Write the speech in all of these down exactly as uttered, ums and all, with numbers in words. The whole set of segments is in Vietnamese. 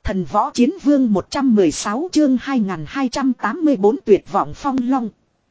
Thần võ chiến vương một trăm mười sáu chương hai nghìn hai trăm tám mươi bốn tuyệt vọng phong long.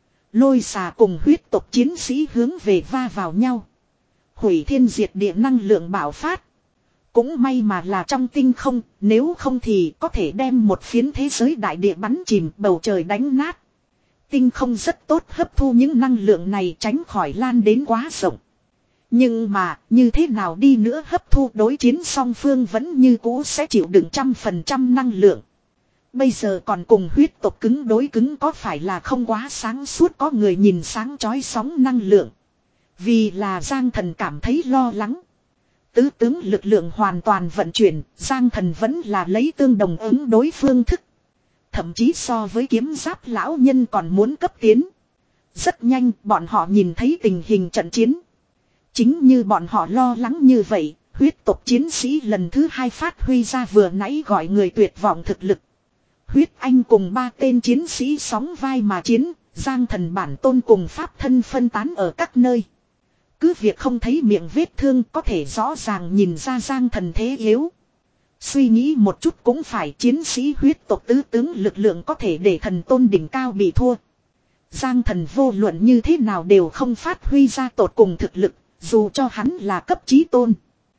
Lôi xà cùng huyết tộc chiến sĩ hướng về va vào nhau. Hủy thiên diệt địa năng lượng bạo phát. Cũng may mà là trong tinh không, nếu không thì có thể đem một phiến thế giới đại địa bắn chìm, bầu trời đánh nát. Tinh không rất tốt hấp thu những năng lượng này, tránh khỏi lan đến quá rộng. Nhưng mà, như thế nào đi nữa hấp thu, đối chiến song phương vẫn như cũ sẽ chịu đựng trăm phần trăm năng lượng. Bây giờ còn cùng huyết tộc cứng đối cứng có phải là không quá sáng suốt, có người nhìn sáng chói sóng năng lượng. Vì là Giang Thần cảm thấy lo lắng. Tứ tướng lực lượng hoàn toàn vận chuyển, Giang Thần vẫn là lấy tương đồng ứng đối phương thức. Thậm chí so với kiếm giáp lão nhân còn muốn cấp tiến. Rất nhanh bọn họ nhìn thấy tình hình trận chiến. Chính như bọn họ lo lắng như vậy, huyết tộc chiến sĩ lần thứ hai phát huy ra vừa nãy gọi người tuyệt vọng thực lực. Huyết Anh cùng ba tên chiến sĩ sóng vai mà chiến, Giang Thần bản tôn cùng pháp thân phân tán ở các nơi. Cứ việc không thấy miệng vết thương có thể rõ ràng nhìn ra Giang Thần thế yếu. Suy nghĩ một chút cũng phải, chiến sĩ huyết tộc tứ tướng lực lượng có thể để thần tôn đỉnh cao bị thua. Giang Thần vô luận như thế nào đều không phát huy ra tột cùng thực lực, dù cho hắn là cấp chí tôn.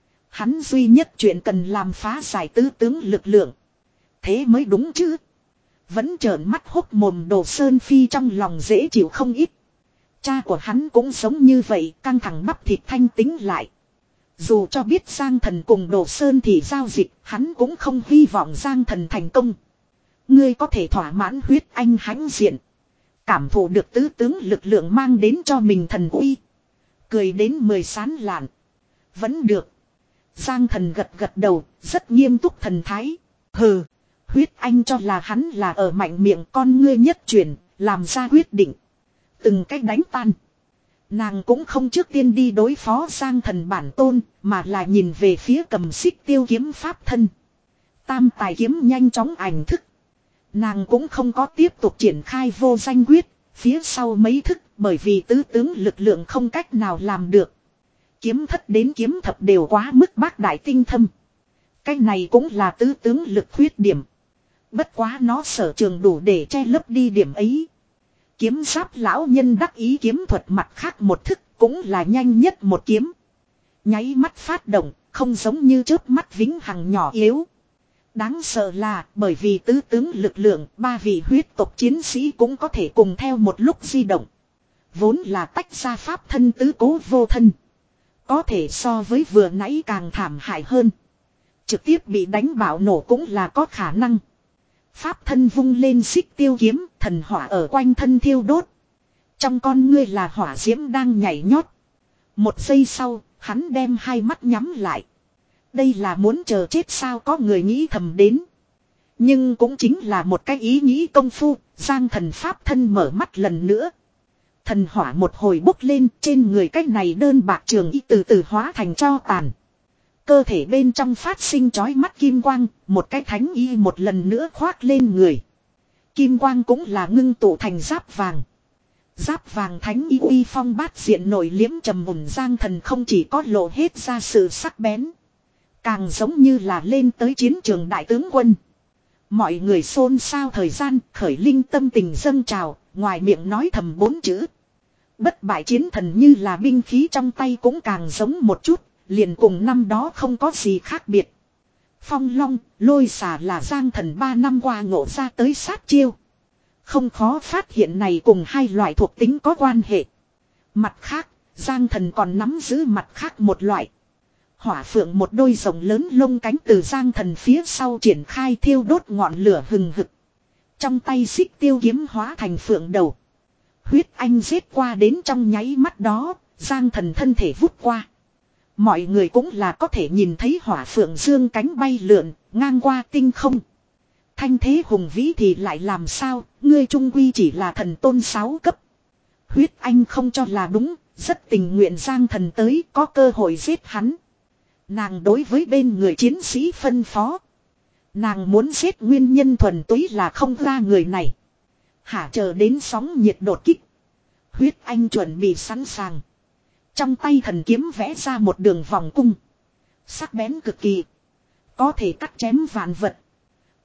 Hắn duy nhất chuyện cần làm phá giải tứ tướng lực lượng. Thế mới đúng chứ. Vẫn trợn mắt hốc mồm Đồ Sơn Phi trong lòng dễ chịu không ít. Cha của hắn cũng giống như vậy, căng thẳng bắp thịt thanh tính lại. Dù cho biết Giang Thần cùng Đồ Sơn thì giao dịch, hắn cũng không hy vọng Giang Thần thành công. Ngươi có thể thỏa mãn huyết anh hãnh diện. Cảm thụ được tứ tướng lực lượng mang đến cho mình thần uy. Cười đến mười sán lạn. Vẫn được. Giang Thần gật gật đầu, rất nghiêm túc thần thái. Hừ, huyết anh cho là hắn là ở mạnh miệng, con ngươi nhất chuyển, làm ra quyết định. Từng cách đánh tan. Nàng cũng không trước tiên đi đối phó Giang Thần bản tôn, mà là nhìn về phía cầm xích tiêu kiếm pháp thân. Tam tài kiếm nhanh chóng ảnh thức. Nàng cũng không có tiếp tục triển khai vô danh quyết, phía sau mấy thức, bởi vì tứ tướng lực lượng không cách nào làm được. Kiếm thất đến kiếm thập đều quá mức bác đại tinh thâm. Cái này cũng là tứ tướng lực khuyết điểm. Bất quá nó sở trường đủ để che lấp đi điểm ấy. Kiếm giáp lão nhân đắc ý kiếm thuật mặt khác một thức cũng là nhanh nhất một kiếm. Nháy mắt phát động, không giống như chớp mắt vĩnh hằng nhỏ yếu. Đáng sợ là bởi vì tứ tướng lực lượng, ba vị huyết tộc chiến sĩ cũng có thể cùng theo một lúc di động. Vốn là tách ra pháp thân tứ cố vô thân. Có thể so với vừa nãy càng thảm hại hơn. Trực tiếp bị đánh bạo nổ cũng là có khả năng. Pháp thân vung lên xích tiêu kiếm, thần hỏa ở quanh thân thiêu đốt. Trong con ngươi là hỏa diễm đang nhảy nhót. Một giây sau, hắn đem hai mắt nhắm lại. Đây là muốn chờ chết sao, có người nghĩ thầm đến. Nhưng cũng chính là một cái ý nghĩ công phu, Giang Thần pháp thân mở mắt lần nữa. Thần hỏa một hồi bốc lên, trên người cái này đơn bạc trường y từ từ hóa thành tro tàn. Cơ thể bên trong phát sinh chói mắt kim quang, một cái thánh y một lần nữa khoác lên người. Kim quang cũng là ngưng tụ thành giáp vàng. Giáp vàng thánh y uy phong bát diện nổi liếm trầm mùn, Giang Thần không chỉ có lộ hết ra sự sắc bén. Càng giống như là lên tới chiến trường đại tướng quân. Mọi người xôn xao thời gian, khởi linh tâm tình dâng trào, ngoài miệng nói thầm bốn chữ. Bất bại chiến thần, như là binh khí trong tay cũng càng giống một chút, liền cùng năm đó không có gì khác biệt. Phong long, lôi xà là Giang Thần ba năm qua ngộ ra tới sát chiêu. Không khó phát hiện này cùng hai loại thuộc tính có quan hệ. Mặt khác, Giang Thần còn nắm giữ mặt khác một loại. Hỏa phượng, một đôi rồng lớn lông cánh từ Giang Thần phía sau triển khai thiêu đốt ngọn lửa hừng hực. Trong tay xích tiêu kiếm hóa thành phượng đầu. Huyết anh giết qua đến trong nháy mắt đó, Giang Thần thân thể vút qua. Mọi người cũng là có thể nhìn thấy hỏa phượng dương cánh bay lượn, ngang qua tinh không. Thanh thế hùng vĩ thì lại làm sao, ngươi trung quy chỉ là thần tôn sáu cấp. Huyết anh không cho là đúng, rất tình nguyện Giang Thần tới có cơ hội giết hắn. Nàng đối với bên người chiến sĩ phân phó. Nàng muốn giết nguyên nhân thuần túy là không ra người này. Hả, chờ đến sóng nhiệt đột kích. Huyết anh chuẩn bị sẵn sàng. Trong tay thần kiếm vẽ ra một đường vòng cung. Sắc bén cực kỳ. Có thể cắt chém vạn vật.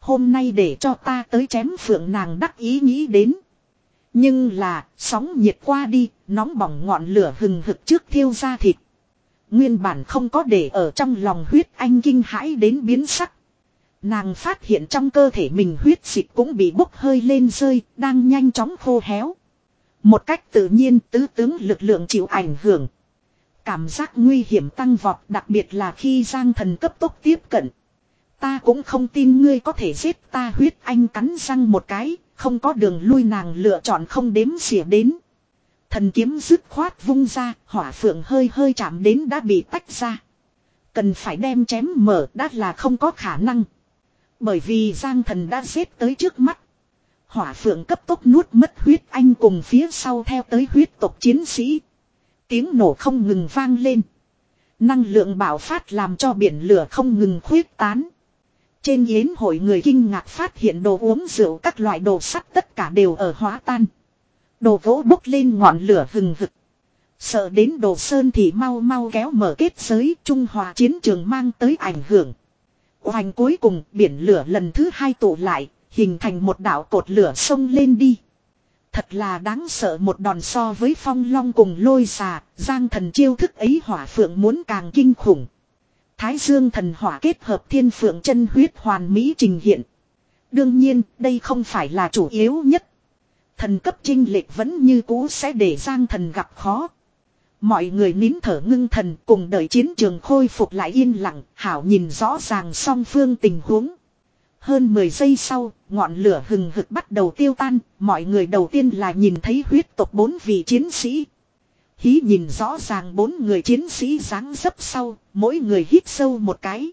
Hôm nay để cho ta tới chém phượng nàng đắc ý nghĩ đến. Nhưng là, sóng nhiệt qua đi, nóng bỏng ngọn lửa hừng hực trước thiêu ra thịt. Nguyên bản không có để ở trong lòng huyết anh kinh hãi đến biến sắc. Nàng phát hiện trong cơ thể mình huyết dịch cũng bị bốc hơi lên rơi, đang nhanh chóng khô héo. Một cách tự nhiên tứ tướng lực lượng chịu ảnh hưởng. Cảm giác nguy hiểm tăng vọt, đặc biệt là khi Giang Thần cấp tốc tiếp cận. Ta cũng không tin ngươi có thể giết ta, huyết anh cắn răng một cái, không có đường lui, nàng lựa chọn không đếm xỉa đến. Thần kiếm dứt khoát vung ra, hỏa phượng hơi hơi chạm đến đã bị tách ra. Cần phải đem chém mở đã là không có khả năng. Bởi vì Giang Thần đã giết tới trước mắt. Hỏa phượng cấp tốc nuốt mất huyết anh cùng phía sau theo tới huyết tộc chiến sĩ. Tiếng nổ không ngừng vang lên. Năng lượng bạo phát làm cho biển lửa không ngừng khuyết tán. Trên yến hội người kinh ngạc phát hiện đồ uống rượu các loại đồ sắt tất cả đều ở hóa tan. Đồ gỗ bốc lên ngọn lửa hừng hực. Sợ đến đồ sơn thì mau mau kéo mở kết giới, Trung Hòa chiến trường mang tới ảnh hưởng. Hoành cuối cùng biển lửa lần thứ hai tụ lại, hình thành một đạo cột lửa sông lên đi. Thật là đáng sợ một đòn, so với phong long cùng lôi xà, Giang Thần chiêu thức ấy hỏa phượng muốn càng kinh khủng. Thái Dương thần hỏa kết hợp thiên phượng chân huyết hoàn mỹ trình hiện. Đương nhiên, đây không phải là chủ yếu nhất. Thần cấp chinh lệch vẫn như cũ sẽ để Giang Thần gặp khó. Mọi người nín thở ngưng thần cùng đợi chiến trường khôi phục lại yên lặng, hảo nhìn rõ ràng song phương tình huống. Hơn mười giây sau, ngọn lửa hừng hực bắt đầu tiêu tan, mọi người đầu tiên là nhìn thấy huyết tộc bốn vị chiến sĩ. Hí nhìn rõ ràng bốn người chiến sĩ dáng dấp sau, mỗi người hít sâu một cái.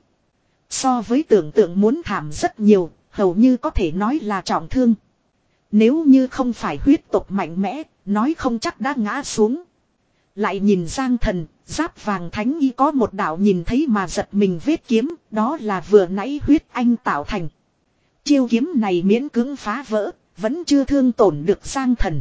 So với tưởng tượng muốn thảm rất nhiều, hầu như có thể nói là trọng thương. Nếu như không phải huyết tộc mạnh mẽ, nói không chắc đã ngã xuống. Lại nhìn Giang Thần, giáp vàng thánh y có một đạo nhìn thấy mà giật mình vết kiếm, đó là vừa nãy huyết anh tạo thành. Chiêu kiếm này miễn cưỡng phá vỡ, vẫn chưa thương tổn được Giang Thần.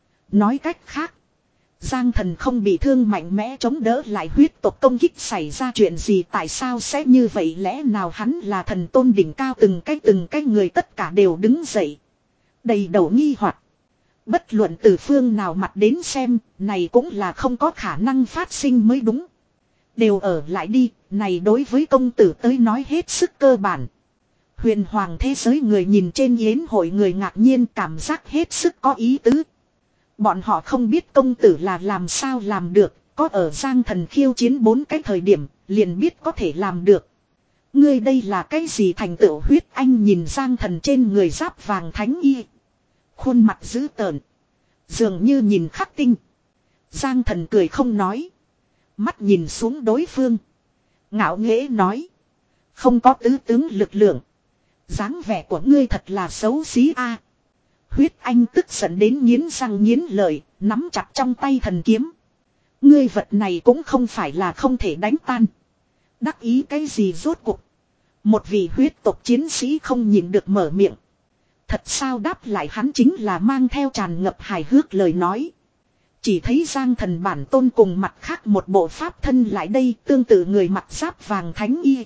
Nói cách khác, Giang Thần không bị thương mạnh mẽ chống đỡ lại huyết tộc công kích, xảy ra chuyện gì, tại sao sẽ như vậy, lẽ nào hắn là thần tôn đỉnh cao? Từng cái từng cái người tất cả đều đứng dậy. Đầy đầu nghi hoặc. Bất luận từ phương nào mặt đến xem, này cũng là không có khả năng phát sinh mới đúng. Đều ở lại đi, này đối với công tử tới nói hết sức cơ bản. Huyền hoàng thế giới người nhìn trên yến hội người ngạc nhiên, cảm giác hết sức có ý tứ. Bọn họ không biết công tử là làm sao làm được, có ở Giang Thần khiêu chiến bốn cái thời điểm, liền biết có thể làm được. Ngươi đây là cái gì thành tựu? Huyết anh nhìn Giang Thần trên người giáp vàng thánh y. Khuôn mặt dữ tợn, dường như nhìn khắc tinh. Giang Thần cười không nói. Mắt nhìn xuống đối phương, ngạo nghễ nói: không có tứ tướng lực lượng, dáng vẻ của ngươi thật là xấu xí a. À, huyết anh tức giận đến nghiến răng nghiến lợi, nắm chặt trong tay thần kiếm. Ngươi vật này cũng không phải là không thể đánh tan. Đắc ý cái gì rốt cuộc? Một vị huyết tộc chiến sĩ không nhịn được mở miệng. Thật sao? Đáp lại hắn chính là mang theo tràn ngập hài hước lời nói. Chỉ thấy Giang Thần bản tôn cùng mặt khác một bộ pháp thân lại đây, tương tự người mặc giáp vàng thánh y.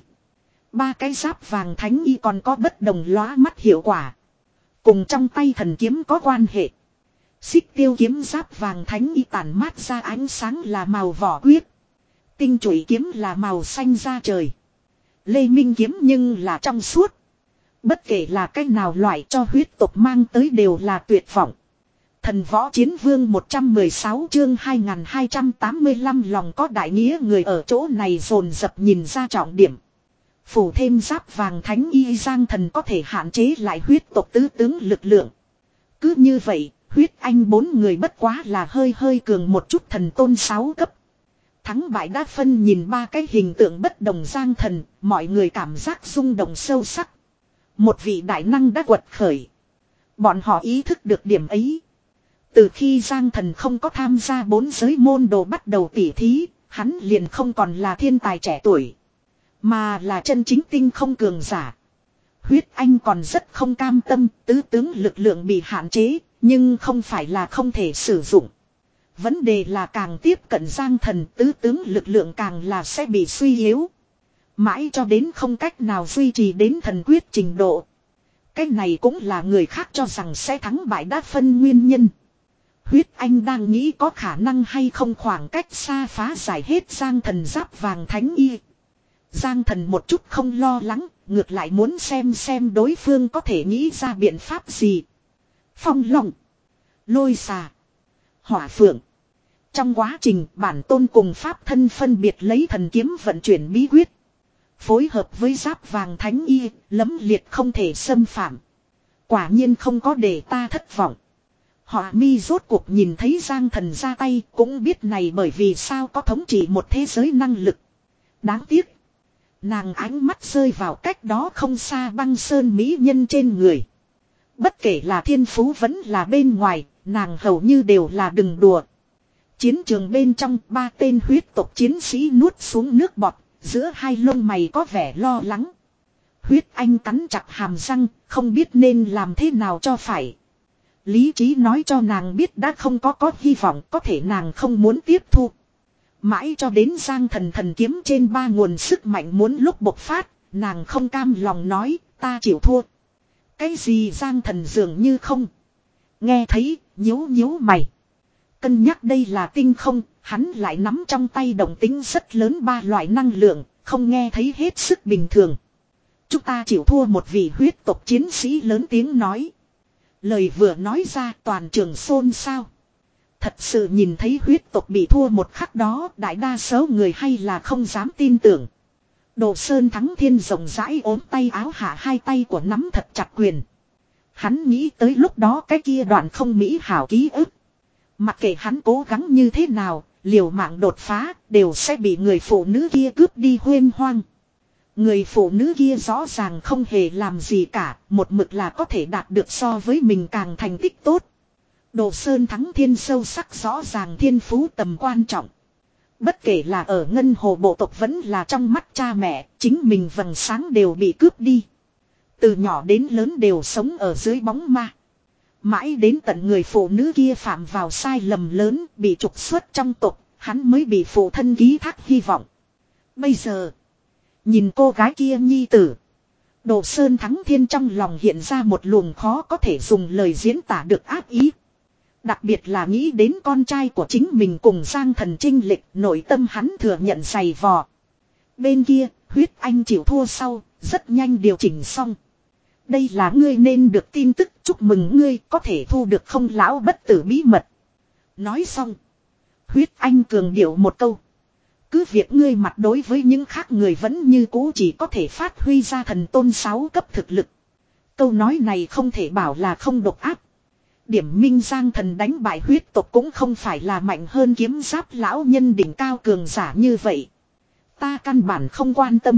Ba cái giáp vàng thánh y còn có bất đồng lóa mắt hiệu quả. Cùng trong tay thần kiếm có quan hệ. Xích tiêu kiếm giáp vàng thánh y tản mát ra ánh sáng là màu vỏ quyết. Tinh chủy kiếm là màu xanh da trời. Lê Minh kiếm nhưng là trong suốt. Bất kể là cách nào loại cho huyết tộc mang tới đều là tuyệt vọng. Thần võ chiến vương một trăm mười sáu chương hai nghìn hai trăm tám mươi lăm lòng có đại nghĩa người ở chỗ này dồn dập nhìn ra trọng điểm. Phủ thêm giáp vàng thánh y Giang Thần có thể hạn chế lại huyết tộc tứ tướng lực lượng. Cứ như vậy, huyết anh bốn người bất quá là hơi hơi cường một chút thần tôn sáu cấp. Thắng bại đã phân, nhìn ba cái hình tượng bất đồng Giang Thần, mọi người cảm giác rung động sâu sắc. Một vị đại năng đã quật khởi. Bọn họ ý thức được điểm ấy. Từ khi Giang Thần không có tham gia bốn giới môn đồ bắt đầu tỉ thí, hắn liền không còn là thiên tài trẻ tuổi, mà là chân chính tinh không cường giả. Huyết anh còn rất không cam tâm, tứ tướng lực lượng bị hạn chế, nhưng không phải là không thể sử dụng. Vấn đề là càng tiếp cận Giang Thần, tứ tướng lực lượng càng là sẽ bị suy yếu. Mãi cho đến không cách nào duy trì đến thần quyết trình độ. Cái này cũng là người khác cho rằng sẽ thắng bại đã phân nguyên nhân. Huyết Anh đang nghĩ có khả năng hay không khoảng cách xa phá giải hết Giang Thần giáp vàng thánh y. Giang Thần một chút không lo lắng, ngược lại muốn xem xem đối phương có thể nghĩ ra biện pháp gì. Phong Long, Lôi Xà, Hỏa Phượng. Trong quá trình bản tôn cùng pháp thân phân biệt lấy thần kiếm vận chuyển bí quyết. Phối hợp với giáp vàng thánh y, lấm liệt không thể xâm phạm. Quả nhiên không có để ta thất vọng. Họa mi rốt cuộc nhìn thấy Giang Thần ra tay, cũng biết này bởi vì sao có thống trị một thế giới năng lực. Đáng tiếc. Nàng ánh mắt rơi vào cách đó không xa băng sơn mỹ nhân trên người. Bất kể là thiên phú vẫn là bên ngoài, nàng hầu như đều là đừng đùa. Chiến trường bên trong, ba tên huyết tộc chiến sĩ nuốt xuống nước bọt, giữa hai lông mày có vẻ lo lắng. Huyết Anh cắn chặt hàm răng, không biết nên làm thế nào cho phải. Lý trí nói cho nàng biết đã không có có hy vọng, có thể nàng không muốn tiếp thu. Mãi cho đến Giang Thần thần kiếm trên ba nguồn sức mạnh muốn lúc bộc phát, nàng không cam lòng nói, ta chịu thua. Cái gì Giang Thần dường như không nghe thấy, nhíu nhíu mày. Cân nhắc đây là tinh không, hắn lại nắm trong tay động tính rất lớn ba loại năng lượng, không nghe thấy hết sức bình thường. Chúng ta chịu thua, một vị huyết tộc chiến sĩ lớn tiếng nói. Lời vừa nói ra toàn trường xôn xao. Thật sự nhìn thấy huyết tộc bị thua một khắc đó, đại đa số người hay là không dám tin tưởng. Đồ Sơn Thắng Thiên rộng rãi ốm tay áo hạ hai tay của nắm thật chặt quyền. Hắn nghĩ tới lúc đó cái kia đoạn không mỹ hảo ký ức. Mặc kệ hắn cố gắng như thế nào, liều mạng đột phá, đều sẽ bị người phụ nữ kia cướp đi huênh hoang. Người phụ nữ kia rõ ràng không hề làm gì cả, một mực là có thể đạt được so với mình càng thành tích tốt. Đồ Sơn Thắng Thiên sâu sắc rõ ràng thiên phú tầm quan trọng. Bất kể là ở ngân hồ bộ tộc vẫn là trong mắt cha mẹ, chính mình vầng sáng đều bị cướp đi. Từ nhỏ đến lớn đều sống ở dưới bóng ma. Mãi đến tận người phụ nữ kia phạm vào sai lầm lớn, bị trục xuất trong tộc, hắn mới bị phụ thân ký thác hy vọng. Bây giờ, nhìn cô gái kia nhi tử. Đồ Sơn Thắng Thiên trong lòng hiện ra một luồng khó có thể dùng lời diễn tả được ác ý. Đặc biệt là nghĩ đến con trai của chính mình cùng Giang Thần chênh lệch, nội tâm hắn thừa nhận dày vò. Bên kia, Huyết Anh chịu thua sau, rất nhanh điều chỉnh xong. Đây là ngươi nên được tin tức, chúc mừng ngươi có thể thu được không lão bất tử bí mật. Nói xong, Huyết Anh cường điệu một câu. Cứ việc ngươi mặt đối với những khác người vẫn như cũ chỉ có thể phát huy ra thần tôn sáu cấp thực lực. Câu nói này không thể bảo là không độc ác. Điểm minh Giang Thần đánh bại huyết tộc cũng không phải là mạnh hơn kiếm giáp lão nhân đỉnh cao cường giả như vậy. Ta căn bản không quan tâm.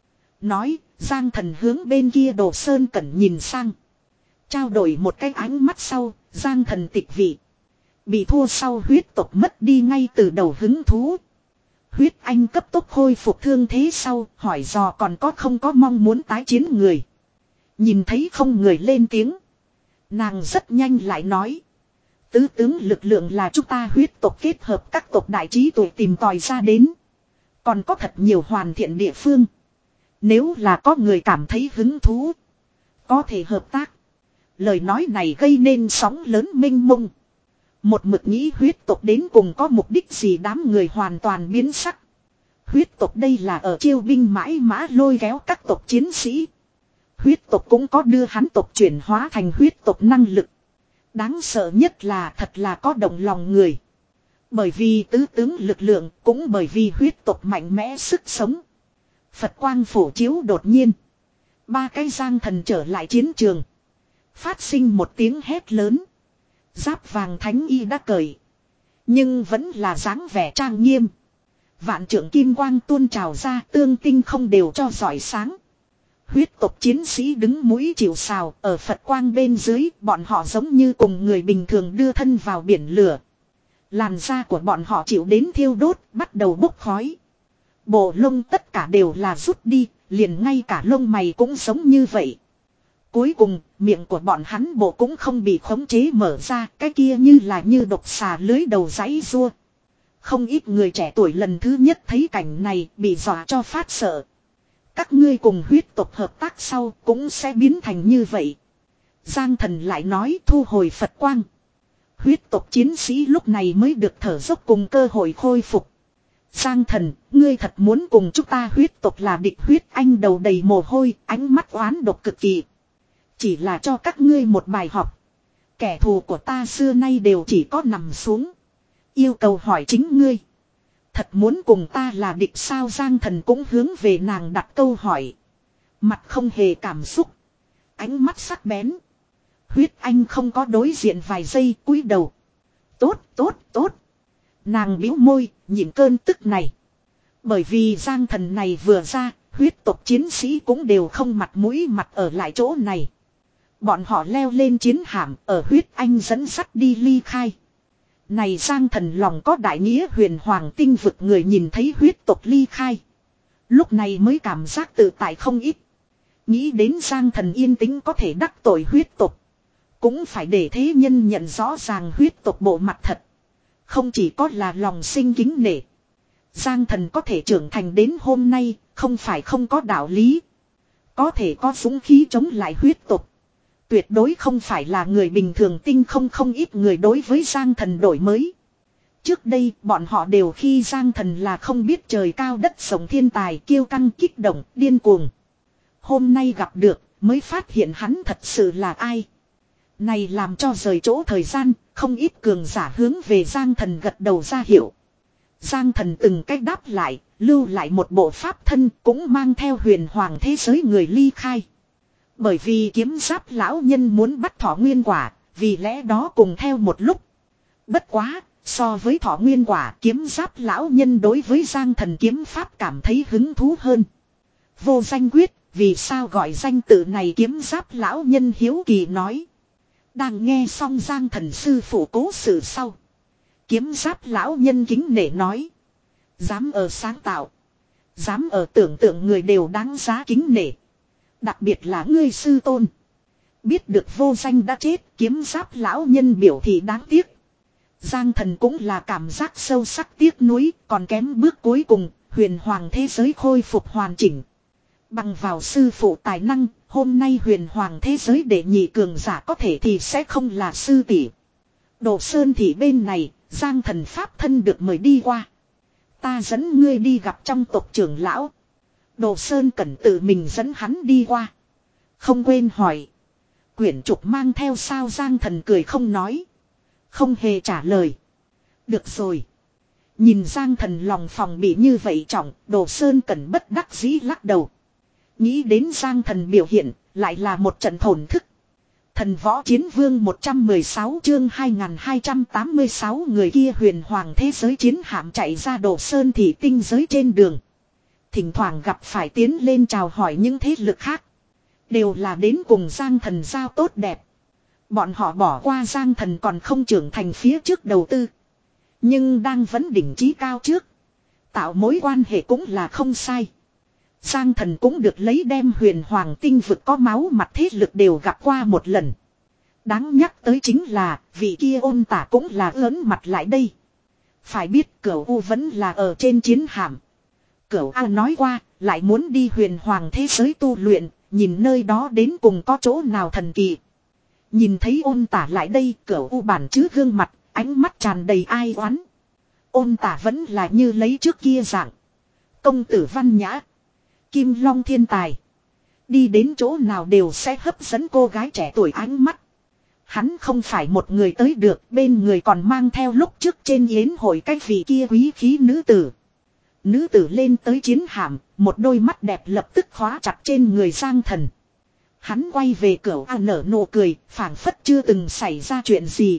Nói, Giang Thần hướng bên kia Đồ Sơn Cẩn nhìn sang. Trao đổi một cái ánh mắt sau, Giang Thần tịch vị. Bị thua sau huyết tộc mất đi ngay từ đầu hứng thú. Huyết Anh cấp tốc khôi phục thương thế sau, hỏi dò còn có không có mong muốn tái chiến người. Nhìn thấy không người lên tiếng. Nàng rất nhanh lại nói. Tứ tướng lực lượng là chúng ta huyết tộc kết hợp các tộc đại trí tuệ tìm tòi ra đến. Còn có thật nhiều hoàn thiện địa phương. Nếu là có người cảm thấy hứng thú, có thể hợp tác. Lời nói này gây nên sóng lớn mênh mông. Một mực nghĩ huyết tộc đến cùng có mục đích gì, đám người hoàn toàn biến sắc. Huyết tộc đây là ở chiêu binh mãi mã lôi kéo các tộc chiến sĩ. Huyết tộc cũng có đưa hắn tộc chuyển hóa thành huyết tộc năng lực. Đáng sợ nhất là thật là có động lòng người. Bởi vì tứ tướng lực lượng, cũng bởi vì huyết tộc mạnh mẽ sức sống. Phật quang phổ chiếu đột nhiên. Ba cái Giang Thần trở lại chiến trường. Phát sinh một tiếng hét lớn. Giáp vàng thánh y đã cởi. Nhưng vẫn là dáng vẻ trang nghiêm. Vạn trượng kim quang tuôn trào ra, tương tinh không đều cho rọi sáng. Huyết tộc chiến sĩ đứng mũi chịu sào, ở Phật quang bên dưới, bọn họ giống như cùng người bình thường đưa thân vào biển lửa. Làn da của bọn họ chịu đến thiêu đốt, bắt đầu bốc khói. Bộ lông tất cả đều là rút đi, liền ngay cả lông mày cũng giống như vậy. Cuối cùng, miệng của bọn hắn bộ cũng không bị khống chế mở ra, cái kia như là như độc xà lưới đầu giãy rua. Không ít người trẻ tuổi lần thứ nhất thấy cảnh này bị dọa cho phát sợ. Các ngươi cùng huyết tộc hợp tác sau cũng sẽ biến thành như vậy. Giang Thần lại nói thu hồi Phật quang. Huyết tộc chiến sĩ lúc này mới được thở dốc cùng cơ hội khôi phục. Giang Thần, ngươi thật muốn cùng chúng ta huyết tộc là địch? Huyết Anh đầu đầy mồ hôi, ánh mắt oán độc cực kỳ. Chỉ là cho các ngươi một bài học. Kẻ thù của ta xưa nay đều chỉ có nằm xuống. Yêu cầu hỏi chính ngươi. Thật muốn cùng ta là địch sao? Giang Thần cũng hướng về nàng đặt câu hỏi. Mặt không hề cảm xúc. Ánh mắt sắc bén. Huyết Anh không có đối diện vài giây, cúi đầu. Tốt, tốt, tốt. Nàng bĩu môi, nhịn cơn tức này. Bởi vì Giang Thần này vừa ra, huyết tộc chiến sĩ cũng đều không mặt mũi mặt ở lại chỗ này. Bọn họ leo lên chiến hạm, ở Huyết Anh dẫn sắt đi ly khai. Này Giang Thần lòng có đại nghĩa, huyền hoàng tinh vực người nhìn thấy huyết tộc ly khai. Lúc này mới cảm giác tự tại không ít. Nghĩ đến Giang Thần yên tĩnh có thể đắc tội huyết tộc. Cũng phải để thế nhân nhận rõ ràng huyết tộc bộ mặt thật. Không chỉ có là lòng sinh kính nể. Giang Thần có thể trưởng thành đến hôm nay, không phải không có đạo lý. Có thể có dũng khí chống lại huyết tộc. Tuyệt đối không phải là người bình thường. Tinh không không ít người đối với Giang Thần đổi mới. Trước đây bọn họ đều khi Giang Thần là không biết trời cao đất rộng thiên tài, kiêu căng kích động, điên cuồng. Hôm nay gặp được mới phát hiện hắn thật sự là ai. Này làm cho rời chỗ thời gian, không ít cường giả hướng về Giang Thần gật đầu ra hiệu. Giang Thần từng cách đáp lại, lưu lại một bộ pháp thân, cũng mang theo huyền hoàng thế giới người ly khai. Bởi vì kiếm giáp lão nhân muốn bắt thỏ nguyên quả, vì lẽ đó cùng theo một lúc. Bất quá, so với thỏ nguyên quả, kiếm giáp lão nhân đối với Giang Thần kiếm pháp cảm thấy hứng thú hơn. Vô danh quyết, vì sao gọi danh tự này? Kiếm giáp lão nhân hiếu kỳ nói. Đang nghe xong Giang Thần sư phụ cố sự sau, kiếm giáp lão nhân kính nể nói. Dám ở sáng tạo, dám ở tưởng tượng người đều đáng giá kính nể. Đặc biệt là ngươi sư tôn. Biết được vô danh đã chết, kiếm giáp lão nhân biểu thị đáng tiếc. Giang Thần cũng là cảm giác sâu sắc tiếc nuối, còn kém bước cuối cùng, huyền hoàng thế giới khôi phục hoàn chỉnh. Bằng vào sư phụ tài năng, hôm nay huyền hoàng thế giới đệ nhị cường giả có thể thì sẽ không là sư tỷ. Đồ Sơn Thị bên này, Giang Thần pháp thân được mời đi qua. Ta dẫn ngươi đi gặp trong tộc trưởng lão. Đồ Sơn Cẩn tự mình dẫn hắn đi qua. Không quên hỏi. Quyển trục mang theo sao? Giang Thần cười không nói. Không hề trả lời. Được rồi. Nhìn Giang Thần lòng phòng bị như vậy trọng, Đồ Sơn Cẩn bất đắc dĩ lắc đầu. Nghĩ đến Giang Thần biểu hiện, lại là một trận thổn thức. Thần võ chiến vương một trăm mười sáu chương hai nghìn hai trăm tám mươi sáu người kia huyền hoàng thế giới chiến hạm chạy ra Đồ Sơn Thị tinh giới trên đường. Thỉnh thoảng gặp phải tiến lên chào hỏi những thế lực khác. Đều là đến cùng Giang Thần giao tốt đẹp. Bọn họ bỏ qua Giang Thần còn không trưởng thành phía trước đầu tư. Nhưng đang vẫn đỉnh chí cao trước. Tạo mối quan hệ cũng là không sai. Giang Thần cũng được lấy đem huyền hoàng tinh vực có máu mặt thế lực đều gặp qua một lần. Đáng nhắc tới chính là vị kia Ôn Tả cũng là ớn mặt lại đây. Phải biết Cửu U vẫn là ở trên chiến hạm. Cửu A nói qua lại muốn đi huyền hoàng thế giới tu luyện, nhìn nơi đó đến cùng có chỗ nào thần kỳ. Nhìn thấy Ôn Tả lại đây, Cửu U bản chứ gương mặt, ánh mắt tràn đầy ai oán. Ôn Tả vẫn là như lấy trước kia dạng. Công tử văn nhã. Kim Long thiên tài. Đi đến chỗ nào đều sẽ hấp dẫn cô gái trẻ tuổi ánh mắt. Hắn không phải một người tới được, bên người còn mang theo lúc trước trên yến hội cái vị kia quý khí nữ tử. Nữ tử lên tới chiến hạm, một đôi mắt đẹp lập tức khóa chặt trên người Giang Thần. Hắn quay về Cửu A nở nụ cười, phảng phất chưa từng xảy ra chuyện gì.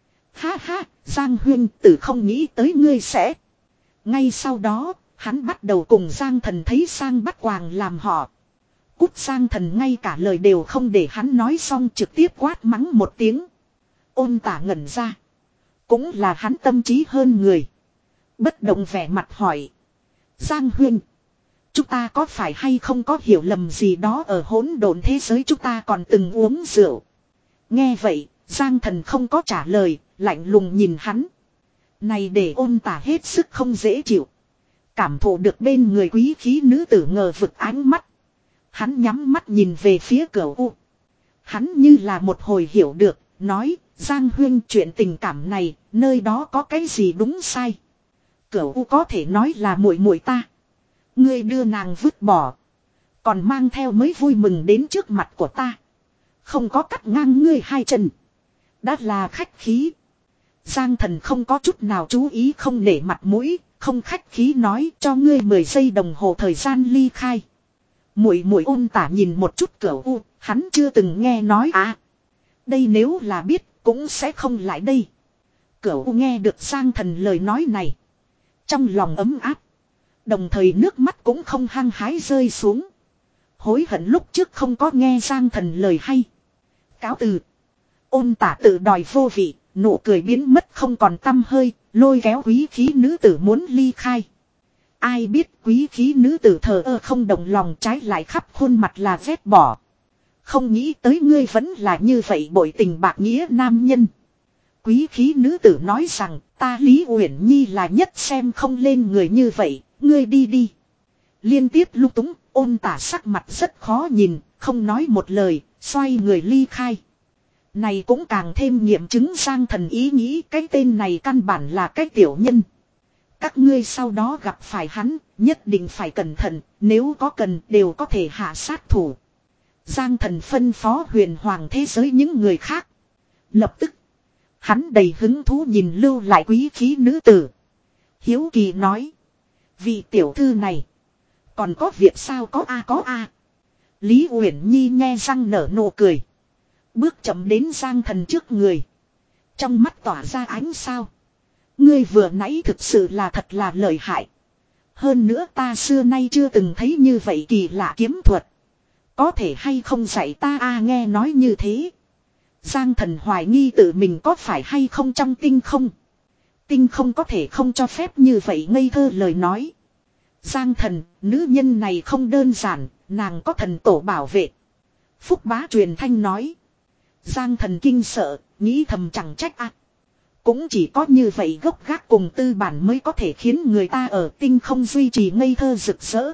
Ha ha, Giang huynh, tử không nghĩ tới ngươi sẽ. Ngay sau đó, hắn bắt đầu cùng Giang Thần thấy sang bắt quàng làm họ. Cút! Giang Thần ngay cả lời đều không để hắn nói xong trực tiếp quát mắng một tiếng. Ôn Tả ngẩn ra. Cũng là hắn tâm trí hơn người. Bất động vẻ mặt hỏi. Giang huynh, chúng ta có phải hay không có hiểu lầm gì đó? Ở hỗn độn thế giới chúng ta còn từng uống rượu. Nghe vậy, Giang Thần không có trả lời, lạnh lùng nhìn hắn. Này để Ôn Tả hết sức không dễ chịu. Cảm thụ được bên người quý khí nữ tử ngờ vực ánh mắt. Hắn nhắm mắt nhìn về phía Cửu U. Hắn như là một hồi hiểu được, nói, Giang huynh chuyện tình cảm này, nơi đó có cái gì đúng sai. Cửu U có thể nói là muội muội ta. Ngươi đưa nàng vứt bỏ. Còn mang theo mới vui mừng đến trước mặt của ta. Không có cắt ngang ngươi hai chân. Đã là khách khí. Giang Thần không có chút nào chú ý, không nể mặt mũi, không khách khí nói cho ngươi mười giây đồng hồ thời gian ly khai. Muội muội Ôn Tả nhìn một chút Cửu U, hắn chưa từng nghe nói à. Đây nếu là biết cũng sẽ không lại đây. Cửu U nghe được Giang Thần lời nói này. Trong lòng ấm áp. Đồng thời nước mắt cũng không hăng hái rơi xuống. Hối hận lúc trước không có nghe Giang Thần lời hay. Cáo từ. Ôn Tả tự đòi vô vị, nụ cười biến mất không còn tăm hơi, lôi kéo quý khí nữ tử muốn ly khai. Ai biết quý khí nữ tử thờ ơ không động lòng, trái lại khắp khuôn mặt là vét bỏ. Không nghĩ tới ngươi vẫn là như vậy bội tình bạc nghĩa nam nhân. Quý khí nữ tử nói rằng ta Lý Uyển Nhi là nhất xem không lên người như vậy, ngươi đi đi. Liên tiếp lung túng, Ôn Tả sắc mặt rất khó nhìn, không nói một lời, xoay người ly khai. Này cũng càng thêm nghiệm chứng Giang Thần ý nghĩ, cái tên này căn bản là cái tiểu nhân. Các ngươi sau đó gặp phải hắn, nhất định phải cẩn thận, nếu có cần đều có thể hạ sát thủ. Giang Thần phân phó Huyền Hoàng thế giới những người khác. Lập tức, hắn đầy hứng thú nhìn lưu lại quý khí nữ tử. Hiếu kỳ nói, vị tiểu thư này, còn có việc sao có a có a. Lý Uyển Nhi nghe răng nở nụ cười. Bước chậm đến Giang Thần trước người. Trong mắt tỏa ra ánh sao. Ngươi vừa nãy thực sự là thật là lợi hại. Hơn nữa ta xưa nay chưa từng thấy như vậy kỳ lạ kiếm thuật. Có thể hay không dạy ta a nghe nói như thế. Giang Thần hoài nghi tự mình có phải hay không trong tinh không. Tinh không có thể không cho phép như vậy ngây thơ lời nói. Giang Thần, nữ nhân này không đơn giản, nàng có thần tổ bảo vệ. Phúc Bá truyền thanh nói. Giang Thần kinh sợ, nghĩ thầm chẳng trách a. Cũng chỉ có như vậy gốc gác cùng tư bản mới có thể khiến người ta ở tinh không duy trì ngây thơ rực rỡ.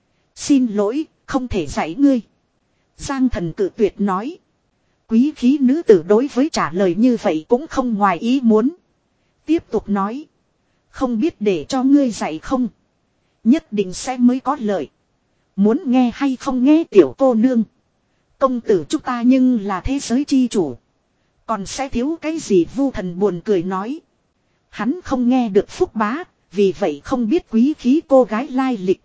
Xin lỗi, không thể dạy ngươi. Giang Thần cự tuyệt nói. Quý khí nữ tử đối với trả lời như vậy cũng không ngoài ý muốn. Tiếp tục nói. Không biết để cho ngươi dạy không. Nhất định sẽ mới có lợi. Muốn nghe hay không nghe tiểu cô nương. Công tử chúng ta nhưng là thế giới chi chủ. Còn sẽ thiếu cái gì? Vu Thần buồn cười nói. Hắn không nghe được Phúc Bá, vì vậy không biết quý khí cô gái lai lịch.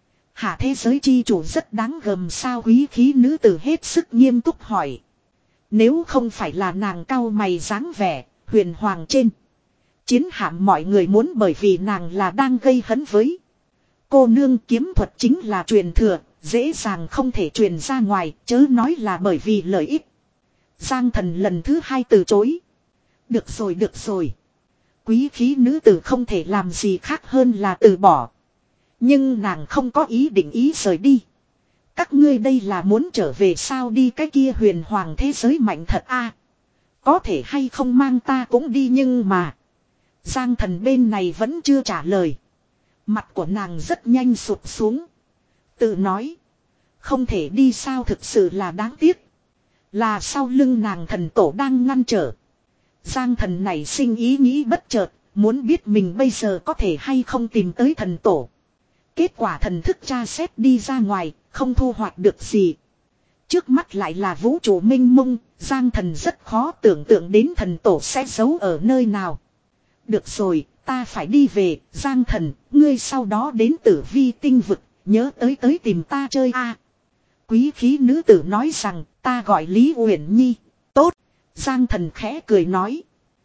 Hạ thế giới chi chủ rất đáng gờm sao? Quý khí nữ tử hết sức nghiêm túc hỏi. Nếu không phải là nàng cau mày dáng vẻ, Huyền Hoàng trên chiến hạm mọi người muốn bởi vì nàng là đang gây hấn với. Cô nương kiếm thuật chính là truyền thừa, dễ dàng không thể truyền ra ngoài, chớ nói là bởi vì lợi ích. Giang Thần lần thứ hai từ chối. Được rồi được rồi. Quý khí nữ tử không thể làm gì khác hơn là từ bỏ. Nhưng nàng không có ý định ý rời đi. Các ngươi đây là muốn trở về sao? Đi cái kia Huyền Hoàng thế giới mạnh thật a. Có thể hay không mang ta cũng đi nhưng mà. Giang Thần bên này vẫn chưa trả lời. Mặt của nàng rất nhanh sụp xuống. Tự nói. Không thể đi sao? Thực sự là đáng tiếc. Là sau lưng nàng thần tổ đang ngăn trở. Giang Thần này sinh ý nghĩ bất chợt. Muốn biết mình bây giờ có thể hay không tìm tới thần tổ. Kết quả thần thức tra xét đi ra ngoài. Không thu hoạch được gì. Trước mắt lại là vũ trụ minh mông. Giang Thần rất khó tưởng tượng đến thần tổ sẽ giấu ở nơi nào. Được rồi, ta phải đi về. Giang Thần, ngươi sau đó đến Tử Vi tinh vực. Nhớ tới tới tìm ta chơi a. À, quý khí nữ tử nói rằng ta gọi Lý Uyển Nhi. Tốt. Giang Thần khẽ cười nói.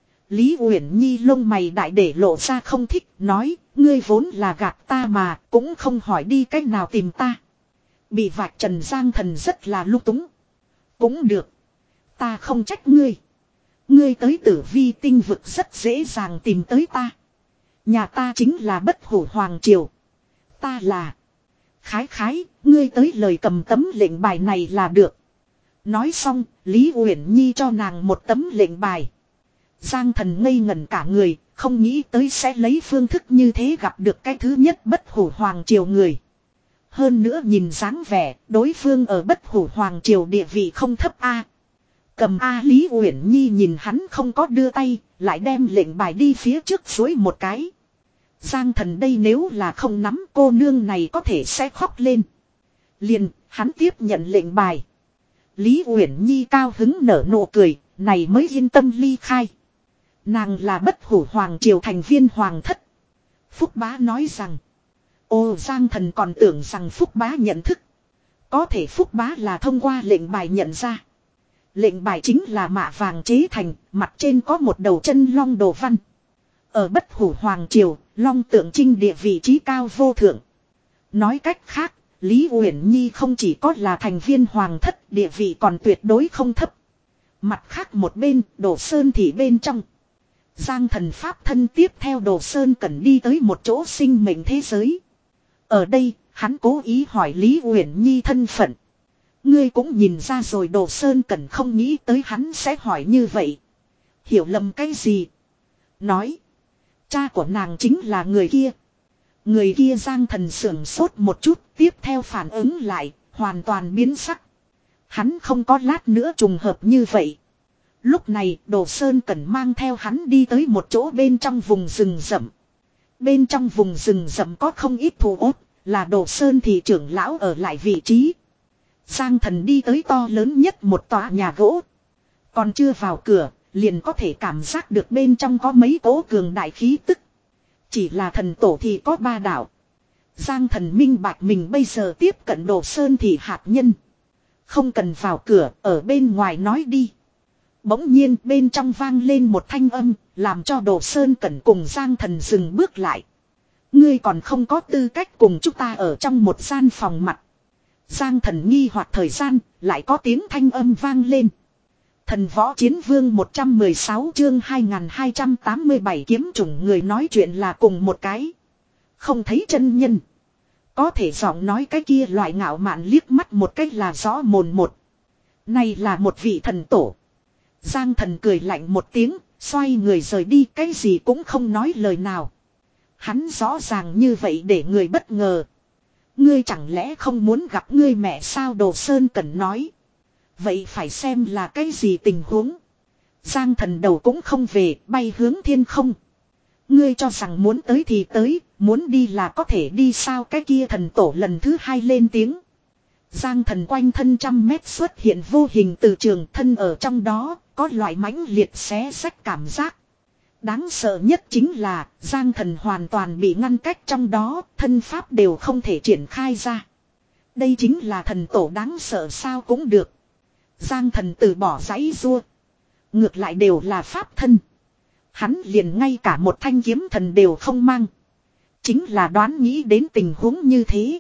Lý Uyển Nhi lông mày đại để lộ ra không thích. Nói ngươi vốn là gạt ta mà. Cũng không hỏi đi cách nào tìm ta. Bị vạch trần Giang Thần rất là lung túng. Cũng được. Ta không trách ngươi. Ngươi tới Tử Vi tinh vực rất dễ dàng tìm tới ta. Nhà ta chính là Bất Hủ Hoàng Triều. Ta là Khái khái, ngươi tới lời cầm tấm lệnh bài này là được. Nói xong, Lý Uyển Nhi cho nàng một tấm lệnh bài. Giang Thần ngây ngẩn cả người, không nghĩ tới sẽ lấy phương thức như thế gặp được cái thứ nhất Bất Hủ Hoàng Triều người. Hơn nữa nhìn dáng vẻ, đối phương ở Bất Hủ Hoàng Triều địa vị không thấp a. Cầm A Lý Uyển Nhi nhìn hắn không có đưa tay, lại đem lệnh bài đi phía trước suối một cái. Giang Thần đây nếu là không nắm cô nương này có thể sẽ khóc lên. Liền, hắn tiếp nhận lệnh bài. Lý Uyển Nhi cao hứng nở nụ cười, này mới yên tâm ly khai. Nàng là bất hủ hoàng triều thành viên hoàng thất. Phúc Bá nói rằng, ô Giang Thần còn tưởng rằng Phúc Bá nhận thức. Có thể Phúc Bá là thông qua lệnh bài nhận ra. Lệnh bài chính là mạ vàng chế thành, mặt trên có một đầu chân long đồ văn. Ở bất hủ hoàng triều, long tượng trưng địa vị trí cao vô thượng. Nói cách khác, Lý Uyển Nhi không chỉ có là thành viên hoàng thất, địa vị còn tuyệt đối không thấp. Mặt khác một bên, Đồ Sơn thì bên trong. Giang Thần pháp thân tiếp theo Đồ Sơn Cẩn đi tới một chỗ sinh mệnh thế giới. Ở đây, hắn cố ý hỏi Lý Uyển Nhi thân phận. Ngươi cũng nhìn ra rồi Đồ Sơn Cẩn không nghĩ tới hắn sẽ hỏi như vậy. Hiểu lầm cái gì? Nói. Cha của nàng chính là người kia. Người kia Giang Thần sưởng sốt một chút, tiếp theo phản ứng lại, hoàn toàn biến sắc. Hắn không có lát nữa trùng hợp như vậy. Lúc này Đồ Sơn Cẩn mang theo hắn đi tới một chỗ bên trong vùng rừng rậm. Bên trong vùng rừng rậm có không ít thú ốt, là Đồ Sơn thị trưởng lão ở lại vị trí. Giang Thần đi tới to lớn nhất một tòa nhà gỗ. Còn chưa vào cửa, liền có thể cảm giác được bên trong có mấy cỗ cường đại khí tức. Chỉ là thần tổ thì có ba đạo. Giang Thần minh bạch mình bây giờ tiếp cận Đồ Sơn thì hạt nhân. Không cần vào cửa, ở bên ngoài nói đi. Bỗng nhiên bên trong vang lên một thanh âm, làm cho Đồ Sơn Cẩn cùng Giang Thần dừng bước lại. Ngươi còn không có tư cách cùng chúng ta ở trong một gian phòng mặt. Giang Thần nghi hoặc thời gian, lại có tiếng thanh âm vang lên. Thần Võ Chiến Vương một trăm mười sáu chương hai nghìn hai trăm tám mươi bảy kiếm chủng người nói chuyện là cùng một cái. Không thấy chân nhân. Có thể giọng nói cái kia loại ngạo mạn liếc mắt một cách là rõ mồn một. Này là một vị thần tổ. Giang Thần cười lạnh một tiếng, xoay người rời đi, cái gì cũng không nói lời nào. Hắn rõ ràng như vậy để người bất ngờ. Ngươi chẳng lẽ không muốn gặp ngươi mẹ sao? Đồ Sơn Cẩn nói. Vậy phải xem là cái gì tình huống. Giang Thần đầu cũng không về, bay hướng thiên không. Ngươi cho rằng muốn tới thì tới, muốn đi là có thể đi sao? Cái kia thần tổ lần thứ hai lên tiếng. Giang Thần quanh thân trăm mét xuất hiện vô hình từ trường, thân ở trong đó, có loại mãnh liệt xé rách cảm giác. Đáng sợ nhất chính là Giang Thần hoàn toàn bị ngăn cách trong đó, thân pháp đều không thể triển khai ra. Đây chính là thần tổ đáng sợ sao cũng được. Giang Thần từ bỏ giãy giụa, ngược lại đều là pháp thân. Hắn liền ngay cả một thanh kiếm thần đều không mang. Chính là đoán nghĩ đến tình huống như thế.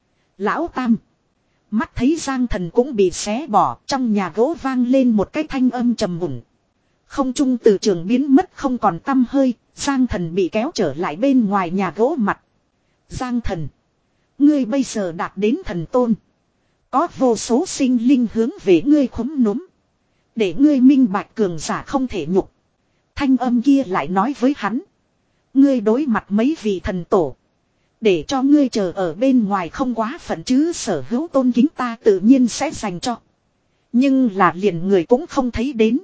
Lão Tam. Mắt thấy Giang Thần cũng bị xé bỏ, trong nhà gỗ vang lên một cái thanh âm trầm mùng. Không trung từ trường biến mất không còn tăm hơi, Giang Thần bị kéo trở lại bên ngoài nhà gỗ mặt. Giang Thần, ngươi bây giờ đạt đến thần tôn. Có vô số sinh linh hướng về ngươi khúm núm. Để ngươi minh bạch cường giả không thể nhục. Thanh âm kia lại nói với hắn. Ngươi đối mặt mấy vị thần tổ. Để cho ngươi chờ ở bên ngoài không quá phận chứ, sở hữu tôn kính ta tự nhiên sẽ dành cho. Nhưng là liền người cũng không thấy đến.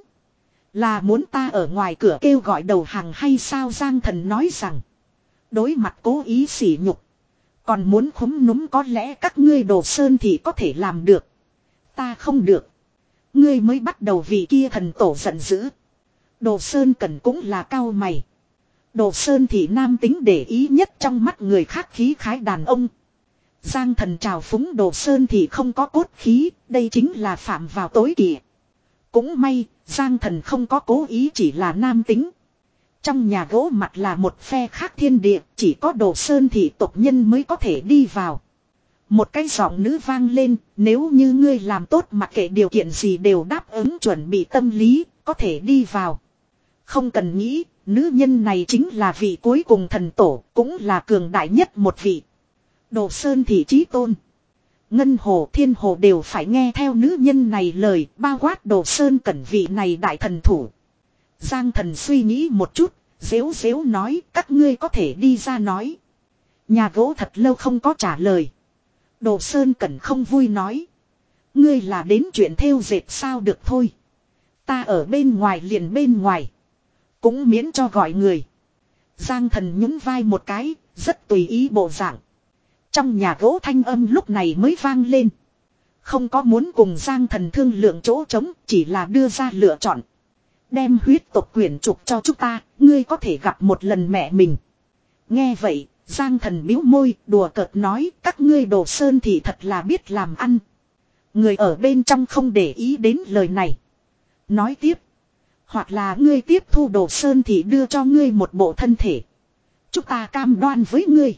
Là muốn ta ở ngoài cửa kêu gọi đầu hàng hay sao? Giang Thần nói rằng. Đối mặt cố ý sỉ nhục. Còn muốn khúm núm có lẽ các ngươi Đồ Sơn thì có thể làm được. Ta không được. Ngươi mới bắt đầu vì kia thần tổ giận dữ. Đồ Sơn Cẩn cũng là cao mày. Đồ Sơn thì nam tính để ý nhất trong mắt người khác khí khái đàn ông. Giang Thần trào phúng Đồ Sơn thì không có cốt khí, đây chính là phạm vào tối kỵ. Cũng may, Giang Thần không có cố ý, chỉ là nam tính. Trong nhà gỗ mặt là một phe khác thiên địa, chỉ có Đồ Sơn thị tộc nhân mới có thể đi vào. Một cái giọng nữ vang lên, nếu như ngươi làm tốt mặc kệ điều kiện gì đều đáp ứng chuẩn bị tâm lý, có thể đi vào. Không cần nghĩ, nữ nhân này chính là vị cuối cùng thần tổ, cũng là cường đại nhất một vị. Đồ Sơn thị chí tôn. Ngân Hồ Thiên Hồ đều phải nghe theo nữ nhân này lời, bao quát Đồ Sơn Cẩn vị này đại thần thủ. Giang Thần suy nghĩ một chút, dếu dếu nói các ngươi có thể đi ra nói. Nhà gỗ thật lâu không có trả lời. Đồ Sơn Cẩn không vui nói. Ngươi là đến chuyện thêu dệt sao? Được thôi. Ta ở bên ngoài liền bên ngoài. Cũng miễn cho gọi người. Giang Thần nhún vai một cái, rất tùy ý bộ dạng. Trong nhà gỗ thanh âm lúc này mới vang lên. Không có muốn cùng Giang Thần thương lượng chỗ trống, chỉ là đưa ra lựa chọn. Đem huyết tộc quyển trục cho chúng ta, ngươi có thể gặp một lần mẹ mình. Nghe vậy, Giang Thần bĩu môi, đùa cợt nói, các ngươi Đồ Sơn thì thật là biết làm ăn. Người ở bên trong không để ý đến lời này. Nói tiếp. Hoặc là ngươi tiếp thu Đồ Sơn thì đưa cho ngươi một bộ thân thể. Chúng ta cam đoan với ngươi.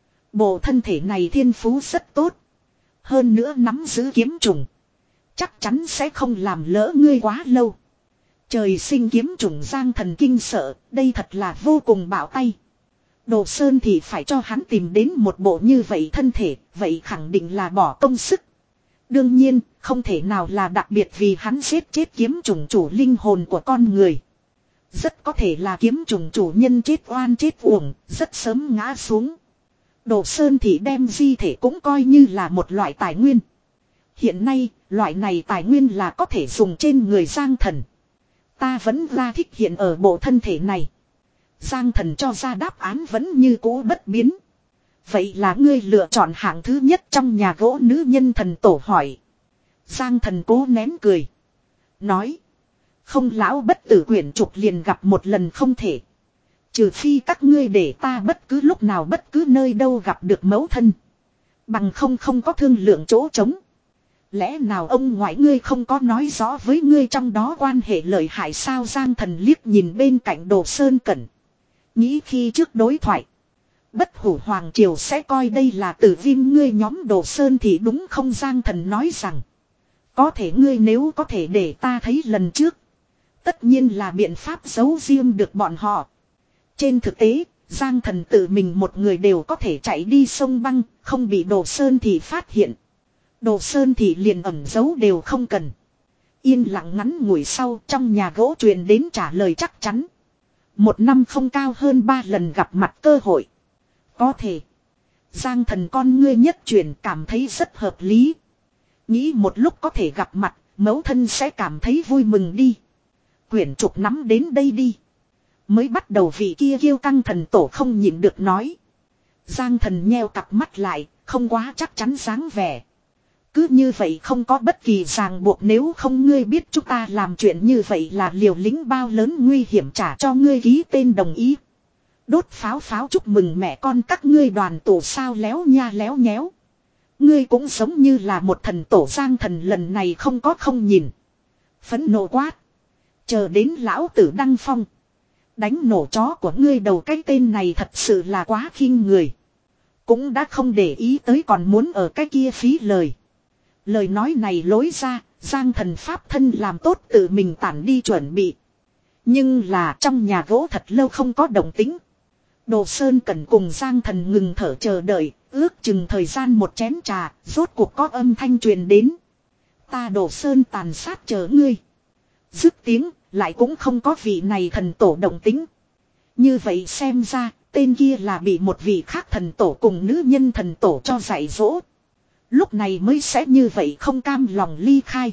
Bộ thân thể này thiên phú rất tốt. Hơn nữa nắm giữ kiếm trùng. Chắc chắn sẽ không làm lỡ ngươi quá lâu. Trời sinh kiếm trùng Giang Thần kinh sợ. Đây thật là vô cùng bạo tay. Đồ Sơn thì phải cho hắn tìm đến một bộ như vậy thân thể. Vậy khẳng định là bỏ công sức. Đương nhiên không thể nào là đặc biệt vì hắn giết chết kiếm trùng chủ linh hồn của con người. Rất có thể là kiếm trùng chủ nhân chết oan chết uổng. Rất sớm ngã xuống. Đồ Sơn thì đem di thể cũng coi như là một loại tài nguyên. Hiện nay, loại này tài nguyên là có thể dùng trên người Giang Thần. Ta vẫn ra thích hiện ở bộ thân thể này. Giang Thần cho ra đáp án vẫn như cũ bất biến. Vậy là ngươi lựa chọn hạng thứ nhất trong nhà gỗ nữ nhân thần tổ hỏi. Giang Thần cố nén cười. Nói. Không lão bất tử quyển trục liền gặp một lần không thể. Trừ phi các ngươi để ta bất cứ lúc nào bất cứ nơi đâu gặp được mẫu thân. Bằng không không có thương lượng chỗ trống. Lẽ nào ông ngoại ngươi không có nói rõ với ngươi trong đó quan hệ lợi hại sao? Giang Thần liếc nhìn bên cạnh Đồ Sơn Cẩn. Nghĩ khi trước đối thoại. Bất hủ hoàng triều sẽ coi đây là tử viêm ngươi nhóm Đồ Sơn thì đúng không? Giang Thần nói rằng. Có thể ngươi nếu có thể để ta thấy lần trước. Tất nhiên là biện pháp giấu riêng được bọn họ. Trên thực tế, Giang Thần tự mình một người đều có thể chạy đi sông băng, không bị Đồ Sơn thì phát hiện. Đồ Sơn thì liền ẩn giấu đều không cần. Yên lặng ngắn ngủi sau trong nhà gỗ truyền đến trả lời chắc chắn. Một năm không cao hơn ba lần gặp mặt cơ hội. Có thể. Giang Thần con ngươi nhất truyền cảm thấy rất hợp lý. Nghĩ một lúc có thể gặp mặt, mẫu thân sẽ cảm thấy vui mừng đi. Quyển trục nắm đến đây đi. Mới bắt đầu vị kia kiêu căng thần tổ không nhịn được nói. Giang Thần nheo cặp mắt lại, không quá chắc chắn dáng vẻ. Cứ như vậy không có bất kỳ ràng buộc, nếu không ngươi biết chúng ta làm chuyện như vậy là liều lĩnh bao lớn nguy hiểm, trả cho ngươi ký tên đồng ý. Đốt pháo pháo chúc mừng mẹ con các ngươi đoàn tổ sao léo nha léo nhéo. Ngươi cũng giống như là một thần tổ. Giang Thần lần này không có không nhìn. Phẫn nộ quát. Chờ đến lão tử đăng phong. Đánh nổ chó của ngươi đầu, cái tên này thật sự là quá khinh người. Cũng đã không để ý tới còn muốn ở cái kia phí lời. Lời nói này lối ra, Giang Thần pháp thân làm tốt tự mình tản đi chuẩn bị. Nhưng là trong nhà gỗ thật lâu không có động tĩnh. Đồ Sơn Cẩn cùng Giang Thần ngừng thở chờ đợi, ước chừng thời gian một chén trà, rốt cuộc có âm thanh truyền đến. Ta Đồ Sơn tàn sát chờ ngươi. Dứt tiếng, lại cũng không có vị này thần tổ động tĩnh. Như vậy xem ra, tên kia là bị một vị khác thần tổ cùng nữ nhân thần tổ cho dạy dỗ. Lúc này mới sẽ như vậy không cam lòng ly khai.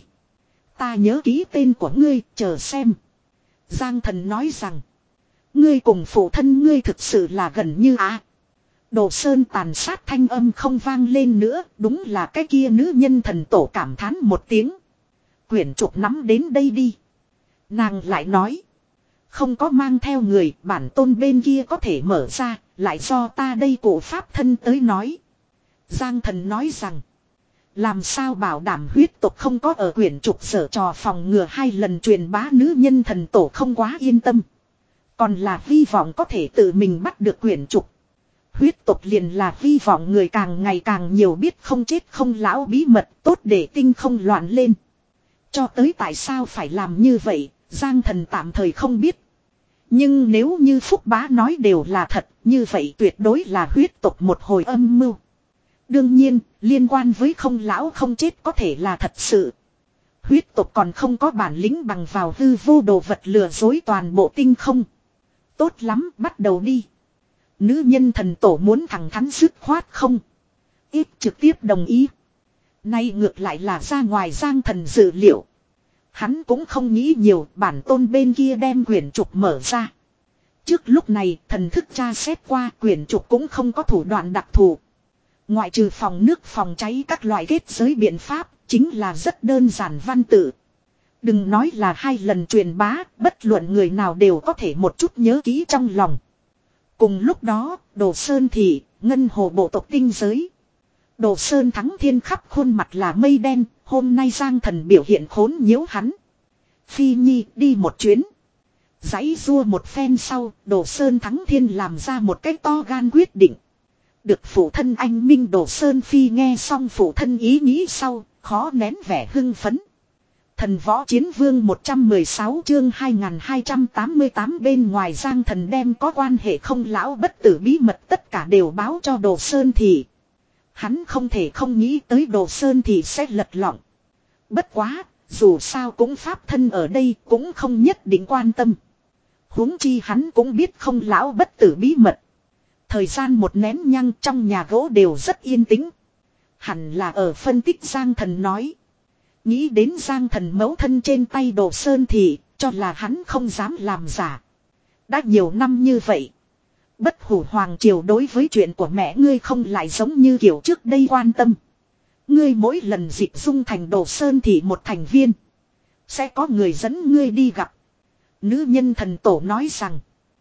Ta nhớ ký tên của ngươi, chờ xem. Giang Thần nói rằng. Ngươi cùng phụ thân ngươi thực sự là gần như á. Đồ Sơn tàn sát thanh âm không vang lên nữa, đúng là cái kia nữ nhân thần tổ cảm thán một tiếng. Quyển trục nắm đến đây đi. Nàng lại nói. Không có mang theo người, bản tôn bên kia có thể mở ra, lại do ta đây cổ pháp thân tới nói. Giang Thần nói rằng. Làm sao bảo đảm huyết tộc không có ở quyển trục sở trò phòng ngừa hai lần truyền bá nữ nhân thần tổ không quá yên tâm. Còn là hy vọng có thể tự mình bắt được quyển trục. Huyết tộc liền là hy vọng người càng ngày càng nhiều biết không chết không lão bí mật tốt để tinh không loạn lên. Cho tới tại sao phải làm như vậy, Giang Thần tạm thời không biết. Nhưng nếu như Phúc Bá nói đều là thật, như vậy tuyệt đối là huyết tộc một hồi âm mưu. Đương nhiên, liên quan với không lão không chết có thể là thật sự. Huyết tộc còn không có bản lĩnh bằng vào hư vô đồ vật lừa dối toàn bộ tinh không. Tốt lắm, bắt đầu đi. Nữ nhân thần tổ muốn thẳng thắn dứt khoát không? Ít trực tiếp đồng ý. Nay ngược lại là ra ngoài Giang Thần dự liệu. Hắn cũng không nghĩ nhiều, bản tôn bên kia đem quyển trục mở ra. Trước lúc này thần thức tra xét qua quyển trục cũng không có thủ đoạn đặc thù. Ngoại trừ phòng nước phòng cháy các loại kết giới biện pháp, chính là rất đơn giản văn tự. Đừng nói là hai lần truyền bá, bất luận người nào đều có thể một chút nhớ kỹ trong lòng. Cùng lúc đó, Đồ Sơn Thị, Ngân Hồ bộ tộc tinh giới. Đồ Sơn Thắng Thiên khắp khuôn mặt là mây đen, hôm nay Giang Thần biểu hiện khốn nhiễu hắn. Phi Nhi đi một chuyến. Giãy rua một phen sau, Đồ Sơn Thắng Thiên làm ra một cách to gan quyết định. Được phụ thân anh minh Đồ Sơn Phi nghe xong phụ thân ý nghĩ sau, khó nén vẻ hưng phấn. Thần võ chiến vương một trăm mười sáu chương hai nghìn hai trăm tám mươi tám bên ngoài Giang Thần đem có quan hệ không lão bất tử bí mật tất cả đều báo cho Đồ Sơn Thị. Hắn không thể không nghĩ tới Đồ Sơn Thị sẽ lật lọng. Bất quá, dù sao cũng pháp thân ở đây cũng không nhất định quan tâm. Huống chi hắn cũng biết không lão bất tử bí mật. Thời gian một nén nhang trong nhà gỗ đều rất yên tĩnh. Hẳn là ở phân tích Giang Thần nói. Nghĩ đến Giang Thần mẫu thân trên tay Đồ Sơn Thị, cho là hắn không dám làm giả. Đã nhiều năm như vậy. Bất hủ hoàng triều đối với chuyện của mẹ ngươi không lại giống như kiểu trước đây quan tâm. Ngươi mỗi lần dịch dung thành Đồ Sơn Thị một thành viên. Sẽ có người dẫn ngươi đi gặp. Nữ nhân thần tổ nói rằng.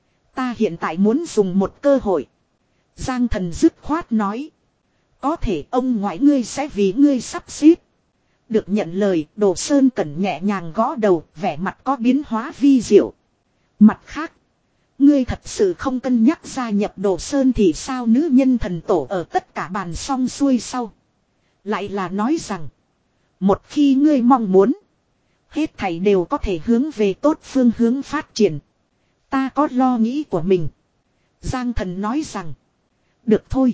Ta hiện tại muốn dùng một cơ hội. Giang Thần dứt khoát nói. Có thể ông ngoại ngươi sẽ vì ngươi sắp xếp. Được nhận lời, Đồ Sơn Cẩn nhẹ nhàng gõ đầu, vẻ mặt có biến hóa vi diệu. Mặt khác, ngươi thật sự không cân nhắc gia nhập Đồ Sơn thì sao? Nữ nhân thần tổ ở tất cả bàn xong xuôi sau. Lại là nói rằng, một khi ngươi mong muốn, hết thảy đều có thể hướng về tốt phương hướng phát triển. Ta có lo nghĩ của mình. Giang Thần nói rằng, được thôi.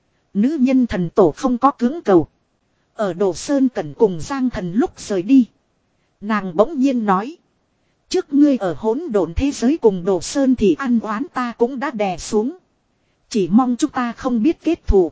Nữ nhân thần tổ không có cưỡng cầu. Ở Đồ Sơn Cẩn cùng Giang Thần lúc rời đi. Nàng bỗng nhiên nói. Trước ngươi ở hỗn độn thế giới cùng Đồ Sơn thì ăn oán ta cũng đã đè xuống. Chỉ mong chúng ta không biết kết thù.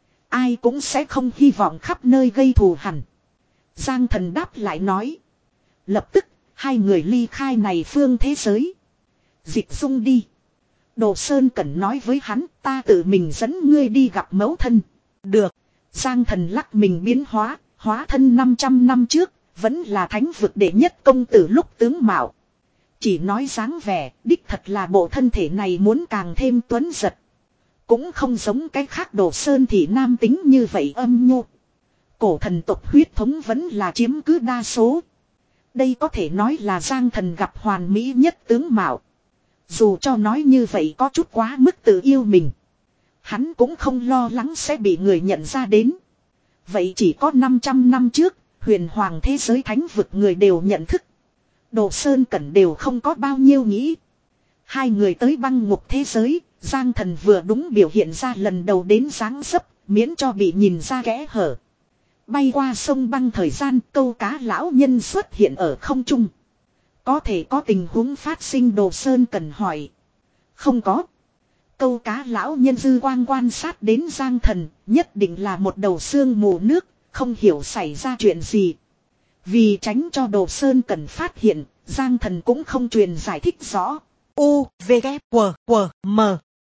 Ai cũng sẽ không hy vọng khắp nơi gây thù hằn. Giang Thần đáp lại nói. Lập tức, hai người ly khai này phương thế giới. Dịch dung đi. Đồ Sơn Cẩn nói với hắn, ta tự mình dẫn ngươi đi gặp mẫu thân. Được. Giang Thần lắc mình biến hóa, hóa thân năm trăm năm trước, vẫn là thánh vực đệ nhất công tử lúc tướng mạo. Chỉ nói dáng vẻ, đích thật là bộ thân thể này muốn càng thêm tuấn giật. Cũng không giống cái khác Đồ Sơn Thị nam tính như vậy âm nhu. Cổ thần tộc huyết thống vẫn là chiếm cứ đa số. Đây có thể nói là Giang Thần gặp hoàn mỹ nhất tướng mạo. Dù cho nói như vậy có chút quá mức tự yêu mình. Hắn cũng không lo lắng sẽ bị người nhận ra đến. Vậy chỉ có năm trăm năm trước, huyền hoàng thế giới thánh vực người đều nhận thức. Đồ Sơn Cẩn đều không có bao nhiêu nghĩ. Hai người tới băng ngục thế giới, Giang Thần vừa đúng biểu hiện ra lần đầu đến dáng dấp, miễn cho bị nhìn ra kẽ hở. Bay qua sông băng thời gian, câu cá lão nhân xuất hiện ở không trung. Có thể có tình huống phát sinh? Đồ Sơn Cẩn hỏi. Không có. Câu cá lão nhân dư quang quan sát đến Giang Thần, nhất định là một đầu sương mù nước, không hiểu xảy ra chuyện gì. Vì tránh cho Đồ Sơn Cẩn phát hiện, Giang Thần cũng không truyền giải thích rõ. U, V, K, W, W, M.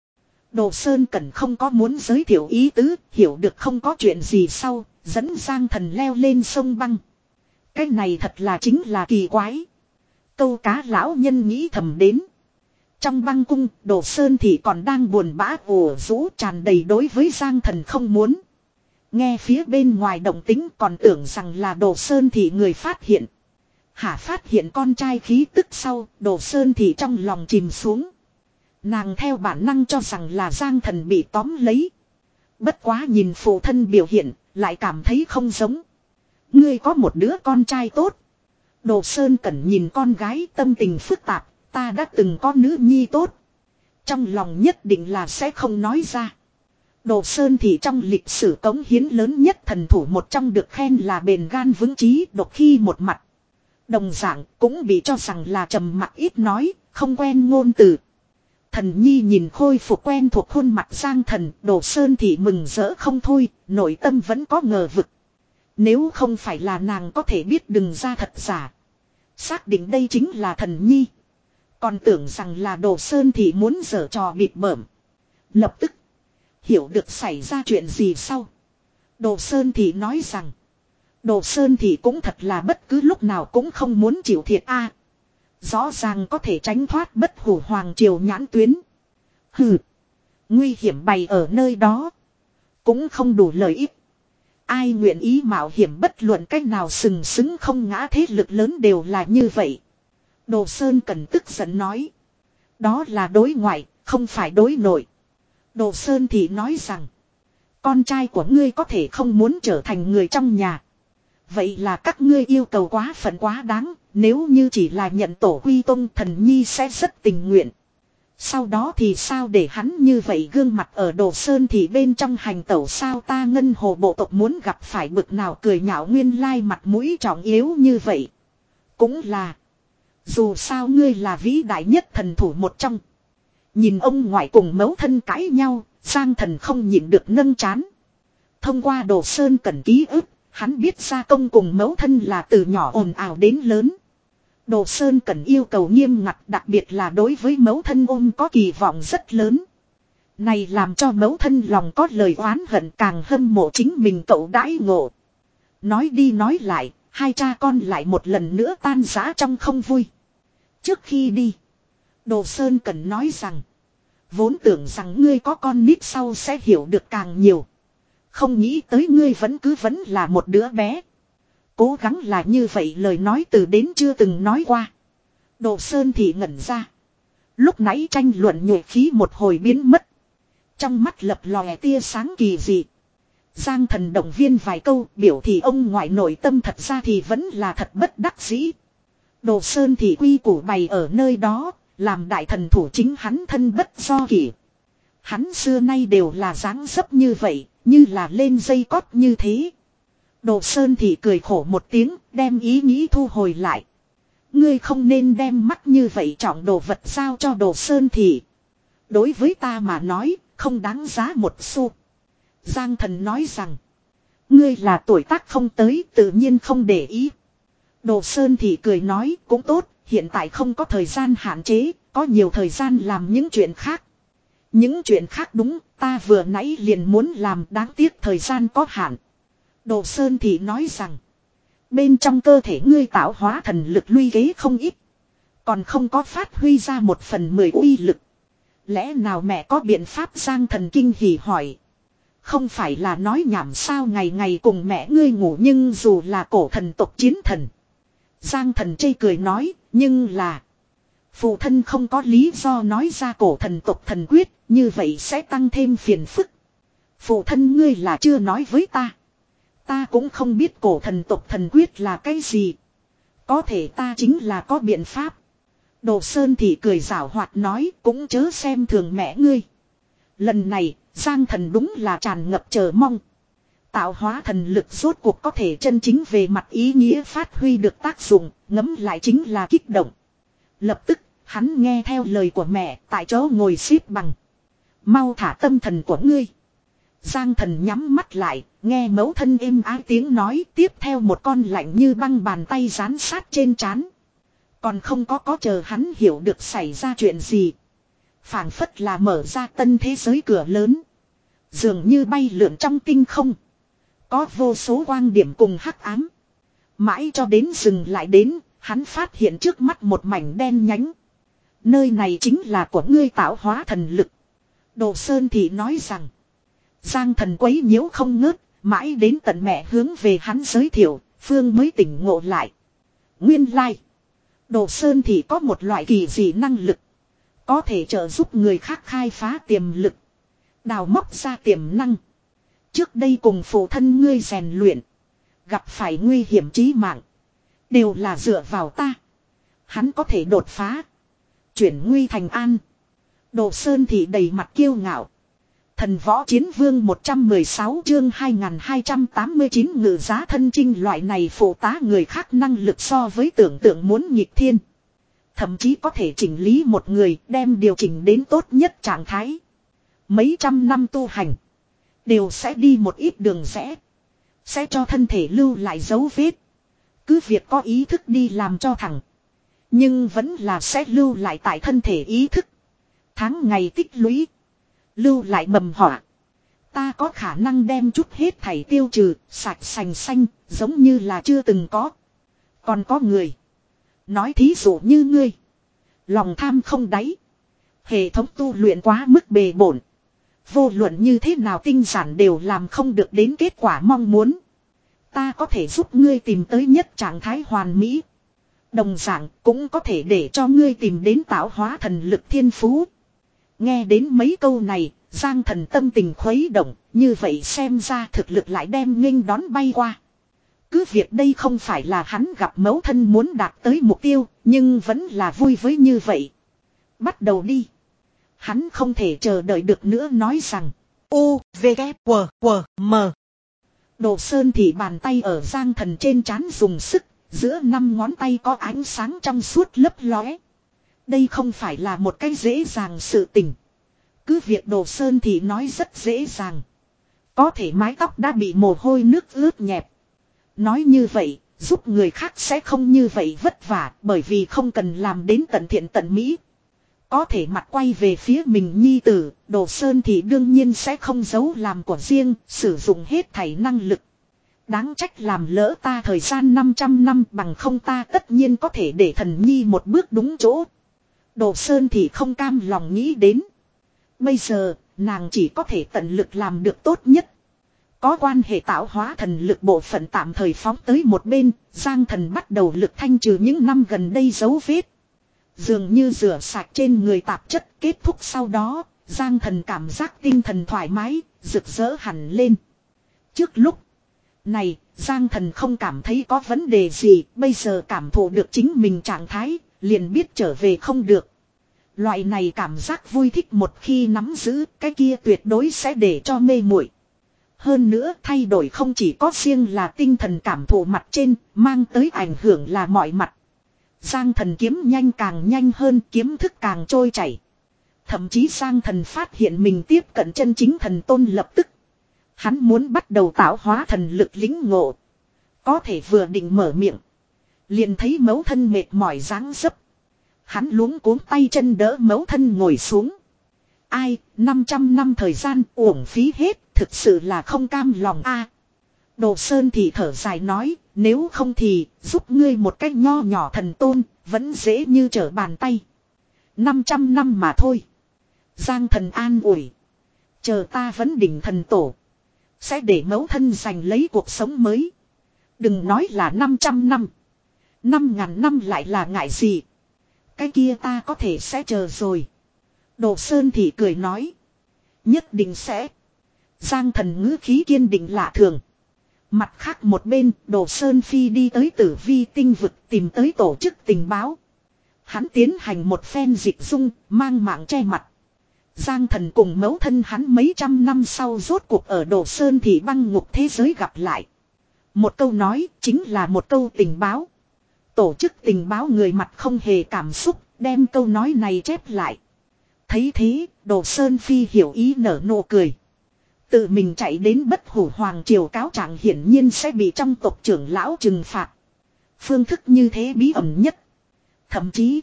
Đồ Sơn Cẩn không có muốn giới thiệu ý tứ, hiểu được không có chuyện gì sau, dẫn Giang Thần leo lên sông băng. Cái này thật là chính là kỳ quái. Câu cá lão nhân nghĩ thầm đến. Trong băng cung, Đồ Sơn thì còn đang buồn bã ủ rũ tràn đầy đối với Giang Thần không muốn. Nghe phía bên ngoài động tính còn tưởng rằng là Đồ Sơn thì người phát hiện. Hả phát hiện con trai khí tức sau, Đồ Sơn thì trong lòng chìm xuống. Nàng theo bản năng cho rằng là Giang Thần bị tóm lấy. Bất quá nhìn phụ thân biểu hiện, lại cảm thấy không giống. Ngươi có một đứa con trai tốt. Đồ Sơn Cẩn nhìn con gái tâm tình phức tạp. Ta đã từng có nữ nhi tốt. Trong lòng nhất định là sẽ không nói ra. Đồ Sơn thì trong lịch sử cống hiến lớn nhất thần thủ một trong được khen là bền gan vững chí độc khi một mặt. Đồng dạng cũng bị cho rằng là trầm mặc ít nói, không quen ngôn từ. Thần nhi nhìn khôi phục quen thuộc khuôn mặt Giang Thần, Đồ Sơn thì mừng rỡ không thôi, nội tâm vẫn có ngờ vực. Nếu không phải là nàng có thể biết đừng ra thật giả. Xác định đây chính là thần nhi. Còn tưởng rằng là Đồ Sơn thì muốn giở trò bịp bợm. Lập tức. Hiểu được xảy ra chuyện gì sau. Đồ Sơn thì nói rằng. Đồ Sơn thì cũng thật là bất cứ lúc nào cũng không muốn chịu thiệt a. Rõ ràng có thể tránh thoát bất hủ hoàng triều nhãn tuyến. Hừ. Nguy hiểm bày ở nơi đó. Cũng không đủ lợi ích. Ai nguyện ý mạo hiểm bất luận cách nào sừng sững không ngã thế lực lớn đều là như vậy. Đồ Sơn cần tức giận nói. Đó là đối ngoại, không phải đối nội. Đồ Sơn thì nói rằng. Con trai của ngươi có thể không muốn trở thành người trong nhà. Vậy là các ngươi yêu cầu quá phận quá đáng. Nếu như chỉ là nhận tổ quy tông thần nhi sẽ rất tình nguyện. Sau đó thì sao để hắn như vậy gương mặt ở Đồ Sơn thì bên trong hành tẩu sao ta ngân hồ bộ tộc muốn gặp phải bực nào cười nhạo nguyên lai mặt mũi trọng yếu như vậy. Cũng là. Dù sao ngươi là vĩ đại nhất thần thủ một trong. Nhìn ông ngoại cùng mẫu thân cãi nhau, Giang Thần không nhịn được nâng chán. Thông qua Đồ Sơn cần ký ức, hắn biết gia công cùng mẫu thân là từ nhỏ ồn ào đến lớn. Đồ Sơn cần yêu cầu nghiêm ngặt đặc biệt là đối với mẫu thân ôm có kỳ vọng rất lớn. Này làm cho mẫu thân lòng có lời oán hận càng hâm mộ chính mình cậu đãi ngộ. Nói đi nói lại, hai cha con lại một lần nữa tan rã trong không vui. Trước khi đi, Đồ Sơn cần nói rằng, vốn tưởng rằng ngươi có con nít sau sẽ hiểu được càng nhiều. Không nghĩ tới ngươi vẫn cứ vẫn là một đứa bé. Cố gắng là như vậy lời nói từ đến chưa từng nói qua. Đồ Sơn thì ngẩn ra. Lúc nãy tranh luận nhuệ khí một hồi biến mất. Trong mắt lập lòe tia sáng kỳ dị. Giang Thần động viên vài câu biểu thì ông ngoại nội tâm thật ra thì vẫn là thật bất đắc dĩ. Đồ Sơn thì quy củ bày ở nơi đó, làm đại thần thủ chính hắn thân bất do kỷ. Hắn xưa nay đều là dáng dấp như vậy, như là lên dây cót như thế. Đồ Sơn thì cười khổ một tiếng, đem ý nghĩ thu hồi lại. Ngươi không nên đem mắt như vậy trọng đồ vật giao cho Đồ Sơn thì. Đối với ta mà nói, không đáng giá một xu. Giang Thần nói rằng, ngươi là tuổi tác không tới, tự nhiên không để ý. Đồ Sơn thì cười nói, cũng tốt, hiện tại không có thời gian hạn chế, có nhiều thời gian làm những chuyện khác. Những chuyện khác đúng, ta vừa nãy liền muốn làm, đáng tiếc thời gian có hạn. Đồ Sơn thì nói rằng, bên trong cơ thể ngươi tạo hóa thần lực luy ghế không ít. Còn không có phát huy ra một phần mười uy lực. Lẽ nào mẹ có biện pháp? Giang Thần kinh hỉ hỏi. Không phải là nói nhảm sao, ngày ngày cùng mẹ ngươi ngủ nhưng dù là cổ thần tộc chiến thần. Giang Thần chê cười nói, nhưng là phụ thân không có lý do nói ra cổ thần tộc thần quyết, như vậy sẽ tăng thêm phiền phức. Phụ thân ngươi là chưa nói với ta. Ta cũng không biết cổ thần tộc thần quyết là cái gì. Có thể ta chính là có biện pháp. Đồ Sơn thì cười giảo hoạt nói, cũng chớ xem thường mẹ ngươi. Lần này, Giang Thần đúng là tràn ngập chờ mong. Tạo hóa thần lực rốt cuộc có thể chân chính về mặt ý nghĩa phát huy được tác dụng, ngấm lại chính là kích động. Lập tức, hắn nghe theo lời của mẹ, tại chỗ ngồi xếp bằng. Mau thả tâm thần của ngươi. Giang Thần nhắm mắt lại, nghe mẫu thân êm ái tiếng nói, tiếp theo một con lạnh như băng bàn tay dán sát trên trán. Còn không có có chờ hắn hiểu được xảy ra chuyện gì. Phảng phất là mở ra tân thế giới cửa lớn. Dường như bay lượn trong tinh không. Có vô số quang điểm cùng hắc ám. Mãi cho đến dừng lại đến, hắn phát hiện trước mắt một mảnh đen nhánh. Nơi này chính là của ngươi tạo hóa thần lực. Đồ Sơn thì nói rằng. Giang Thần quấy nhiễu không ngớt, mãi đến tận mẹ hướng về hắn giới thiệu, Phương mới tỉnh ngộ lại. Nguyên lai. Đồ Sơn thì có một loại kỳ dị năng lực. Có thể trợ giúp người khác khai phá tiềm lực. Đào móc ra tiềm năng. Trước đây cùng phụ thân ngươi rèn luyện. Gặp phải nguy hiểm chí mạng. Đều là dựa vào ta. Hắn có thể đột phá. Chuyển nguy thành an. Đồ Sơn thì đầy mặt kiêu ngạo. Thần võ chiến vương một trăm mười sáu chương hai nghìn hai trăm tám mươi chín ngự giá thân chinh, loại này phụ tá người khác năng lực so với tưởng tượng muốn nghịch thiên. Thậm chí có thể chỉnh lý một người đem điều chỉnh đến tốt nhất trạng thái. Mấy trăm năm tu hành. Đều sẽ đi một ít đường rẽ. Sẽ cho thân thể lưu lại dấu vết. Cứ việc có ý thức đi làm cho thẳng. Nhưng vẫn là sẽ lưu lại tại thân thể ý thức. Tháng ngày tích lũy. Lưu lại mầm họa. Ta có khả năng đem chút hết thảy tiêu trừ, sạch sành xanh, giống như là chưa từng có. Còn có người. Nói thí dụ như ngươi. Lòng tham không đáy. Hệ thống tu luyện quá mức bề bổn. Vô luận như thế nào tinh giản đều làm không được đến kết quả mong muốn. Ta có thể giúp ngươi tìm tới nhất trạng thái hoàn mỹ. Đồng dạng cũng có thể để cho ngươi tìm đến tạo hóa thần lực thiên phú. Nghe đến mấy câu này, Giang Thần tâm tình khuấy động, như vậy xem ra thực lực lại đem nghênh đón bay qua. Cứ việc đây không phải là hắn gặp mẫu thân muốn đạt tới mục tiêu, nhưng vẫn là vui với như vậy. Bắt đầu đi. Hắn không thể chờ đợi được nữa nói rằng. U, V, K, W, W, M. Đồ Sơn thì bàn tay ở Giang Thần trên trán dùng sức, giữa năm ngón tay có ánh sáng trong suốt lấp lóe. Đây không phải là một cái dễ dàng sự tình. Cứ việc Đồ Sơn thì nói rất dễ dàng. Có thể mái tóc đã bị mồ hôi nước ướt nhẹp. Nói như vậy, giúp người khác sẽ không như vậy vất vả, bởi vì không cần làm đến tận thiện tận mỹ. Có thể mặt quay về phía mình nhi tử, Đồ Sơn thì đương nhiên sẽ không giấu làm của riêng, sử dụng hết thảy năng lực. Đáng trách làm lỡ ta thời gian năm trăm năm, bằng không ta tất nhiên có thể để thần nhi một bước đúng chỗ. Đồ Sơn thì không cam lòng nghĩ đến. Bây giờ, nàng chỉ có thể tận lực làm được tốt nhất. Có quan hệ tạo hóa thần lực bộ phận tạm thời phóng tới một bên, Giang Thần bắt đầu lực thanh trừ những năm gần đây dấu vết. Dường như rửa sạch trên người tạp chất, kết thúc sau đó, Giang Thần cảm giác tinh thần thoải mái, rực rỡ hẳn lên. Trước lúc này, Giang Thần không cảm thấy có vấn đề gì, bây giờ cảm thụ được chính mình trạng thái, liền biết trở về không được. Loại này cảm giác vui thích một khi nắm giữ, cái kia tuyệt đối sẽ để cho mê muội. Hơn nữa thay đổi không chỉ có riêng là tinh thần cảm thụ mặt trên, mang tới ảnh hưởng là mọi mặt. Giang Thần kiếm nhanh càng nhanh hơn, kiếm thức càng trôi chảy. Thậm chí Giang Thần phát hiện mình tiếp cận chân chính thần tôn lập tức. Hắn muốn bắt đầu tạo hóa thần lực lính ngộ. Có thể vừa định mở miệng. Liền thấy mẫu thân mệt mỏi dáng dấp. Hắn luống cuống tay chân đỡ mẫu thân ngồi xuống. Ai, năm trăm năm thời gian uổng phí hết, thực sự là không cam lòng a. Đồ Sơn thì thở dài nói, nếu không thì giúp ngươi một cách nho nhỏ thần tôn, vẫn dễ như trở bàn tay. năm trăm năm mà thôi. Giang Thần an ủi. Chờ ta vẫn đỉnh thần tổ. Sẽ để mẫu thân giành lấy cuộc sống mới. Đừng nói là năm trăm năm. Năm ngàn năm lại là ngại gì. Cái kia ta có thể sẽ chờ rồi. Đồ Sơn thì cười nói. Nhất định sẽ. Giang Thần ngữ khí kiên định lạ thường. Mặt khác một bên, Đồ Sơn Phi đi tới Tử Vi tinh vực tìm tới tổ chức tình báo. Hắn tiến hành một phen dịch dung, mang mạng che mặt. Giang Thần cùng mẫu thân hắn mấy trăm năm sau rốt cuộc ở Đồ Sơn thì băng ngục thế giới gặp lại. Một câu nói chính là một câu tình báo. Tổ chức tình báo người mặt không hề cảm xúc, đem câu nói này chép lại. Thấy thế, Đồ Sơn Phi hiểu ý nở nụ cười. Tự mình chạy đến Bất Hủ Hoàng triều cáo trạng hiển nhiên sẽ bị trong tộc trưởng lão trừng phạt. Phương thức như thế bí ẩn nhất. Thậm chí,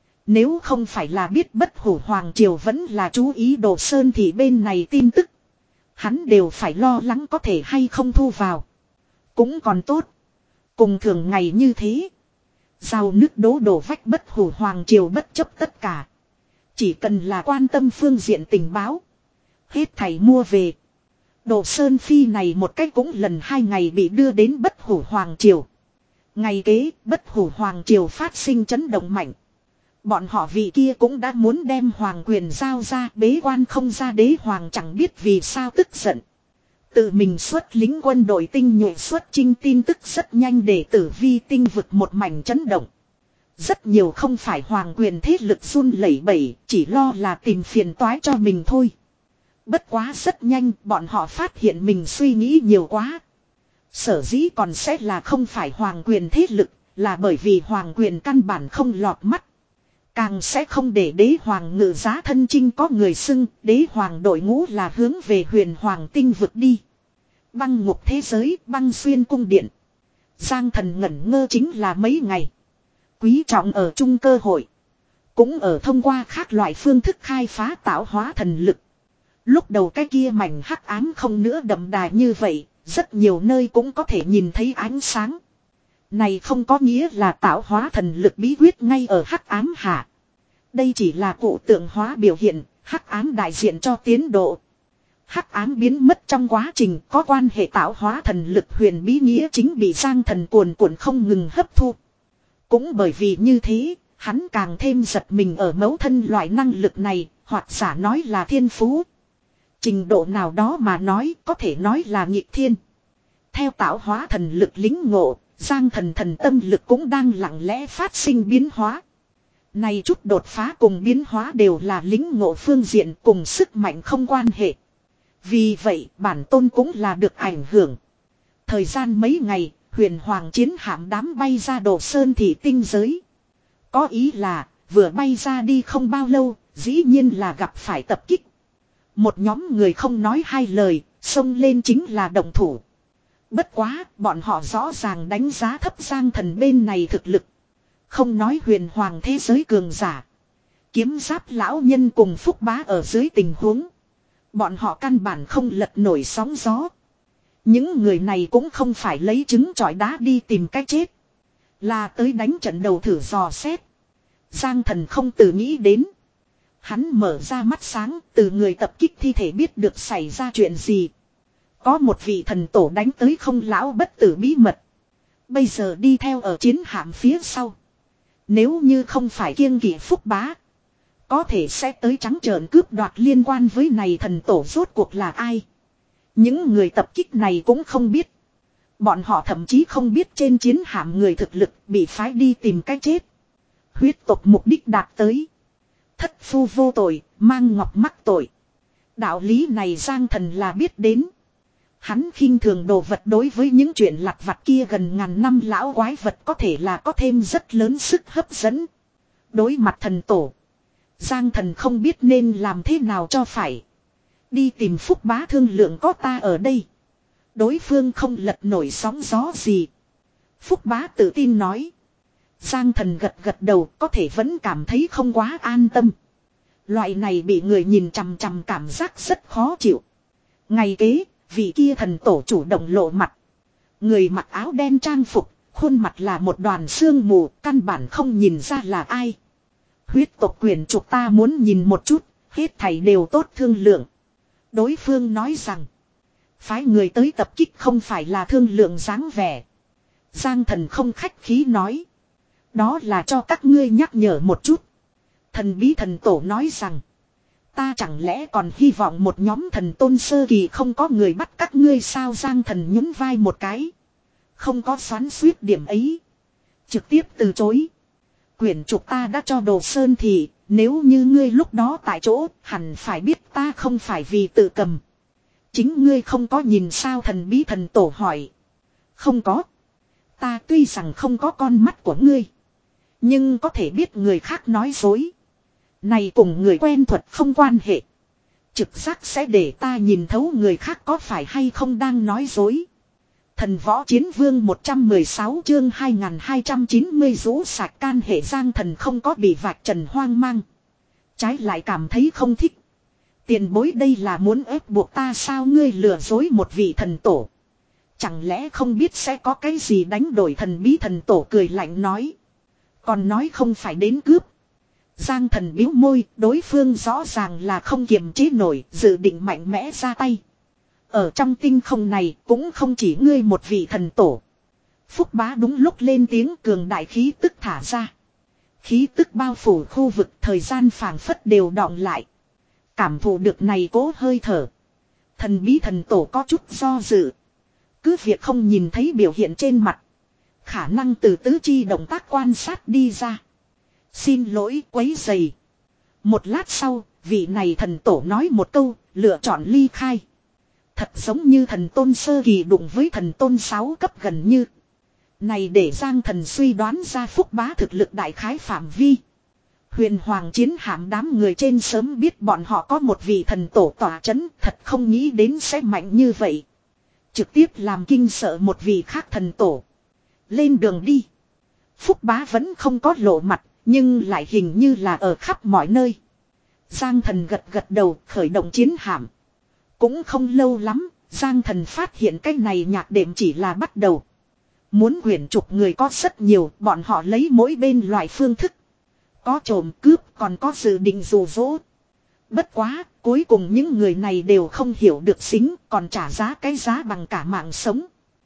nếu không phải là biết Bất Hủ Hoàng triều vẫn là chú ý Đồ Sơn thì bên này tin tức, hắn đều phải lo lắng có thể hay không thu vào. Cũng còn tốt. Cùng thường ngày như thế. Rào nước đố đổ vách Bất Hủ Hoàng triều bất chấp tất cả. Chỉ cần là quan tâm phương diện tình báo. Hết thầy mua về. Đồ Sơn Phi này một cách cũng lần hai ngày bị đưa đến Bất Hủ Hoàng triều. Ngày kế, Bất Hủ Hoàng triều phát sinh chấn động mạnh. Bọn họ vị kia cũng đã muốn đem hoàng quyền giao ra, bế quan không ra, đế hoàng chẳng biết vì sao tức giận. Tự mình xuất lính quân đội tinh nhuệ xuất chinh, tin tức rất nhanh để Tử Vi tinh vực một mảnh chấn động. Rất nhiều không phải hoàng quyền thế lực run lẩy bẩy, chỉ lo là tìm phiền toái cho mình thôi. Bất quá rất nhanh bọn họ phát hiện mình suy nghĩ nhiều quá. Sở dĩ còn sẽ là không phải hoàng quyền thế lực, là bởi vì hoàng quyền căn bản không lọt mắt. Càng sẽ không để đế hoàng ngự giá thân chinh, có người xưng đế hoàng đội ngũ là hướng về huyền hoàng tinh vực đi. Băng ngục thế giới, băng xuyên cung điện. Giang Thần ngẩn ngơ chính là mấy ngày. Quý trọng ở chung cơ hội. Cũng ở thông qua khác loại phương thức khai phá tạo hóa thần lực. Lúc đầu cái kia mảnh hắc ám không nữa đậm đà như vậy. Rất nhiều nơi cũng có thể nhìn thấy ánh sáng. Này không có nghĩa là tạo hóa thần lực bí quyết ngay ở hắc ám hạ. Đây chỉ là cụ tượng hóa biểu hiện, hắc ám đại diện cho tiến độ. Hắc ám biến mất trong quá trình có quan hệ tạo hóa thần lực huyền bí nghĩa chính bị Giang Thần cuồn cuộn không ngừng hấp thu. Cũng bởi vì như thế, hắn càng thêm giật mình ở mấu thân loại năng lực này, hoặc giả nói là thiên phú. Trình độ nào đó mà nói có thể nói là nghịch thiên. Theo tạo hóa thần lực lính ngộ, Giang Thần thần tâm lực cũng đang lặng lẽ phát sinh biến hóa. Này chút đột phá cùng biến hóa đều là lính ngộ phương diện cùng sức mạnh không quan hệ. Vì vậy bản tôn cũng là được ảnh hưởng. Thời gian mấy ngày, huyền hoàng chiến hạm đám bay ra Đồ Sơn thị tinh giới. Có ý là, vừa bay ra đi không bao lâu, dĩ nhiên là gặp phải tập kích. Một nhóm người không nói hai lời, xông lên chính là động thủ. Bất quá, bọn họ rõ ràng đánh giá thấp Giang Thần bên này thực lực. Không nói huyền hoàng thế giới cường giả. Kiếm giáp lão nhân cùng Phúc Bá ở dưới tình huống. Bọn họ căn bản không lật nổi sóng gió. Những người này cũng không phải lấy trứng trọi đá đi tìm cách chết. Là tới đánh trận đầu thử dò xét. Giang Thần không tự nghĩ đến. Hắn mở ra mắt sáng từ người tập kích thi thể biết được xảy ra chuyện gì. Có một vị thần tổ đánh tới không lão bất tử bí mật. Bây giờ đi theo ở chiến hạm phía sau. Nếu như không phải kiêng kỵ Phúc Bá. Có thể sẽ tới trắng trợn cướp đoạt liên quan với này thần tổ rốt cuộc là ai. Những người tập kích này cũng không biết. Bọn họ thậm chí không biết trên chiến hạm người thực lực bị phái đi tìm cách chết. Huyết tộc mục đích đạt tới. Thất phu vô tội, mang ngọc mắc tội. Đạo lý này Giang Thần là biết đến. Hắn khinh thường đồ vật đối với những chuyện lặt vặt kia gần ngàn năm lão quái vật có thể là có thêm rất lớn sức hấp dẫn. Đối mặt thần tổ. Giang Thần không biết nên làm thế nào cho phải. Đi tìm Phúc Bá thương lượng có ta ở đây. Đối phương không lật nổi sóng gió gì. Phúc Bá tự tin nói. Giang Thần gật gật đầu có thể vẫn cảm thấy không quá an tâm. Loại này bị người nhìn chằm chằm cảm giác rất khó chịu. Ngày kế, vị kia thần tổ chủ động lộ mặt. Người mặc áo đen trang phục, khuôn mặt là một đoàn sương mù, căn bản không nhìn ra là ai. Huyết tộc quyền trục ta muốn nhìn một chút, hết thảy đều tốt thương lượng. Đối phương nói rằng, phái người tới tập kích không phải là thương lượng dáng vẻ. Giang Thần không khách khí nói. Đó là cho các ngươi nhắc nhở một chút. Thần bí thần tổ nói rằng, ta chẳng lẽ còn hy vọng một nhóm thần tôn sơ kỳ không có người bắt các ngươi sao? Giang Thần nhún vai một cái. Không có xoắn suýt điểm ấy. Trực tiếp từ chối. Quyển trục ta đã cho Đồ Sơn thì, nếu như ngươi lúc đó tại chỗ, hẳn phải biết ta không phải vì tự cầm. Chính ngươi không có nhìn sao? Thần bí thần tổ hỏi. Không có. Ta tuy rằng không có con mắt của ngươi. Nhưng có thể biết người khác nói dối. Này cùng người quen thuật không quan hệ. Trực giác sẽ để ta nhìn thấu người khác có phải hay không đang nói dối. Thần võ chiến vương một trăm mười sáu chương hai nghìn hai trăm chín mươi rũ sạch can hệ. Giang Thần không có bị vạch trần hoang mang. Trái lại cảm thấy không thích. Tiền bối đây là muốn ép buộc ta sao? Ngươi lừa dối một vị thần tổ. Chẳng lẽ không biết sẽ có cái gì đánh đổi? Thần bí thần tổ cười lạnh nói. Còn nói không phải đến cướp. Giang Thần biếu môi, đối phương rõ ràng là không kiềm chế nổi, dự định mạnh mẽ ra tay. Ở trong tinh không này cũng không chỉ ngươi một vị thần tổ. Phúc Bá đúng lúc lên tiếng, cường đại khí tức thả ra. Khí tức bao phủ khu vực, thời gian phảng phất đều đọng lại. Cảm thụ được này cố hơi thở. Thần bí thần tổ có chút do dự. Cứ việc không nhìn thấy biểu hiện trên mặt. Khả năng từ tứ chi động tác quan sát đi ra. Xin lỗi quấy rầy. Một lát sau, vị này thần tổ nói một câu, lựa chọn ly khai. Thật giống như thần tôn sơ kỳ đụng với thần tôn sáu cấp gần như. Này để Giang Thần suy đoán ra Phúc Bá thực lực đại khái phạm vi. Huyền hoàng chiến hạm đám người trên sớm biết bọn họ có một vị thần tổ tỏa chấn, thật không nghĩ đến sẽ mạnh như vậy. Trực tiếp làm kinh sợ một vị khác thần tổ. Lên đường đi. Phúc Bá vẫn không có lộ mặt, nhưng lại hình như là ở khắp mọi nơi. Giang Thần gật gật đầu, khởi động chiến hạm. Cũng không lâu lắm, Giang Thần phát hiện cái này nhạc đệm chỉ là bắt đầu. Muốn quyển trục người có rất nhiều, bọn họ lấy mỗi bên loại phương thức. Có trộm cướp, còn có dự định dụ dỗ. Bất quá, cuối cùng những người này đều không hiểu được xính, còn trả giá cái giá bằng cả mạng sống.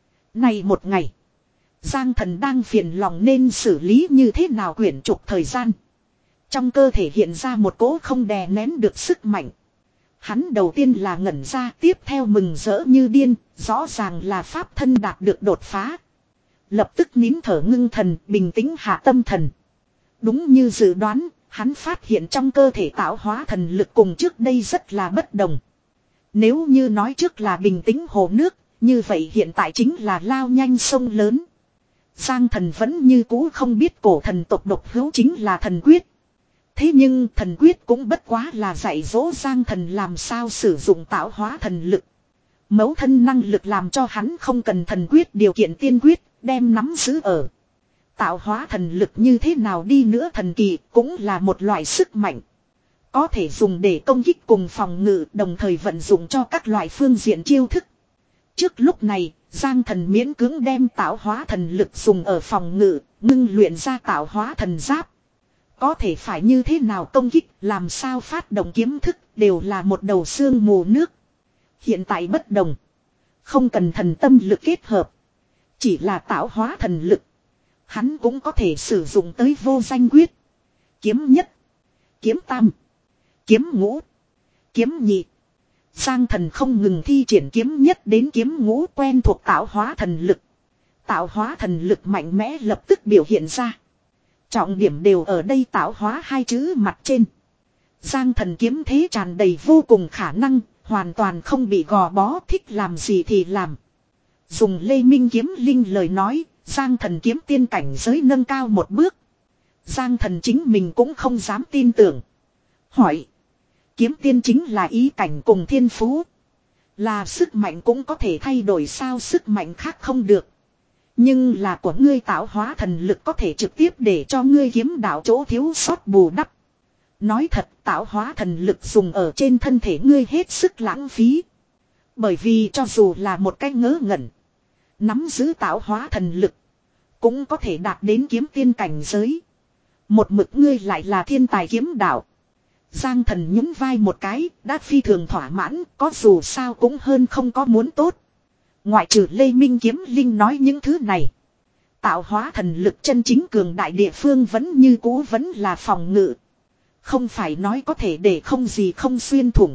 Này một ngày, Giang Thần đang phiền lòng nên xử lý như thế nào quyển trục thời gian. Trong cơ thể hiện ra một cỗ không đè nén được sức mạnh. Hắn đầu tiên là ngẩn ra, tiếp theo mừng rỡ như điên, rõ ràng là pháp thân đạt được đột phá. Lập tức nín thở ngưng thần, bình tĩnh hạ tâm thần. Đúng như dự đoán, hắn phát hiện trong cơ thể tạo hóa thần lực cùng trước đây rất là bất đồng. Nếu như nói trước là bình tĩnh hồ nước, như vậy hiện tại chính là lao nhanh sông lớn. Giang Thần vẫn như cũ không biết cổ thần tộc độc hữu chính là thần quyết. Thế nhưng thần quyết cũng bất quá là dạy dỗ Giang Thần làm sao sử dụng tạo hóa thần lực. Mẫu thân năng lực làm cho hắn không cần thần quyết điều kiện tiên quyết, đem nắm giữ ở. Tạo hóa thần lực như thế nào đi nữa thần kỳ cũng là một loại sức mạnh. Có thể dùng để công kích cùng phòng ngự đồng thời vận dụng cho các loại phương diện chiêu thức. Trước lúc này, Giang Thần miễn cưỡng đem tạo hóa thần lực dùng ở phòng ngự, ngưng luyện ra tạo hóa thần giáp. Có thể phải như thế nào công kích, làm sao phát động kiếm thức, đều là một đầu xương mù nước. Hiện tại bất đồng. Không cần thần tâm lực kết hợp. Chỉ là tạo hóa thần lực. Hắn cũng có thể sử dụng tới vô danh quyết. Kiếm nhất. Kiếm tam. Kiếm ngũ. Kiếm nhị. Giang Thần không ngừng thi triển kiếm nhất đến kiếm ngũ quen thuộc tạo hóa thần lực. Tạo hóa thần lực mạnh mẽ lập tức biểu hiện ra. Trọng điểm đều ở đây tạo hóa hai chữ mặt trên. Giang Thần kiếm thế tràn đầy vô cùng khả năng, hoàn toàn không bị gò bó, thích làm gì thì làm. Dùng Lê Minh kiếm linh lời nói, Giang Thần kiếm tiên cảnh giới nâng cao một bước. Giang Thần chính mình cũng không dám tin tưởng. Hỏi. Kiếm tiên chính là ý cảnh cùng thiên phú. Là sức mạnh cũng có thể thay đổi sao, sức mạnh khác không được. Nhưng là của ngươi tạo hóa thần lực có thể trực tiếp để cho ngươi kiếm đạo chỗ thiếu sót bù đắp. Nói thật, tạo hóa thần lực dùng ở trên thân thể ngươi hết sức lãng phí. Bởi vì cho dù là một cái ngớ ngẩn, nắm giữ tạo hóa thần lực, cũng có thể đạt đến kiếm tiên cảnh giới. Một mực ngươi lại là thiên tài kiếm đạo. Giang Thần nhún vai một cái, đã phi thường thỏa mãn, có dù sao cũng hơn không có muốn tốt. Ngoại trừ Lê Minh kiếm linh nói những thứ này. Tạo hóa thần lực chân chính cường đại địa phương vẫn như cũ vẫn là phòng ngự. Không phải nói có thể để không gì không xuyên thủng.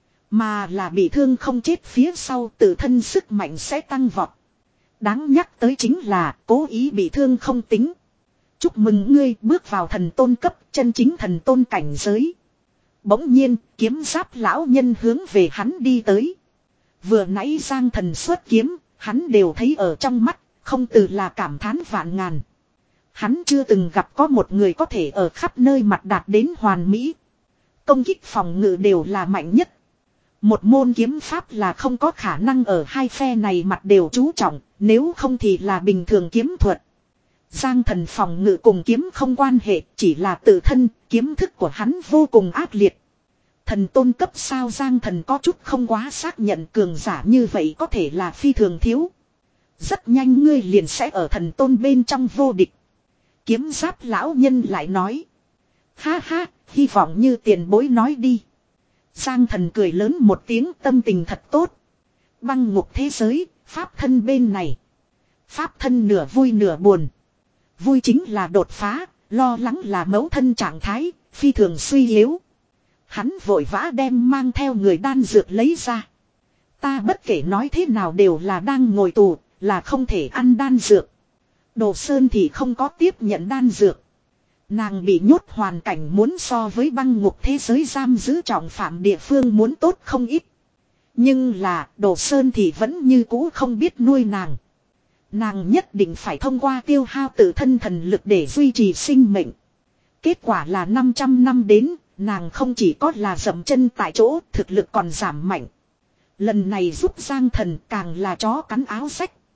Mà là bị thương không chết phía sau tự thân sức mạnh sẽ tăng vọt. Đáng nhắc tới chính là cố ý bị thương không tính. Chúc mừng ngươi bước vào thần tôn cấp, chân chính thần tôn cảnh giới. Bỗng nhiên, kiếm giáp lão nhân hướng về hắn đi tới. Vừa nãy Giang Thần xuất kiếm, hắn đều thấy ở trong mắt, không từ là cảm thán vạn ngàn. Hắn chưa từng gặp có một người có thể ở khắp nơi mặt đạt đến hoàn mỹ. Công kích phòng ngự đều là mạnh nhất. Một môn kiếm pháp là không có khả năng ở hai phe này mặt đều chú trọng, nếu không thì là bình thường kiếm thuật. Giang Thần phòng ngự cùng kiếm không quan hệ, chỉ là tự thân, kiếm thức của hắn vô cùng ác liệt. Thần tôn cấp sao, Giang Thần có chút không quá xác nhận, cường giả như vậy có thể là phi thường thiếu. Rất nhanh ngươi liền sẽ ở thần tôn bên trong vô địch. Kiếm giáp lão nhân lại nói. Ha ha, hy vọng như tiền bối nói đi. Giang Thần cười lớn một tiếng, tâm tình thật tốt. Băng ngục thế giới, pháp thân bên này. Pháp thân nửa vui nửa buồn. Vui chính là đột phá, lo lắng là mẫu thân trạng thái, phi thường suy yếu. Hắn vội vã đem mang theo người đan dược lấy ra. Ta bất kể nói thế nào đều là đang ngồi tù, là không thể ăn đan dược. Đồ Sơn thì không có tiếp nhận đan dược. Nàng bị nhốt hoàn cảnh muốn so với băng ngục thế giới giam giữ trọng phạm địa phương muốn tốt không ít. Nhưng là Đồ Sơn thì vẫn như cũ không biết nuôi nàng. Nàng nhất định phải thông qua tiêu hao tự thân thần lực để duy trì sinh mệnh. Kết quả là năm trăm năm đến, nàng không chỉ có là dậm chân tại chỗ, thực lực còn giảm mạnh. Lần này giúp Giang Thần càng là chó cắn áo rách.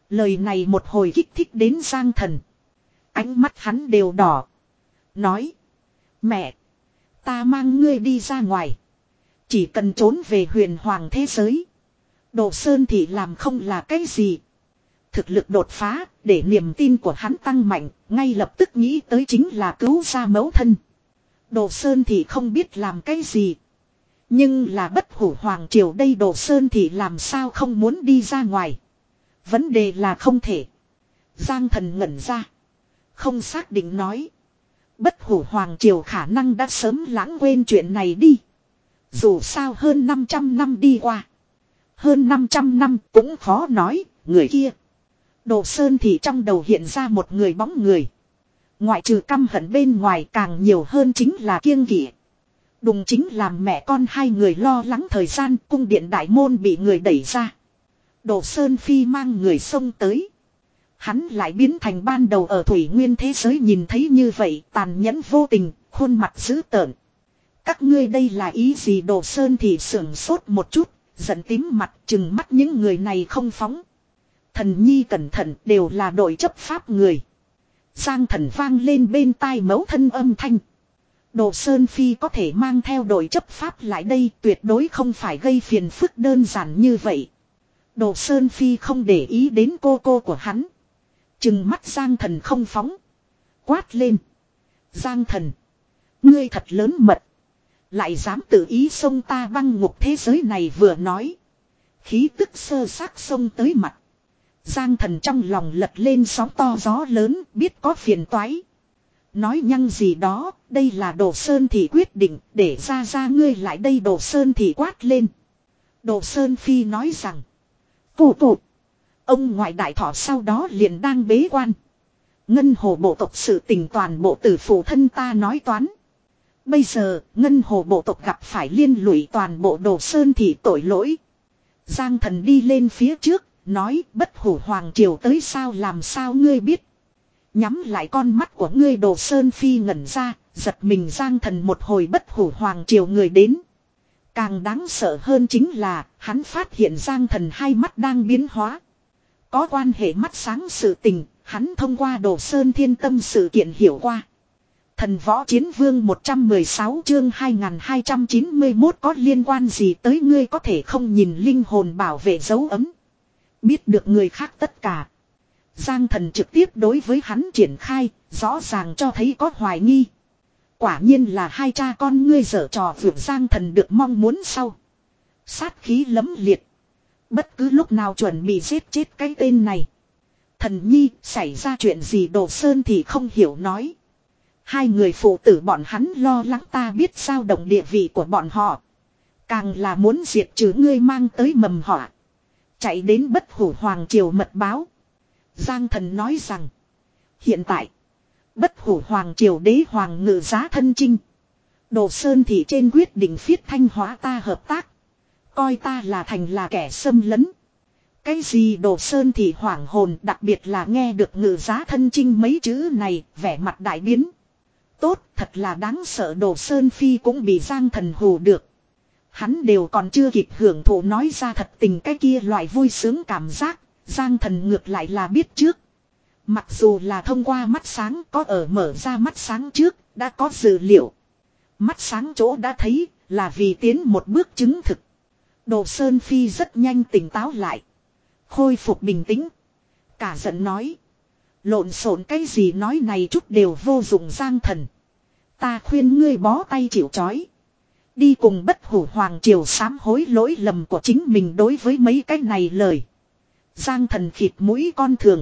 Lời này một hồi kích thích đến Giang Thần. Ánh mắt hắn đều đỏ. Nói. Mẹ. Ta mang ngươi đi ra ngoài. Chỉ cần trốn về huyền hoàng thế giới. Đồ Sơn Thị làm không là cái gì. Thực lực đột phá, để niềm tin của hắn tăng mạnh, ngay lập tức nghĩ tới chính là cứu ra mẫu thân. Đồ Sơn Thị không biết làm cái gì. Nhưng là bất hủ hoàng triều đây, Đồ Sơn Thị làm sao không muốn đi ra ngoài. Vấn đề là không thể. Giang Thần ngẩn ra. Không xác định nói. Bất hủ hoàng triều khả năng đã sớm lãng quên chuyện này đi. Dù sao hơn năm trăm năm đi qua. Hơn năm trăm năm cũng khó nói, người kia. Đồ Sơn Thị trong đầu hiện ra một người bóng người. Ngoại trừ căm hận bên ngoài càng nhiều hơn chính là kiêng kỵ. Đùng chính làm mẹ con hai người lo lắng thời gian cung điện đại môn bị người đẩy ra. Đồ Sơn Phi mang người xông tới. Hắn lại biến thành ban đầu ở thủy nguyên thế giới nhìn thấy như vậy, tàn nhẫn vô tình, khuôn mặt dữ tợn. Các ngươi đây là ý gì? Đồ Sơn thì sưởng sốt một chút, giận tím mặt, chừng mắt những người này không phóng. Thần nhi cẩn thận, đều là đội chấp pháp người. Giang Thần vang lên bên tai mẫu thân âm thanh. Đồ Sơn Phi có thể mang theo đội chấp pháp lại đây, tuyệt đối không phải gây phiền phức đơn giản như vậy. Đồ Sơn Phi không để ý đến cô cô của hắn. Chừng mắt Giang Thần không phóng. Quát lên. Giang Thần. Ngươi thật lớn mật. Lại dám tự ý xông ta băng ngục thế giới này, vừa nói. Khí tức sơ xác xông tới mặt. Giang Thần trong lòng lật lên sóng to gió lớn, biết có phiền toái. Nói nhăng gì đó, đây là Đồ Sơn Thị quyết định, để ra ra ngươi lại đây. Đồ Sơn Thị quát lên. Đồ Sơn Phi nói rằng. Cụ cụ. Ông ngoại đại thọ sau đó liền đang bế quan. Ngân hồ bộ tộc sự tình toàn bộ tử phụ thân ta nói toán. Bây giờ, Ngân hồ bộ tộc gặp phải liên lụy toàn bộ Đồ Sơn Thị tội lỗi. Giang Thần đi lên phía trước, nói bất hủ hoàng triều tới sao, làm sao ngươi biết. Nhắm lại con mắt của ngươi. Đồ Sơn Phi ngẩn ra, giật mình. Giang Thần một hồi bất hủ hoàng triều người đến. Càng đáng sợ hơn chính là, hắn phát hiện Giang Thần hai mắt đang biến hóa. Có quan hệ mắt sáng sự tình, hắn thông qua Đồ Sơn Thiên Tâm sự kiện hiểu qua. Thần Võ Chiến Vương một trăm mười sáu chương hai nghìn hai trăm chín mươi mốt có liên quan gì tới ngươi? Có thể không nhìn linh hồn bảo vệ dấu ấm. Biết được người khác tất cả. Giang Thần trực tiếp đối với hắn triển khai, rõ ràng cho thấy có hoài nghi. Quả nhiên là hai cha con ngươi giở trò vượt. Giang Thần được mong muốn sau. Sát khí lấm liệt. Bất cứ lúc nào chuẩn bị giết chết cái tên này. Thần nhi, xảy ra chuyện gì? Đồ Sơn thì không hiểu nói. Hai người phụ tử bọn hắn lo lắng ta biết sao động địa vị của bọn họ. Càng là muốn diệt trừ ngươi mang tới mầm họa. Chạy đến bất hủ hoàng triều mật báo. Giang Thần nói rằng. Hiện tại. Bất hủ hoàng triều đế hoàng ngự giá thân chinh. Đồ Sơn thì trên quyết định phiết thanh hóa ta hợp tác. Coi ta là thành là kẻ xâm lấn. Cái gì? Đồ Sơn thì hoảng hồn, đặc biệt là nghe được ngự giá thân chinh mấy chữ này, vẻ mặt đại biến. Tốt, thật là đáng sợ. Đồ Sơn Phi cũng bị Giang Thần hù được. Hắn đều còn chưa kịp hưởng thụ nói ra thật tình cái kia loại vui sướng cảm giác, Giang Thần ngược lại là biết trước. Mặc dù là thông qua mắt sáng, có ở mở ra mắt sáng trước, đã có dữ liệu. Mắt sáng chỗ đã thấy, là vì tiến một bước chứng thực. Đồ Sơn Phi rất nhanh tỉnh táo lại. Khôi phục bình tĩnh. Cả giận nói. Lộn xộn cái gì nói này chút đều vô dụng. Giang Thần. Ta khuyên ngươi bó tay chịu trói. Đi cùng bất hủ hoàng triều sám hối lỗi lầm của chính mình. Đối với mấy cái này lời. Giang Thần khịt mũi con thường.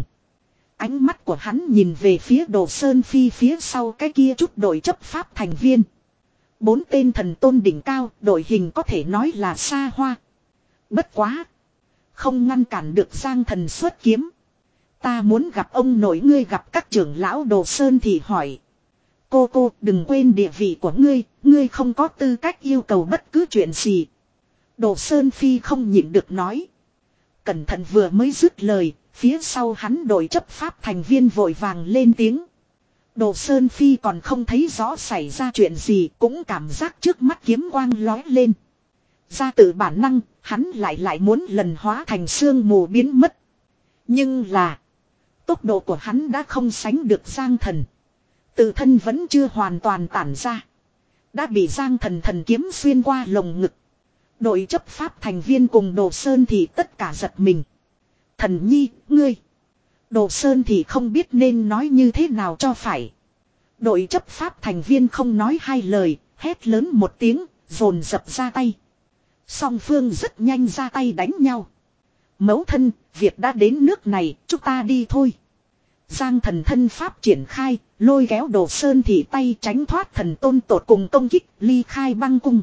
Ánh mắt của hắn nhìn về phía Đồ Sơn Phi phía sau cái kia chút đội chấp pháp thành viên. Bốn tên thần tôn đỉnh cao, đội hình có thể nói là xa hoa. Bất quá. Không ngăn cản được Giang Thần xuất kiếm. Ta muốn gặp ông nội ngươi. Gặp các trưởng lão. Đồ Sơn thì hỏi. Cô cô đừng quên địa vị của ngươi. Ngươi không có tư cách yêu cầu bất cứ chuyện gì. Đồ Sơn Phi không nhịn được nói. Cẩn thận vừa mới dứt lời. Phía sau hắn đội chấp pháp thành viên vội vàng lên tiếng. Đồ Sơn Phi còn không thấy rõ xảy ra chuyện gì, cũng cảm giác trước mắt kiếm quang lói lên. Ra từ bản năng, hắn lại lại muốn lần hóa thành sương mù biến mất. Nhưng là. Tốc độ của hắn đã không sánh được Giang Thần. Tự thân vẫn chưa hoàn toàn tản ra. Đã bị Giang Thần thần kiếm xuyên qua lồng ngực. Đội chấp pháp thành viên cùng Đồ Sơn thì tất cả giật mình. Thần nhi, ngươi. Đồ Sơn thì không biết nên nói như thế nào cho phải. Đội chấp pháp thành viên không nói hai lời, hét lớn một tiếng, dồn dập ra tay. Song phương rất nhanh ra tay đánh nhau. Mẫu thân, việc đã đến nước này, chúng ta đi thôi. Giang Thần thân pháp triển khai, lôi kéo Đồ Sơn thì tay tránh thoát thần tôn tột cùng công kích, ly khai băng cung.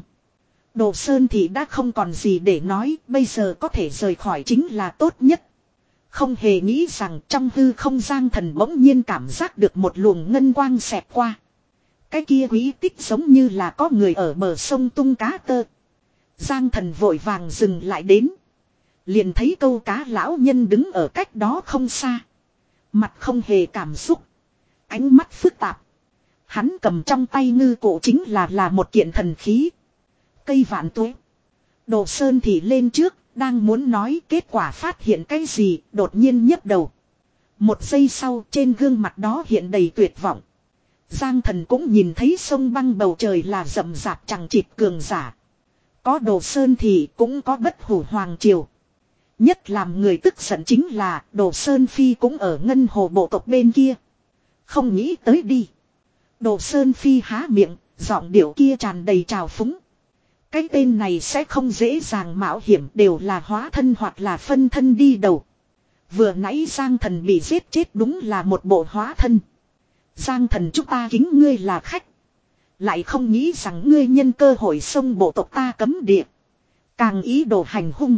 Đồ Sơn thì đã không còn gì để nói, bây giờ có thể rời khỏi chính là tốt nhất. Không hề nghĩ rằng trong hư không Giang Thần bỗng nhiên cảm giác được một luồng ngân quang xẹt qua. Cái kia quý tích giống như là có người ở bờ sông tung cá tơ. Giang Thần vội vàng dừng lại đến. Liền thấy câu cá lão nhân đứng ở cách đó không xa. Mặt không hề cảm xúc. Ánh mắt phức tạp. Hắn cầm trong tay ngư cổ chính là là một kiện thần khí. Cây vạn tuế. Đồ Sơn thì lên trước. Đang muốn nói kết quả phát hiện cái gì, đột nhiên nhấc đầu. Một giây sau trên gương mặt đó hiện đầy tuyệt vọng. Giang Thần cũng nhìn thấy sông băng bầu trời là rậm rạp chẳng chịt cường giả. Có Đồ Sơn thì cũng có Bất Hủ Hoàng Triều. Nhất làm người tức giận chính là Đồ Sơn Phi cũng ở ngân hồ bộ tộc bên kia. Không nghĩ tới đi. Đồ Sơn Phi há miệng, giọng điệu kia tràn đầy trào phúng. Cái tên này sẽ không dễ dàng mạo hiểm, đều là hóa thân hoặc là phân thân đi đầu. Vừa nãy Giang Thần bị giết chết đúng là một bộ hóa thân. Giang Thần chúng ta kính ngươi là khách. Lại không nghĩ rằng ngươi nhân cơ hội xông bộ tộc ta cấm địa. Càng ý đồ hành hung.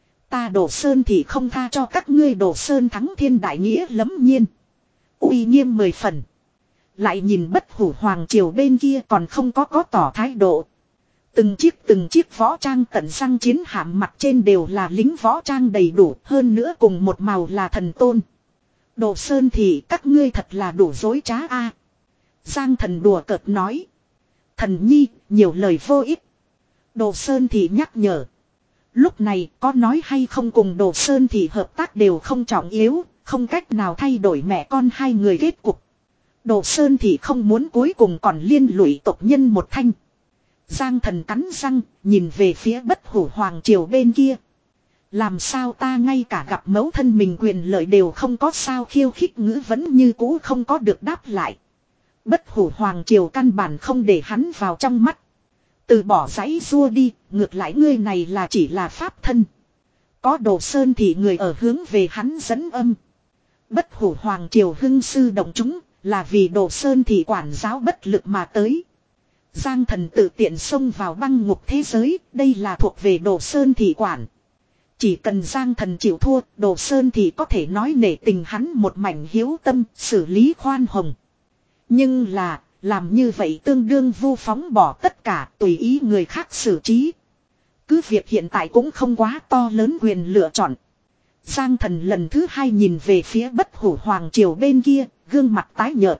Ta Đồ Sơn thì không tha cho các ngươi. Đồ Sơn thắng thiên đại nghĩa lẫm nhiên. Uy nghiêm mười phần. Lại nhìn Bất Hủ Hoàng Triều bên kia còn không có có tỏ thái độ. Từng chiếc từng chiếc võ trang tận răng chiến hạm mặt trên đều là lính võ trang đầy đủ, hơn nữa cùng một màu là thần tôn. Đồ Sơn thì các ngươi thật là đủ dối trá a. Giang Thần đùa cợt nói. Thần nhi, nhiều lời vô ích. Đồ Sơn thì nhắc nhở. Lúc này có nói hay không cùng Đồ Sơn thì hợp tác đều không trọng yếu, không cách nào thay đổi mẹ con hai người kết cục. Đồ Sơn thì không muốn cuối cùng còn liên lụy tộc nhân một thanh. Giang Thần cắn răng, nhìn về phía Bất Hủ Hoàng Triều bên kia. Làm sao ta ngay cả gặp mẫu thân mình quyền lợi đều không có, sao khiêu khích ngữ vẫn như cũ không có được đáp lại. Bất Hủ Hoàng Triều căn bản không để hắn vào trong mắt. Từ bỏ giấy rua đi, ngược lại ngươi này là chỉ là pháp thân. Có Đồ Sơn thì người ở hướng về hắn dẫn âm. Bất Hủ Hoàng Triều hưng sư động chúng, là vì Đồ Sơn thì quản giáo bất lực mà tới. Giang Thần tự tiện xông vào băng ngục thế giới, đây là thuộc về Đồ Sơn thị quản. Chỉ cần Giang Thần chịu thua, Đồ Sơn thì có thể nói nể tình hắn một mảnh hiếu tâm, xử lý khoan hồng. Nhưng là, làm như vậy tương đương vu phóng bỏ tất cả, tùy ý người khác xử trí. Cứ việc hiện tại cũng không quá to lớn quyền lựa chọn. Giang Thần lần thứ hai nhìn về phía Bất Hủ Hoàng Triều bên kia, gương mặt tái nhợt.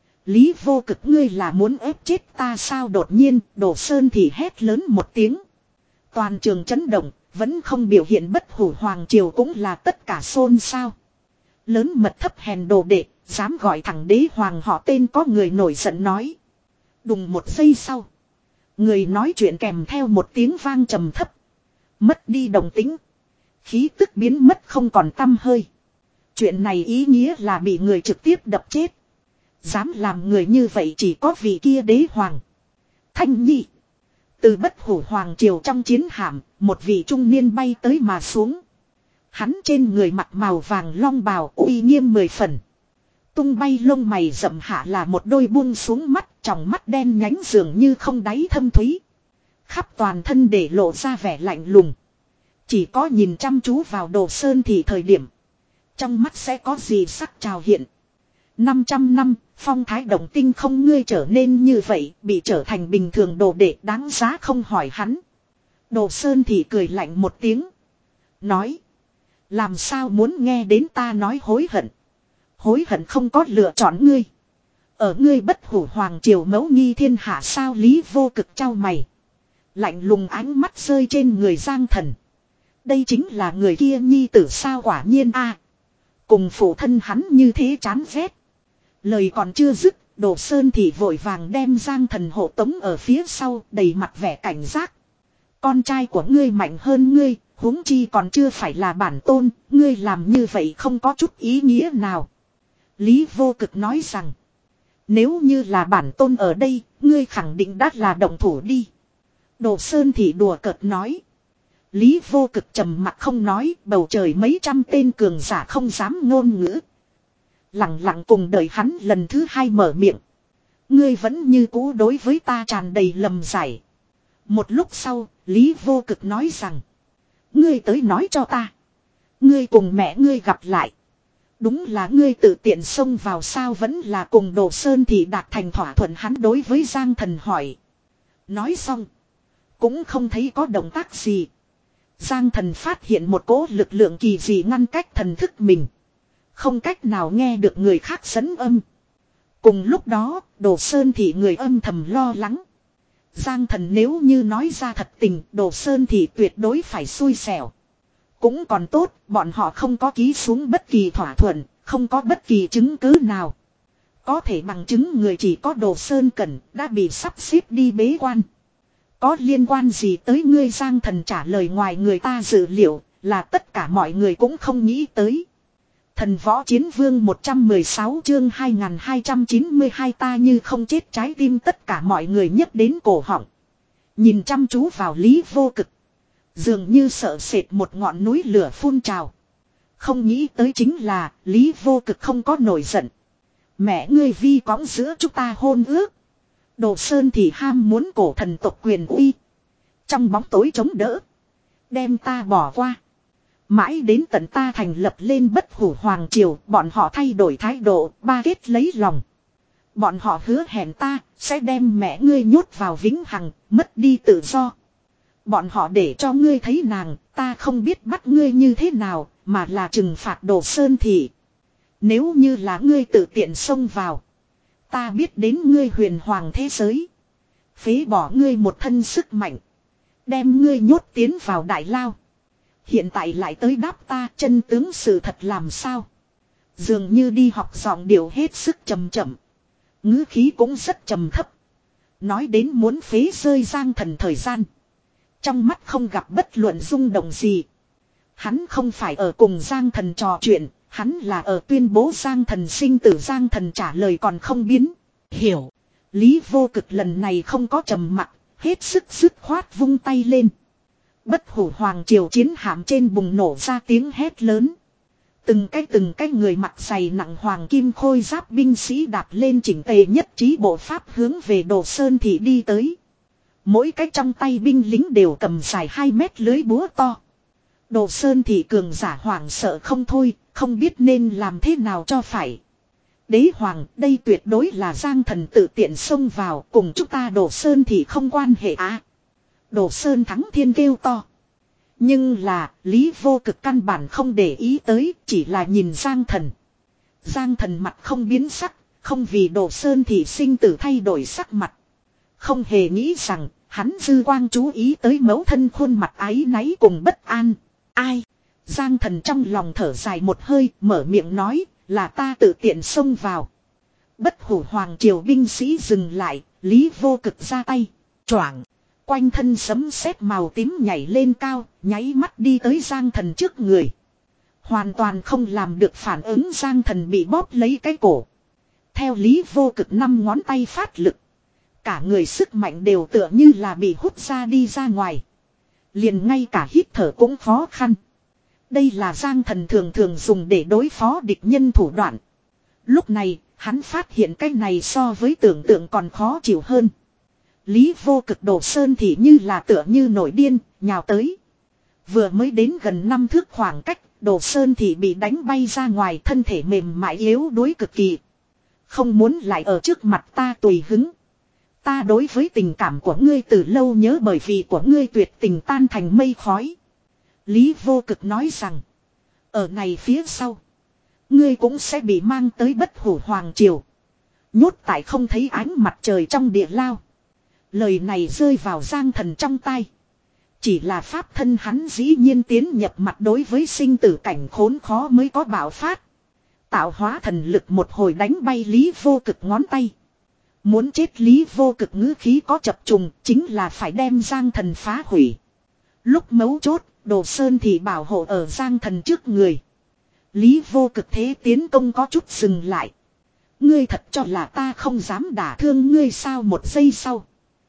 Lý Vô Cực, ngươi là muốn ép chết ta sao? Đột nhiên, Đồ Sơn thì hét lớn một tiếng. Toàn trường chấn động, vẫn không biểu hiện Bất Hủ Hoàng Triều cũng là tất cả xôn xao. Lớn mật thấp hèn đồ đệ, dám gọi thẳng đế hoàng họ tên, có người nổi giận nói. Đùng một giây sau, người nói chuyện kèm theo một tiếng vang trầm thấp. Mất đi đồng tính. Khí tức biến mất không còn tăm hơi. Chuyện này ý nghĩa là bị người trực tiếp đập chết. Dám làm người như vậy chỉ có vị kia đế hoàng. Thanh Nhi. Từ Bất Hủ Hoàng Triều trong chiến hạm, một vị trung niên bay tới mà xuống. Hắn trên người mặc màu vàng long bào, uy nghiêm mười phần. Tung bay lông mày rậm hạ là một đôi buông xuống mắt, tròng mắt đen nhánh dường như không đáy thâm thúy. Khắp toàn thân để lộ ra vẻ lạnh lùng. Chỉ có nhìn chăm chú vào Đồ Sơn thì thời điểm, trong mắt sẽ có gì sắc trào hiện. năm trăm năm, phong thái động tinh không, ngươi trở nên như vậy, bị trở thành bình thường đồ đệ đáng giá không hỏi hắn. Đồ Sơn thì cười lạnh một tiếng. Nói. Làm sao muốn nghe đến ta nói hối hận. Hối hận không có lựa chọn ngươi. Ở ngươi Bất Hủ Hoàng Triều mẫu nghi thiên hạ sao? Lý Vô Cực trao mày. Lạnh lùng ánh mắt rơi trên người Giang Thần. Đây chính là người kia nhi tử sao? Quả nhiên a. cùng phụ thân hắn như thế chán ghét. Lời còn chưa dứt, Đồ Sơn Thị vội vàng đem Giang Thần hộ tống ở phía sau, đầy mặt vẻ cảnh giác. Con trai của ngươi mạnh hơn ngươi, huống chi còn chưa phải là bản tôn, ngươi làm như vậy không có chút ý nghĩa nào. Lý Vô Cực nói rằng, nếu như là bản tôn ở đây, ngươi khẳng định đã là động thủ đi. Đồ Sơn Thị đùa cợt nói. Lý Vô Cực trầm mặt không nói, bầu trời mấy trăm tên cường giả không dám ngôn ngữ. Lặng lặng cùng đợi hắn lần thứ hai mở miệng. Ngươi vẫn như cũ đối với ta tràn đầy lầm giải. Một lúc sau, Lý Vô Cực nói rằng, ngươi tới nói cho ta. Ngươi cùng mẹ ngươi gặp lại. Đúng là ngươi tự tiện xông vào sao vẫn là cùng Đồ Sơn Thị đạt thành thỏa thuận, hắn đối với Giang Thần hỏi. Nói xong, cũng không thấy có động tác gì. Giang Thần phát hiện một cỗ lực lượng kỳ dị ngăn cách thần thức mình. Không cách nào nghe được người khác dẫn âm. Cùng lúc đó, Đồ Sơn Thị người âm thầm lo lắng. Giang Thần nếu như nói ra thật tình, Đồ Sơn Thị tuyệt đối phải xui xẻo. Cũng còn tốt, bọn họ không có ký xuống bất kỳ thỏa thuận, không có bất kỳ chứng cứ nào. Có thể bằng chứng người chỉ có Đồ Sơn Cẩn đã bị sắp xếp đi bế quan. Có liên quan gì tới ngươi? Giang Thần trả lời ngoài người ta dự liệu, là tất cả mọi người cũng không nghĩ tới. Thần Võ Chiến Vương một trăm mười sáu chương hai nghìn hai trăm chín mươi hai ta như không chết, trái tim tất cả mọi người nhấc đến cổ họng. Nhìn chăm chú vào Lý Vô Cực. Dường như sợ sệt một ngọn núi lửa phun trào. Không nghĩ tới chính là Lý Vô Cực không có nổi giận. Mẹ ngươi vi cõng giữa chúng ta hôn ước. Đồ Sơn thì ham muốn cổ thần tộc quyền uy. Trong bóng tối chống đỡ. Đem ta bỏ qua. Mãi đến tận ta thành lập lên Bất Hủ Hoàng Triều, bọn họ thay đổi thái độ, ba kết lấy lòng. Bọn họ hứa hẹn ta sẽ đem mẹ ngươi nhốt vào vĩnh hằng, mất đi tự do. Bọn họ để cho ngươi thấy nàng, ta không biết bắt ngươi như thế nào, mà là trừng phạt Đồ Sơn Thị. Nếu như là ngươi tự tiện xông vào, ta biết đến ngươi huyền hoàng thế giới. Phế bỏ ngươi một thân sức mạnh. Đem ngươi nhốt tiến vào đại lao. Hiện tại lại tới đáp ta, chân tướng sự thật làm sao? Dường như đi học giọng điệu hết sức trầm chậm. Ngữ khí cũng rất trầm thấp. Nói đến muốn phế rơi Giang Thần thời gian. Trong mắt không gặp bất luận rung động gì. Hắn không phải ở cùng Giang Thần trò chuyện, hắn là ở tuyên bố Giang Thần sinh tử. Giang Thần trả lời còn không biến. Hiểu. Lý Vô Cực lần này không có trầm mặc, hết sức dứt khoát vung tay lên. Bất Hủ Hoàng Triều chiến hạm trên bùng nổ ra tiếng hét lớn. Từng cái từng cái người mặc giày nặng hoàng kim khôi giáp binh sĩ đạp lên chỉnh tề nhất trí bộ pháp hướng về Đồ Sơn Thị đi tới. Mỗi cái trong tay binh lính đều cầm dài hai mét lưới búa to. Đồ Sơn Thị cường giả hoảng sợ không thôi, không biết nên làm thế nào cho phải. Đế hoàng, đây tuyệt đối là Giang Thần tự tiện xông vào, cùng chúng ta Đồ Sơn Thị không quan hệ à. Đồ Sơn Thắng Thiên kêu to. Nhưng là, Lý Vô Cực căn bản không để ý tới, chỉ là nhìn Giang Thần. Giang Thần mặt không biến sắc, không vì Đồ Sơn Thị sinh tử thay đổi sắc mặt. Không hề nghĩ rằng, hắn dư quang chú ý tới mẫu thân khuôn mặt áy náy cùng bất an. Ai? Giang Thần trong lòng thở dài một hơi, mở miệng nói, là ta tự tiện xông vào. Bất Hủ Hoàng Triều binh sĩ dừng lại, Lý Vô Cực ra tay, choảng. Quanh thân sấm sét màu tím nhảy lên cao, nháy mắt đi tới Giang Thần trước người. Hoàn toàn không làm được phản ứng, Giang Thần bị bóp lấy cái cổ. Theo Lý Vô Cực năm ngón tay phát lực. Cả người sức mạnh đều tựa như là bị hút ra đi ra ngoài. Liền ngay cả hít thở cũng khó khăn. Đây là Giang Thần thường thường dùng để đối phó địch nhân thủ đoạn. Lúc này, hắn phát hiện cái này so với tưởng tượng còn khó chịu hơn. Lý Vô Cực Đồ Sơn Thị như là tựa như nổi điên, nhào tới. Vừa mới đến gần năm thước khoảng cách, Đồ Sơn Thị bị đánh bay ra ngoài, thân thể mềm mại yếu đuối cực kỳ. Không muốn lại ở trước mặt ta tùy hứng. Ta đối với tình cảm của ngươi từ lâu nhớ, bởi vì của ngươi tuyệt tình tan thành mây khói. Lý Vô Cực nói rằng, ở này phía sau, ngươi cũng sẽ bị mang tới Bất Hủ Hoàng Triều. Nhốt tại không thấy ánh mặt trời trong địa lao. Lời này rơi vào Giang Thần trong tai. Chỉ là pháp thân hắn dĩ nhiên tiến nhập mặt đối với sinh tử cảnh khốn khó mới có bạo phát. Tạo hóa thần lực một hồi đánh bay Lý Vô Cực ngón tay. Muốn chết Lý Vô Cực ngữ khí có chập trùng, chính là phải đem Giang Thần phá hủy. Lúc mấu chốt, Đồ Sơn thì bảo hộ ở Giang Thần trước người. Lý Vô Cực thế tiến công có chút dừng lại. Ngươi thật cho là ta không dám đả thương ngươi sao? Một giây sau,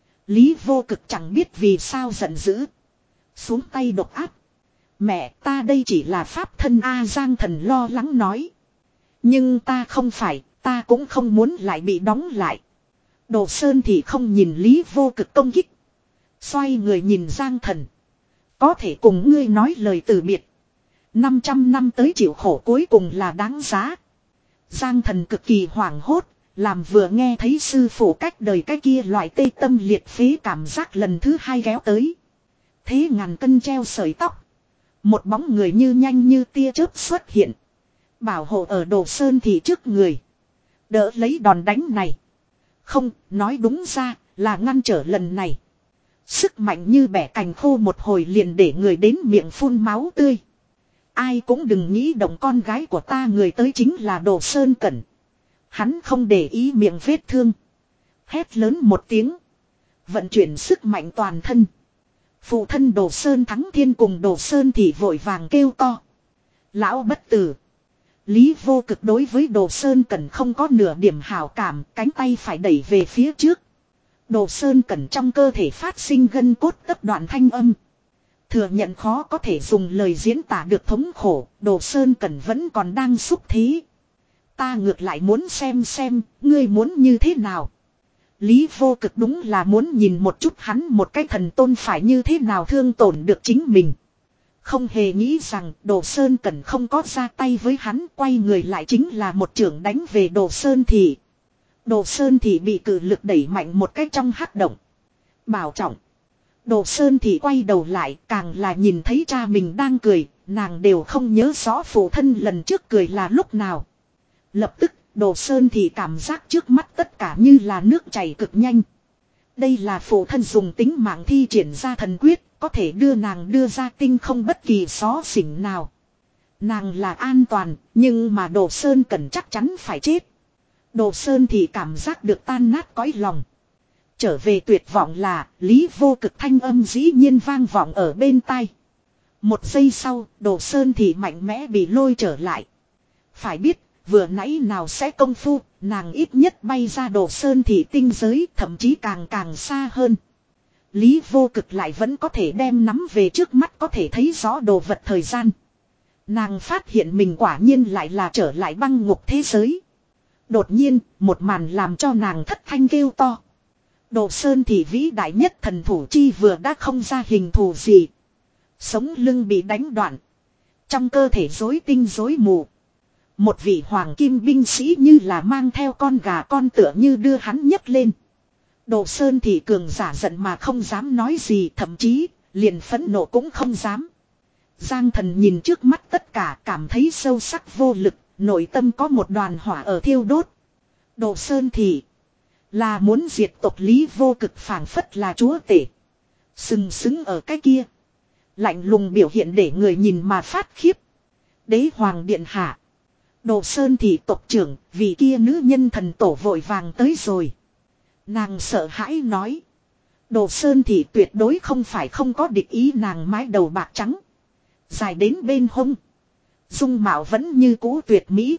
Lý Vô Cực chẳng biết vì sao giận dữ, xuống tay độc áp. Mẹ, ta đây chỉ là pháp thân A, Giang Thần lo lắng nói. Nhưng ta không phải, ta cũng không muốn lại bị đóng lại. Đồ Sơn thì không nhìn Lý Vô Cực công kích, xoay người nhìn Giang Thần. Có thể cùng ngươi nói lời từ biệt. năm trăm năm tới chịu khổ cuối cùng là đáng giá. Giang Thần cực kỳ hoảng hốt, làm vừa nghe thấy sư phụ cách đời cái kia loại tê tâm liệt phế cảm giác lần thứ hai kéo tới. Thế ngàn cân treo sợi tóc. Một bóng người như nhanh như tia chớp xuất hiện. Bảo hộ ở Đồ Sơn thì trước người. Đỡ lấy đòn đánh này. Không, nói đúng ra là ngăn trở lần này. Sức mạnh như bẻ cành khô một hồi liền để người đến miệng phun máu tươi. Ai cũng đừng nghĩ động con gái của ta, người tới chính là Đồ Sơn Cẩn. Hắn không để ý miệng vết thương. Hét lớn một tiếng. Vận chuyển sức mạnh toàn thân. Phụ thân Đồ Sơn Thắng Thiên cùng Đồ Sơn thì vội vàng kêu to. Lão bất tử. Lý Vô Cực đối với Đồ Sơn Cẩn không có nửa điểm hảo cảm, cánh tay phải đẩy về phía trước. Đồ Sơn Cẩn trong cơ thể phát sinh gân cốt tất đoạn thanh âm. Thừa nhận khó có thể dùng lời diễn tả được thống khổ, Đồ Sơn Cẩn vẫn còn đang xúc thế. Ta ngược lại muốn xem xem, ngươi muốn như thế nào. Lý Vô Cực đúng là muốn nhìn một chút hắn một cái thần tôn phải như thế nào thương tổn được chính mình. Không hề nghĩ rằng Đồ Sơn Cẩn không có ra tay với hắn, quay người lại chính là một chưởng đánh về Đồ Sơn Thị. Đồ Sơn Thị bị cự lực đẩy mạnh một cách trong hắc động. Bảo trọng. Đồ Sơn Thị quay đầu lại, càng là nhìn thấy cha mình đang cười, nàng đều không nhớ rõ phụ thân lần trước cười là lúc nào. Lập tức, Đồ Sơn Thị cảm giác trước mắt tất cả như là nước chảy cực nhanh. Đây là phụ thân dùng tính mạng thi triển ra thần quyết, có thể đưa nàng đưa ra tinh không bất kỳ xó xỉnh nào. Nàng là an toàn, nhưng mà Đồ Sơn Cẩn chắc chắn phải chết. Đồ Sơn Thị cảm giác được tan nát cõi lòng. Trở về tuyệt vọng là Lý Vô Cực thanh âm dĩ nhiên vang vọng ở bên tai. Một giây sau, Đồ Sơn Thị mạnh mẽ bị lôi trở lại. Phải biết, vừa nãy nào sẽ công phu, nàng ít nhất bay ra Đồ Sơn Thị tinh giới, thậm chí càng càng xa hơn. Lý Vô Cực lại vẫn có thể đem nắm về trước mắt, có thể thấy rõ đồ vật thời gian. Nàng phát hiện mình quả nhiên lại là trở lại băng ngục thế giới. Đột nhiên, một màn làm cho nàng thất thanh kêu to. Đồ Sơn Thị vĩ đại nhất thần thủ chi vừa đã không ra hình thù gì. Sống lưng bị đánh đoạn. Trong cơ thể rối tinh rối mù. Một vị hoàng kim binh sĩ như là mang theo con gà con tựa như đưa hắn nhấc lên. Đồ Sơn Thị cường giả giận mà không dám nói gì, thậm chí liền phẫn nộ cũng không dám. Giang Thần nhìn trước mắt tất cả, cảm thấy sâu sắc vô lực, nội tâm có một đoàn hỏa ở thiêu đốt. Đồ Sơn Thị là muốn diệt tộc Lý Vô Cực, phảng phất là chúa tể. Sừng sững ở cái kia. Lạnh lùng biểu hiện để người nhìn mà phát khiếp. Đế Hoàng Điện Hạ. Đồ Sơn Thị tộc trưởng, vì kia nữ nhân thần tổ vội vàng tới rồi. Nàng sợ hãi nói. Đồ Sơn Thị tuyệt đối không phải không có địch ý, nàng mái đầu bạc trắng. Dài đến bên hông. Dung mạo vẫn như cũ tuyệt mỹ.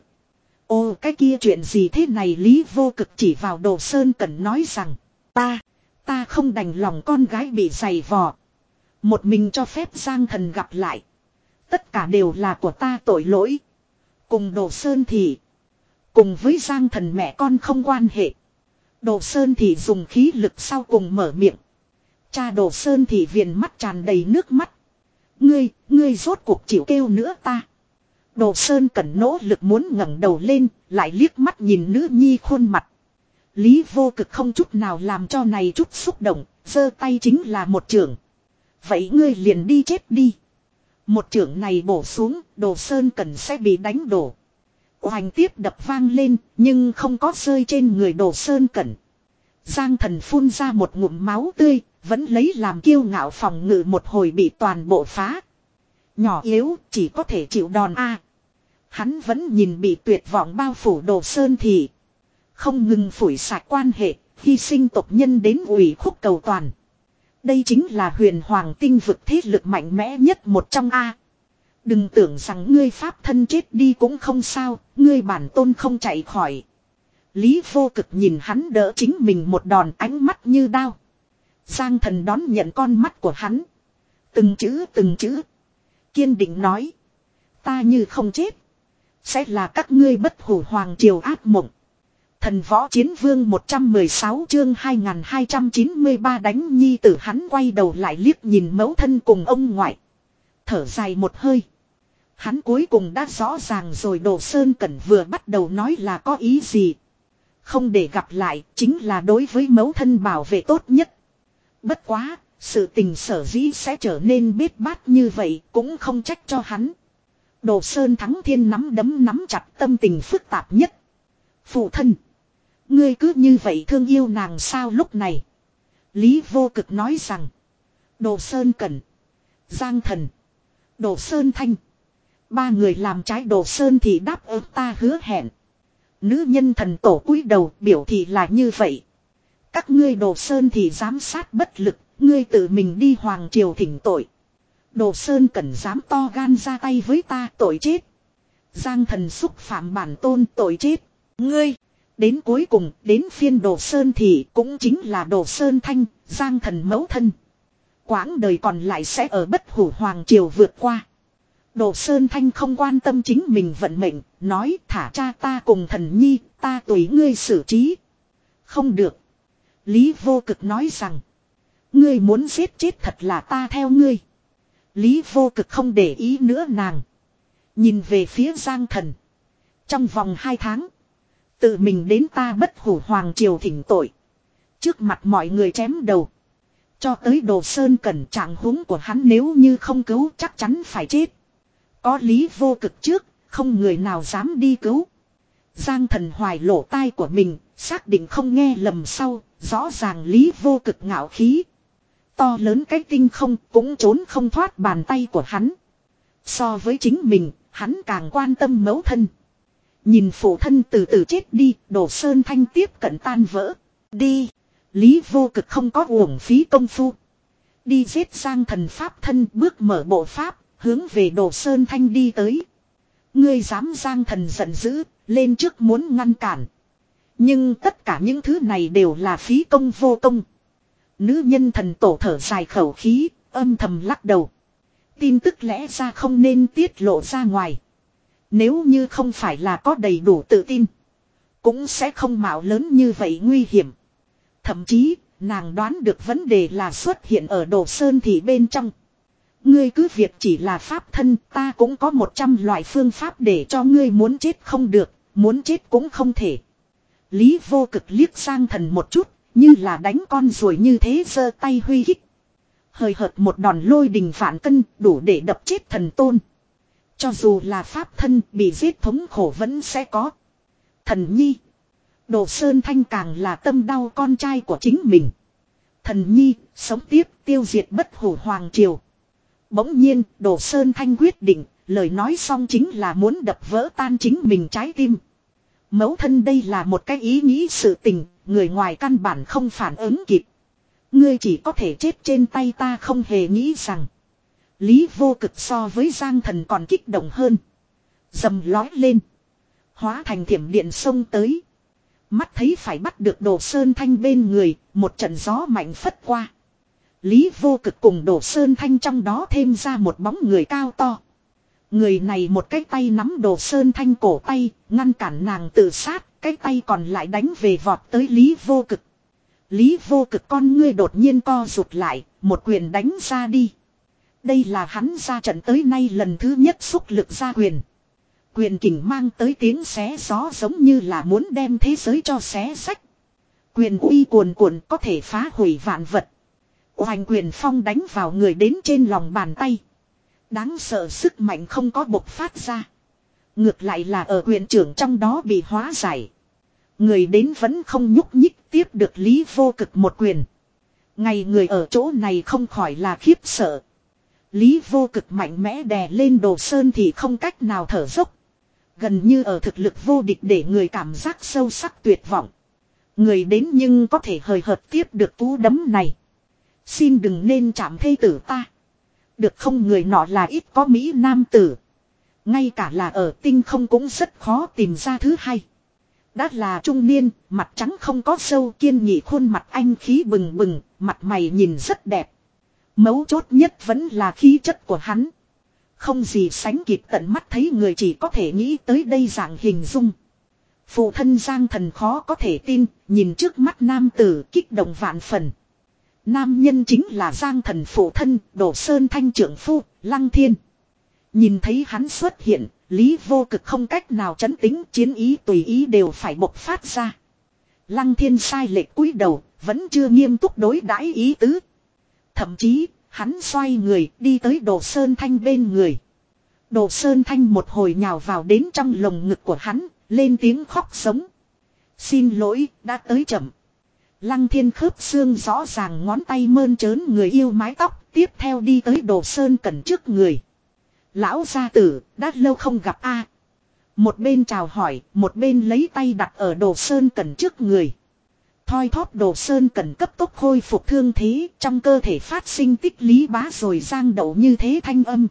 Ô, cái kia chuyện gì thế này? Lý Vô Cực chỉ vào Đồ Sơn Cẩn nói rằng. Ta, ta không đành lòng con gái bị giày vò. Một mình cho phép Giang Thần gặp lại. Tất cả đều là của ta tội lỗi. Cùng Đồ Sơn Thị, cùng với Giang Thần mẹ con không quan hệ. Đồ Sơn Thị dùng khí lực sau cùng mở miệng. Cha Đồ Sơn Thị viền mắt tràn đầy nước mắt. Ngươi, ngươi rốt cuộc chịu kêu nữa ta. Đồ Sơn Cẩn nỗ lực muốn ngẩng đầu lên, lại liếc mắt nhìn nữ nhi khuôn mặt. Lý Vô Cực không chút nào làm cho này chút xúc động, giơ tay chính là một chưởng. Vậy ngươi liền đi chết đi. Một chưởng này bổ xuống, Đồ Sơn Cẩn sẽ bị đánh đổ. Oanh tiếp đập vang lên, nhưng không có rơi trên người Đồ Sơn Cẩn. Giang Thần phun ra một ngụm máu tươi, vẫn lấy làm kiêu ngạo phòng ngự một hồi bị toàn bộ phá. Nhỏ yếu, chỉ có thể chịu đòn A. Hắn vẫn nhìn bị tuyệt vọng bao phủ Đồ Sơn Thị. Không ngừng phủi sạch quan hệ, hy sinh tộc nhân đến ủy khúc cầu toàn. Đây chính là huyền hoàng tinh vực thế lực mạnh mẽ nhất một trong A. Đừng tưởng rằng ngươi pháp thân chết đi cũng không sao, ngươi bản tôn không chạy khỏi. Lý Vô Cực nhìn hắn đỡ chính mình một đòn, ánh mắt như đao. Giang Thần đón nhận con mắt của hắn. Từng chữ từng chữ. Kiên định nói. Ta như không chết. Sẽ là các ngươi bất hủ hoàng triều ác mộng. Thần võ chiến vương một trăm mười sáu chương hai nghìn hai trăm chín mươi ba đánh nhi tử, hắn quay đầu lại liếc nhìn mẫu thân cùng ông ngoại. Thở dài một hơi. Hắn cuối cùng đã rõ ràng rồi Đồ Sơn Cẩn vừa bắt đầu nói là có ý gì. Không để gặp lại chính là đối với mẫu thân bảo vệ tốt nhất. Bất quá, sự tình sở dĩ sẽ trở nên bết bát như vậy cũng không trách cho hắn. Đồ Sơn Thắng Thiên nắm đấm nắm chặt, tâm tình phức tạp nhất. Phụ thân, ngươi cứ như vậy thương yêu nàng sao? Lúc này Lý Vô Cực nói rằng, Đồ Sơn Cẩn, Giang Thần, Đồ Sơn Thanh, ba người làm trái Đồ Sơn thì đáp ứng ta hứa hẹn. Nữ nhân thần tổ cúi đầu biểu thị là như vậy. Các ngươi Đồ Sơn thì giám sát bất lực, ngươi tự mình đi hoàng triều thỉnh tội. Đồ Sơn Cẩn dám to gan ra tay với ta, tội chết. Giang Thần xúc phạm bản tôn, tội chết. Ngươi, đến cuối cùng, đến phiên Đồ Sơn thì cũng chính là Đồ Sơn Thanh, Giang Thần mẫu thân. Quãng đời còn lại sẽ ở bất hủ hoàng triều vượt qua. Đồ Sơn Thanh không quan tâm chính mình vận mệnh, nói thả cha ta cùng Thần Nhi, ta tùy ngươi xử trí. Không được. Lý Vô Cực nói rằng, ngươi muốn giết chết thật là ta theo ngươi. Lý Vô Cực không để ý nữa nàng. Nhìn về phía Giang Thần. Trong vòng hai tháng, tự mình đến ta bất hủ hoàng triều thỉnh tội. Trước mặt mọi người chém đầu. Cho tới Đồ Sơn Cẩn, trạng huống của hắn nếu như không cứu chắc chắn phải chết. Có Lý Vô Cực trước, không người nào dám đi cứu. Giang Thần hoài lỗ tai của mình, xác định không nghe lầm sau, rõ ràng Lý Vô Cực ngạo khí. To lớn cái tinh không cũng trốn không thoát bàn tay của hắn. So với chính mình, hắn càng quan tâm mẫu thân. Nhìn phụ thân từ từ chết đi, Đồ Sơn Thanh tiếp cận tan vỡ. Đi. Lý Vô Cực không có uổng phí công phu. Đi giết Giang Thần pháp thân, bước mở bộ pháp, hướng về Đồ Sơn Thanh đi tới. Ngươi dám? Giang Thần giận dữ, lên trước muốn ngăn cản. Nhưng tất cả những thứ này đều là phí công vô công. Nữ nhân thần tổ thở dài khẩu khí, âm thầm lắc đầu. Tin tức lẽ ra không nên tiết lộ ra ngoài. Nếu như không phải là có đầy đủ tự tin, cũng sẽ không mạo lớn như vậy nguy hiểm. Thậm chí, nàng đoán được vấn đề là xuất hiện ở Đồ Sơn Thị bên trong. Ngươi cứ việc chỉ là pháp thân, ta cũng có một trăm loại phương pháp để cho ngươi muốn chết không được, muốn chết cũng không thể. Lý Vô Cực liếc Giang Thần một chút, như là đánh con ruồi như thế, giơ tay huy hích. Hời hợt một đòn lôi đình phản cân, đủ để đập chết thần tôn. Cho dù là pháp thân, bị giết thống khổ vẫn sẽ có. Thần Nhi. Đồ Sơn Thanh càng là tâm đau con trai của chính mình. Thần Nhi, sống tiếp, tiêu diệt bất hủ hoàng triều. Bỗng nhiên, Đồ Sơn Thanh quyết định, lời nói xong chính là muốn đập vỡ tan chính mình trái tim. Mẫu thân, đây là một cái ý nghĩ sự tình, người ngoài căn bản không phản ứng kịp. Ngươi chỉ có thể chết trên tay ta, không hề nghĩ rằng. Lý Vô Cực so với Giang Thần còn kích động hơn. Dầm lói lên. Hóa thành thiểm điện xông tới. Mắt thấy phải bắt được Đồ Sơn Thanh bên người, một trận gió mạnh phất qua. Lý Vô Cực cùng Đồ Sơn Thanh trong đó thêm ra một bóng người cao to. Người này một cái tay nắm Đồ Sơn Thanh cổ tay, ngăn cản nàng tự sát, cái tay còn lại đánh về vọt tới Lý Vô Cực. Lý Vô Cực con ngươi đột nhiên co rụt lại, một quyền đánh ra đi. Đây là hắn ra trận tới nay lần thứ nhất xúc lực ra quyền. Quyền kình mang tới tiếng xé gió giống như là muốn đem thế giới cho xé sách. Quyền uy cuồn cuộn có thể phá hủy vạn vật. Hoành quyền phong đánh vào người đến trên lòng bàn tay. Đáng sợ sức mạnh không có bộc phát ra. Ngược lại là ở quyền trưởng trong đó bị hóa giải. Người đến vẫn không nhúc nhích, tiếp được Lý Vô Cực một quyền. Ngày người ở chỗ này không khỏi là khiếp sợ. Lý Vô Cực mạnh mẽ đè lên Đồ Sơn thì không cách nào thở dốc. Gần như ở thực lực vô địch để người cảm giác sâu sắc tuyệt vọng. Người đến nhưng có thể hời hợt tiếp được cú đấm này. Xin đừng nên chạm thê tử ta. Được không, người nọ là ít có mỹ nam tử. Ngay cả là ở tinh không cũng rất khó tìm ra thứ hai. Đã là trung niên, mặt trắng không có sâu, kiên nghị khuôn mặt anh khí bừng bừng, mặt mày nhìn rất đẹp. Mấu chốt nhất vẫn là khí chất của hắn. Không gì sánh kịp, tận mắt thấy người chỉ có thể nghĩ tới đây dạng hình dung. Phụ thân Giang Thần khó có thể tin, nhìn trước mắt nam tử kích động vạn phần. Nam nhân chính là Giang Thần phụ thân, Đồ Sơn Thanh trưởng phu, Lăng Thiên. Nhìn thấy hắn xuất hiện, Lý Vô Cực không cách nào trấn tĩnh, chiến ý tùy ý đều phải bộc phát ra. Lăng Thiên sai lệch cúi đầu, vẫn chưa nghiêm túc đối đãi ý tứ. Thậm chí, hắn xoay người đi tới Đồ Sơn Thanh bên người. Đồ Sơn Thanh một hồi nhào vào đến trong lồng ngực của hắn, lên tiếng khóc sống. Xin lỗi, đã tới chậm. Lăng Thiên khớp xương rõ ràng, ngón tay mơn trớn người yêu mái tóc, tiếp theo đi tới Đồ Sơn Cẩn trước người. Lão gia tử, đã lâu không gặp a. Một bên chào hỏi, một bên lấy tay đặt ở Đồ Sơn Cẩn trước người. Thoi thóp Đồ Sơn Cẩn cấp tốc khôi phục thương thế, trong cơ thể phát sinh tích lý bá rồi giang đậu như thế thanh âm.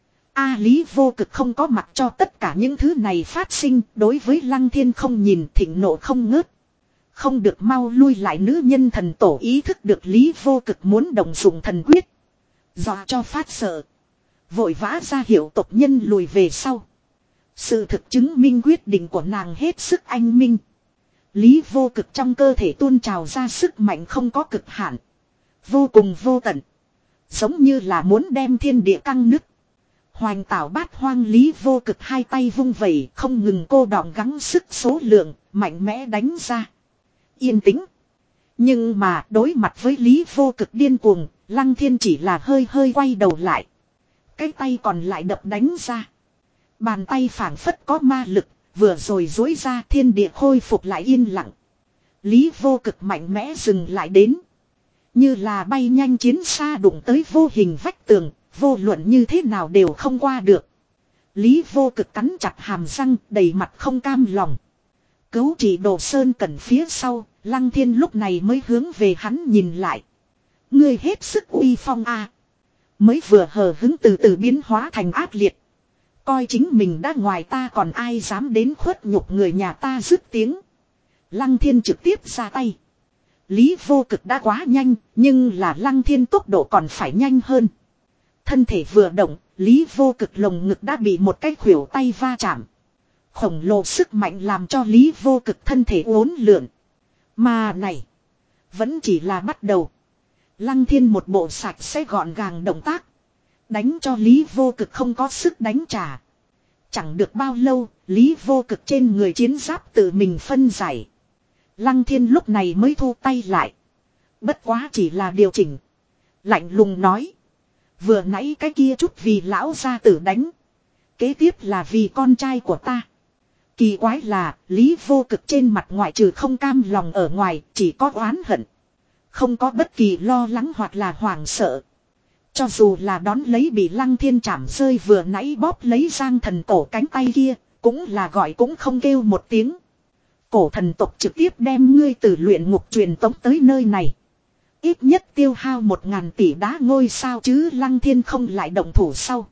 A Lý Vô Cực không có mặt cho tất cả những thứ này phát sinh, đối với Lăng Thiên không nhìn, thịnh nộ không ngớt. Không được, mau lui lại. Nữ nhân thần tổ ý thức được Lý Vô Cực muốn động dụng thần quyết, dọa cho phát sợ, vội vã ra hiệu tộc nhân lùi về sau. Sự thực chứng minh quyết định của nàng hết sức anh minh. Lý Vô Cực trong cơ thể tuôn trào ra sức mạnh không có cực hạn, vô cùng vô tận, giống như là muốn đem thiên địa căng nứt. Hoành tảo bát hoang, Lý Vô Cực hai tay vung vẩy, không ngừng cô đọng gắng sức số lượng, mạnh mẽ đánh ra. Yên tĩnh. Nhưng mà đối mặt với Lý Vô Cực điên cuồng, Lăng Thiên chỉ là hơi hơi quay đầu lại. Cái tay còn lại đập đánh ra. Bàn tay phảng phất có ma lực, vừa rồi dối ra, thiên địa khôi phục lại yên lặng. Lý Vô Cực mạnh mẽ dừng lại đến. Như là bay nhanh chiến xa đụng tới vô hình vách tường, vô luận như thế nào đều không qua được. Lý Vô Cực cắn chặt hàm răng, đầy mặt không cam lòng. Cứu trị Đồ Sơn Cẩn phía sau, Lăng Thiên lúc này mới hướng về hắn nhìn lại. Ngươi hết sức uy phong a. Mới vừa hờ hứng từ từ biến hóa thành ác liệt. Coi chính mình đã ngoài ta còn ai dám đến khuất nhục người nhà ta, dứt tiếng. Lăng Thiên trực tiếp ra tay. Lý Vô Cực đã quá nhanh, nhưng là Lăng Thiên tốc độ còn phải nhanh hơn. Thân thể vừa động, Lý Vô Cực lồng ngực đã bị một cái khuỷu tay va chạm. Khổng lồ sức mạnh làm cho Lý Vô Cực thân thể uốn lượn. Mà này, vẫn chỉ là bắt đầu. Lăng Thiên một bộ sạch sẽ gọn gàng động tác, đánh cho Lý Vô Cực không có sức đánh trả. Chẳng được bao lâu, Lý Vô Cực trên người chiến giáp tự mình phân giải. Lăng Thiên lúc này mới thu tay lại. Bất quá chỉ là điều chỉnh. Lạnh lùng nói. Vừa nãy cái kia chút vì lão gia tử đánh. Kế tiếp là vì con trai của ta. Kỳ quái là, Lý Vô Cực trên mặt ngoại trừ không cam lòng ở ngoài, chỉ có oán hận. Không có bất kỳ lo lắng hoặc là hoảng sợ. Cho dù là đón lấy bị Lăng Thiên chảm rơi vừa nãy bóp lấy Giang Thần cổ cánh tay kia, cũng là gọi cũng không kêu một tiếng. Cổ thần tộc trực tiếp đem ngươi từ luyện ngục truyền tống tới nơi này. Ít nhất tiêu hao một ngàn tỷ đá ngôi sao chứ. Lăng Thiên không lại động thủ sau.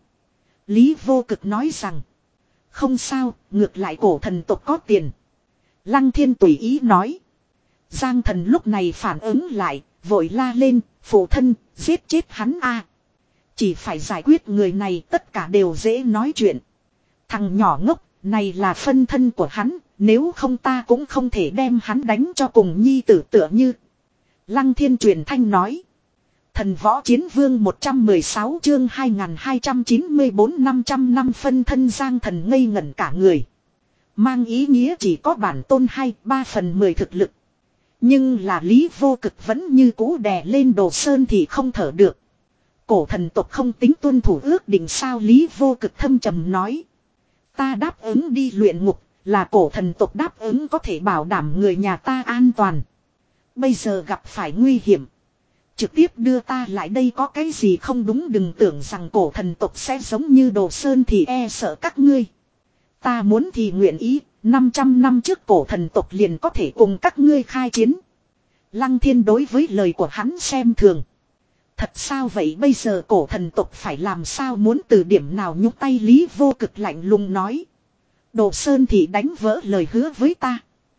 Lý Vô Cực nói rằng. Không sao, ngược lại cổ thần tộc có tiền. Lăng Thiên tùy ý nói. Giang Thần lúc này phản ứng lại, vội la lên, phụ thân, giết chết hắn a. Chỉ phải giải quyết người này, tất cả đều dễ nói chuyện. Thằng nhỏ ngốc, này là phân thân của hắn, nếu không ta cũng không thể đem hắn đánh cho cùng nhi tử tựa như. Lăng Thiên truyền thanh nói. Thần võ chiến vương một trăm mười sáu chương hai nghìn hai trăm chín mươi bốn năm trăm năm phân thân. Giang Thần ngây ngẩn cả người. Mang ý nghĩa chỉ có bản tôn hai ba phần mười thực lực. Nhưng là Lý Vô Cực vẫn như cũ đè lên Đồ Sơn thì không thở được. Cổ thần tộc không tính tuân thủ ước định sao? Lý Vô Cực thâm trầm nói. Ta đáp ứng đi luyện ngục, là cổ thần tộc đáp ứng có thể bảo đảm người nhà ta an toàn. Bây giờ gặp phải nguy hiểm, trực tiếp đưa ta lại đây có cái gì không đúng? Đừng tưởng rằng cổ thần tộc sẽ giống như Đồ Sơn thì e sợ các ngươi. Ta muốn thì nguyện ý, năm trăm năm trước cổ thần tộc liền có thể cùng các ngươi khai chiến. Lăng Thiên đối với lời của hắn xem thường. Thật sao vậy bây giờ cổ thần tộc phải làm sao muốn từ điểm nào nhúc tay Lý Vô Cực lạnh lùng nói. Đồ Sơn thì đánh vỡ lời hứa với ta.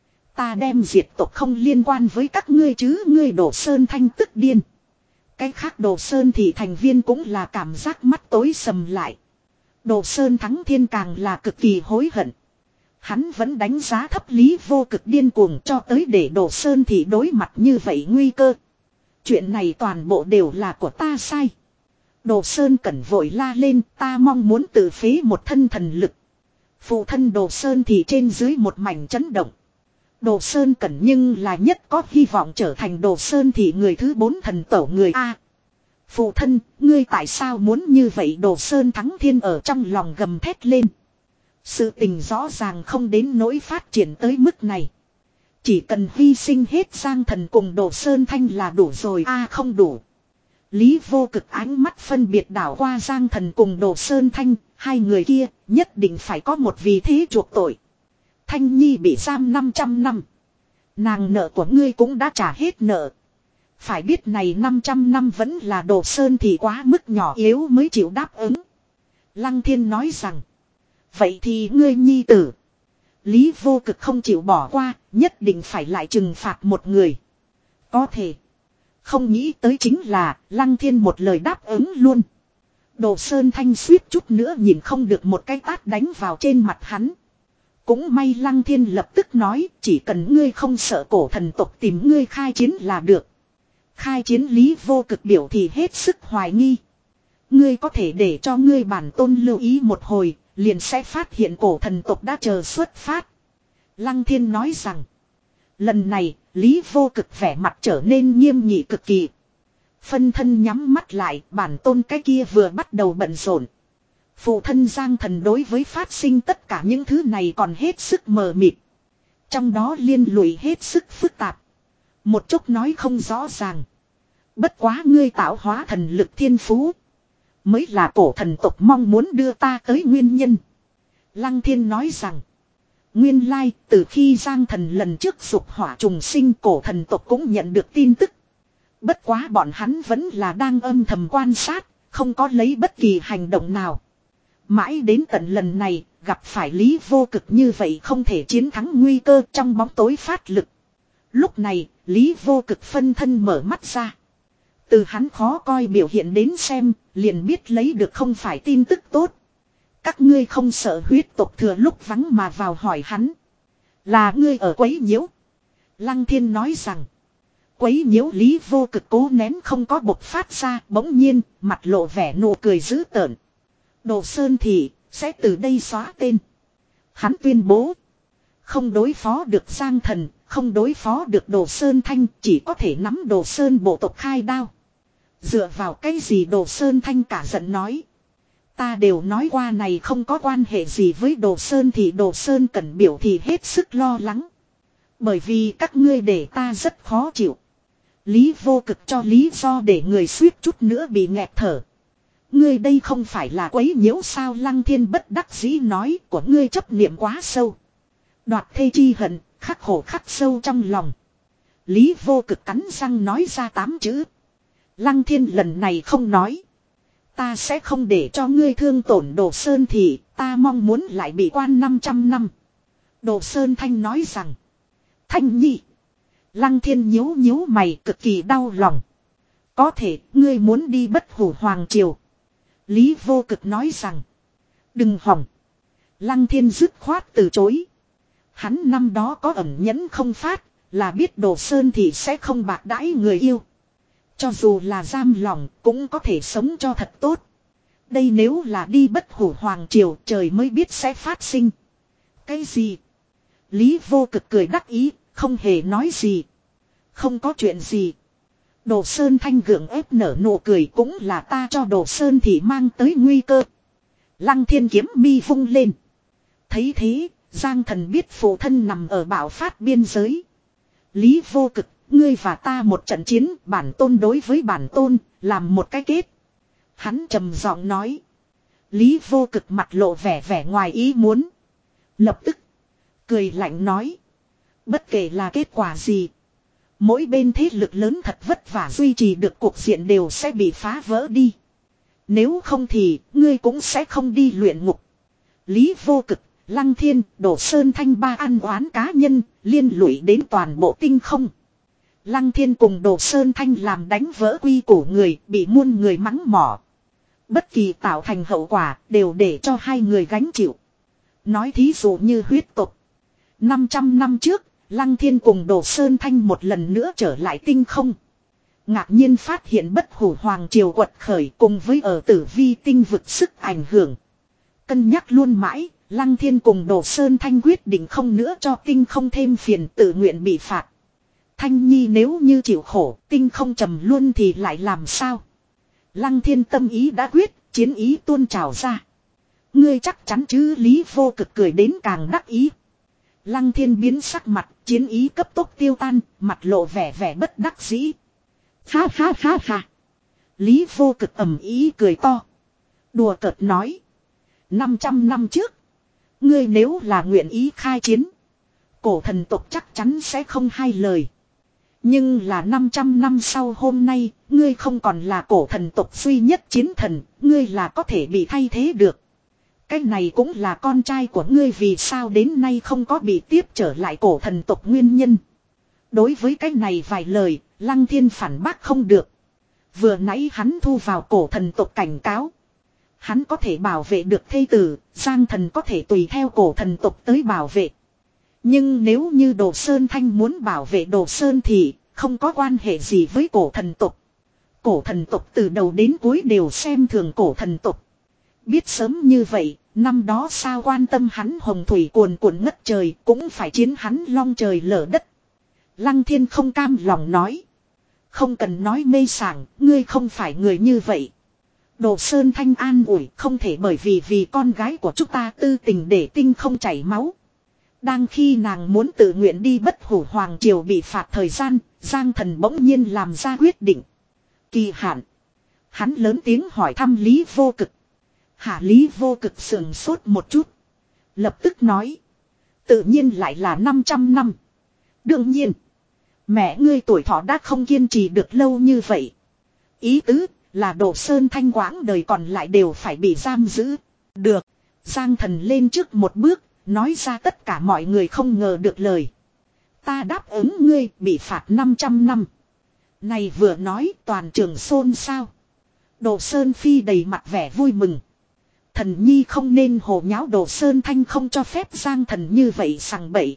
Ta đem diệt tộc không liên quan với các ngươi chứ ngươi Đồ Sơn Thanh tức điên. Cái khác Đồ Sơn thì thành viên cũng là cảm giác mắt tối sầm lại. Đồ Sơn Thắng Thiên càng là cực kỳ hối hận. Hắn vẫn đánh giá thấp Lý Vô Cực điên cuồng cho tới để Đồ Sơn thì đối mặt như vậy nguy cơ. Chuyện này toàn bộ đều là của ta sai. Đồ Sơn Cẩn vội la lên ta mong muốn tự phế một thân thần lực. Phụ thân Đồ Sơn thì trên dưới một mảnh chấn động. Đồ Sơn Cẩn nhưng là nhất có hy vọng trở thành Đồ Sơn thì người thứ bốn thần tổ người A. Phụ thân, ngươi tại sao muốn như vậy Đồ Sơn Thắng Thiên ở trong lòng gầm thét lên. Sự tình rõ ràng không đến nỗi phát triển tới mức này. Chỉ cần hy sinh hết Giang Thần cùng Đồ Sơn Thanh là đủ rồi a à, không đủ. Lý Vô Cực ánh mắt phân biệt đảo qua Giang Thần cùng Đồ Sơn Thanh, hai người kia nhất định phải có một vị thế chuộc tội. Thanh Nhi bị giam năm trăm năm. Nàng nợ của ngươi cũng đã trả hết nợ. Phải biết này năm trăm năm vẫn là Đồ Sơn thì quá mức nhỏ yếu mới chịu đáp ứng. Lăng Thiên nói rằng. Vậy thì ngươi nhi tử. Lý Vô Cực không chịu bỏ qua, nhất định phải lại trừng phạt một người. Có thể. Không nghĩ tới chính là, Lăng Thiên một lời đáp ứng luôn. Đồ Sơn Thanh suýt chút nữa nhìn không được một cái tát đánh vào trên mặt hắn. Cũng may Lăng Thiên lập tức nói, chỉ cần ngươi không sợ cổ thần tộc tìm ngươi khai chiến là được. Khai chiến Lý Vô Cực biểu thì hết sức hoài nghi. Ngươi có thể để cho ngươi bản tôn lưu ý một hồi, liền sẽ phát hiện cổ thần tộc đã chờ xuất phát. Lăng Thiên nói rằng. Lần này, Lý Vô Cực vẻ mặt trở nên nghiêm nghị cực kỳ. Phân thân nhắm mắt lại, bản tôn cái kia vừa bắt đầu bận rộn. Phụ thân Giang Thần đối với phát sinh tất cả những thứ này còn hết sức mờ mịt. Trong đó liên lụy hết sức phức tạp. Một chút nói không rõ ràng. Bất quá ngươi tạo hóa thần lực thiên phú. Mới là cổ thần tộc mong muốn đưa ta tới nguyên nhân. Lăng Thiên nói rằng. Nguyên lai từ khi Giang Thần lần trước dục hỏa trùng sinh cổ thần tộc cũng nhận được tin tức. Bất quá bọn hắn vẫn là đang âm thầm quan sát. Không có lấy bất kỳ hành động nào. Mãi đến tận lần này gặp phải Lý Vô Cực như vậy không thể chiến thắng nguy cơ trong bóng tối phát lực. Lúc này Lý Vô Cực phân thân mở mắt ra. Từ hắn khó coi biểu hiện đến xem, liền biết lấy được không phải tin tức tốt. Các ngươi không sợ huyết tộc thừa lúc vắng mà vào hỏi hắn. Là ngươi ở quấy nhiễu. Lăng Thiên nói rằng. Quấy nhiễu Lý Vô Cực cố nén không có bộc phát ra, bỗng nhiên, mặt lộ vẻ nụ cười dữ tợn. Đồ Sơn thì, sẽ từ đây xóa tên. Hắn tuyên bố. Không đối phó được Giang Thần, không đối phó được Đồ Sơn Thanh, chỉ có thể nắm Đồ Sơn bộ tộc khai đao. Dựa vào cái gì Đồ Sơn Thanh cả giận nói. Ta đều nói qua này không có quan hệ gì với Đồ Sơn thì Đồ Sơn Cẩn biểu thì hết sức lo lắng. Bởi vì các ngươi để ta rất khó chịu. Lý Vô Cực cho lý do để người suýt chút nữa bị nghẹt thở. Ngươi đây không phải là quấy nhiễu sao Lăng Thiên bất đắc dĩ nói của ngươi chấp niệm quá sâu. Đoạt thê chi hận, khắc khổ khắc sâu trong lòng. Lý Vô Cực cắn răng nói ra tám chữ. Lăng Thiên lần này không nói. Ta sẽ không để cho ngươi thương tổn Đồ Sơn thì ta mong muốn lại bị quan năm trăm năm. Đồ Sơn Thanh nói rằng. Thanh Nhi. Lăng Thiên nhíu nhíu mày cực kỳ đau lòng. Có thể ngươi muốn đi Bất Hủ Hoàng Triều. Lý Vô Cực nói rằng. Đừng hỏng. Lăng Thiên dứt khoát từ chối. Hắn năm đó có ẩn nhẫn không phát. Là biết Đồ Sơn thì sẽ không bạc đãi người yêu. Cho dù là giam lòng cũng có thể sống cho thật tốt. Đây nếu là đi Bất Hủ Hoàng Triều trời mới biết sẽ phát sinh. Cái gì? Lý Vô Cực cười đắc ý, không hề nói gì. Không có chuyện gì. Đồ Sơn Thanh gượng ép nở nụ cười cũng là ta cho Đồ Sơn thì mang tới nguy cơ. Lăng Thiên kiếm mi vung lên. Thấy thế, Giang Thần biết phụ thân nằm ở bạo phát biên giới. Lý Vô Cực, ngươi và ta một trận chiến, bản tôn đối với bản tôn, làm một cái kết. Hắn trầm giọng nói. Lý Vô Cực mặt lộ vẻ vẻ ngoài ý muốn. Lập tức. Cười lạnh nói. Bất kể là kết quả gì. Mỗi bên thế lực lớn thật vất vả duy trì được cuộc diện đều sẽ bị phá vỡ đi. Nếu không thì ngươi cũng sẽ không đi luyện ngục. Lý Vô Cực, Lăng Thiên, Đổ Sơn Thanh ba ăn oán cá nhân liên lụy đến toàn bộ tinh không. Lăng Thiên cùng Đổ Sơn Thanh làm đánh vỡ quy củ người bị muôn người mắng mỏ. Bất kỳ tạo thành hậu quả đều để cho hai người gánh chịu. Nói thí dụ như huyết tục. năm trăm năm trước, Lăng Thiên cùng Đồ Sơn Thanh một lần nữa trở lại tinh không. Ngạc nhiên phát hiện bất hủ hoàng triều quật khởi cùng với ở tử vi tinh vực sức ảnh hưởng. Cân nhắc luôn mãi, Lăng Thiên cùng Đồ Sơn Thanh quyết định không nữa cho tinh không thêm phiền tự nguyện bị phạt. Thanh Nhi nếu như chịu khổ, tinh không trầm luôn thì lại làm sao? Lăng Thiên tâm ý đã quyết, chiến ý tuôn trào ra. Ngươi chắc chắn chứ? Lý Vô Cực cười đến càng đắc ý. Lăng Thiên biến sắc mặt, chiến ý cấp tốc tiêu tan, mặt lộ vẻ vẻ bất đắc dĩ. Ha ha ha ha. Lý Vô Cực ầm ý cười to. Đùa cợt nói. năm trăm năm trước. Ngươi nếu là nguyện ý khai chiến. Cổ thần tộc chắc chắn sẽ không hai lời. Nhưng là năm trăm năm sau hôm nay, ngươi không còn là cổ thần tộc duy nhất chiến thần, ngươi là có thể bị thay thế được. Cái này cũng là con trai của ngươi vì sao đến nay không có bị tiếp trở lại cổ thần tộc nguyên nhân. Đối với cái này vài lời, Lăng Thiên phản bác không được. Vừa nãy hắn thu vào cổ thần tộc cảnh cáo. Hắn có thể bảo vệ được thê tử, Giang Thần có thể tùy theo cổ thần tộc tới bảo vệ. Nhưng nếu như Đồ Sơn Thanh muốn bảo vệ Đồ Sơn thì không có quan hệ gì với cổ thần tộc. Cổ thần tộc từ đầu đến cuối đều xem thường cổ thần tộc. Biết sớm như vậy, năm đó sao quan tâm hắn hồng thủy cuồn cuộn ngất trời cũng phải chiến hắn long trời lở đất. Lăng Thiên không cam lòng nói. Không cần nói mê sảng, ngươi không phải người như vậy. Đồ Sơn Thanh an ủi không thể bởi vì vì con gái của chúng ta tư tình để tinh không chảy máu. Đang khi nàng muốn tự nguyện đi bất hủ hoàng triều bị phạt thời gian, Giang Thần bỗng nhiên làm ra quyết định. Kỳ hạn. Hắn lớn tiếng hỏi thăm Lý Vô Cực. Hạ Lý Vô Cực sườn sốt một chút. Lập tức nói. Tự nhiên lại là năm trăm năm. Đương nhiên. Mẹ ngươi tuổi thọ đã không kiên trì được lâu như vậy. Ý tứ là Đồ Sơn Thanh quãng đời còn lại đều phải bị giam giữ. Được. Giang Thần lên trước một bước. Nói ra tất cả mọi người không ngờ được lời. Ta đáp ứng ngươi bị phạt năm trăm năm. Này vừa nói toàn trường xôn xao. Đồ Sơn Phi đầy mặt vẻ vui mừng. Thần nhi không nên hồ nháo. Đồ Sơn Thanh không cho phép Giang Thần như vậy sằng bậy.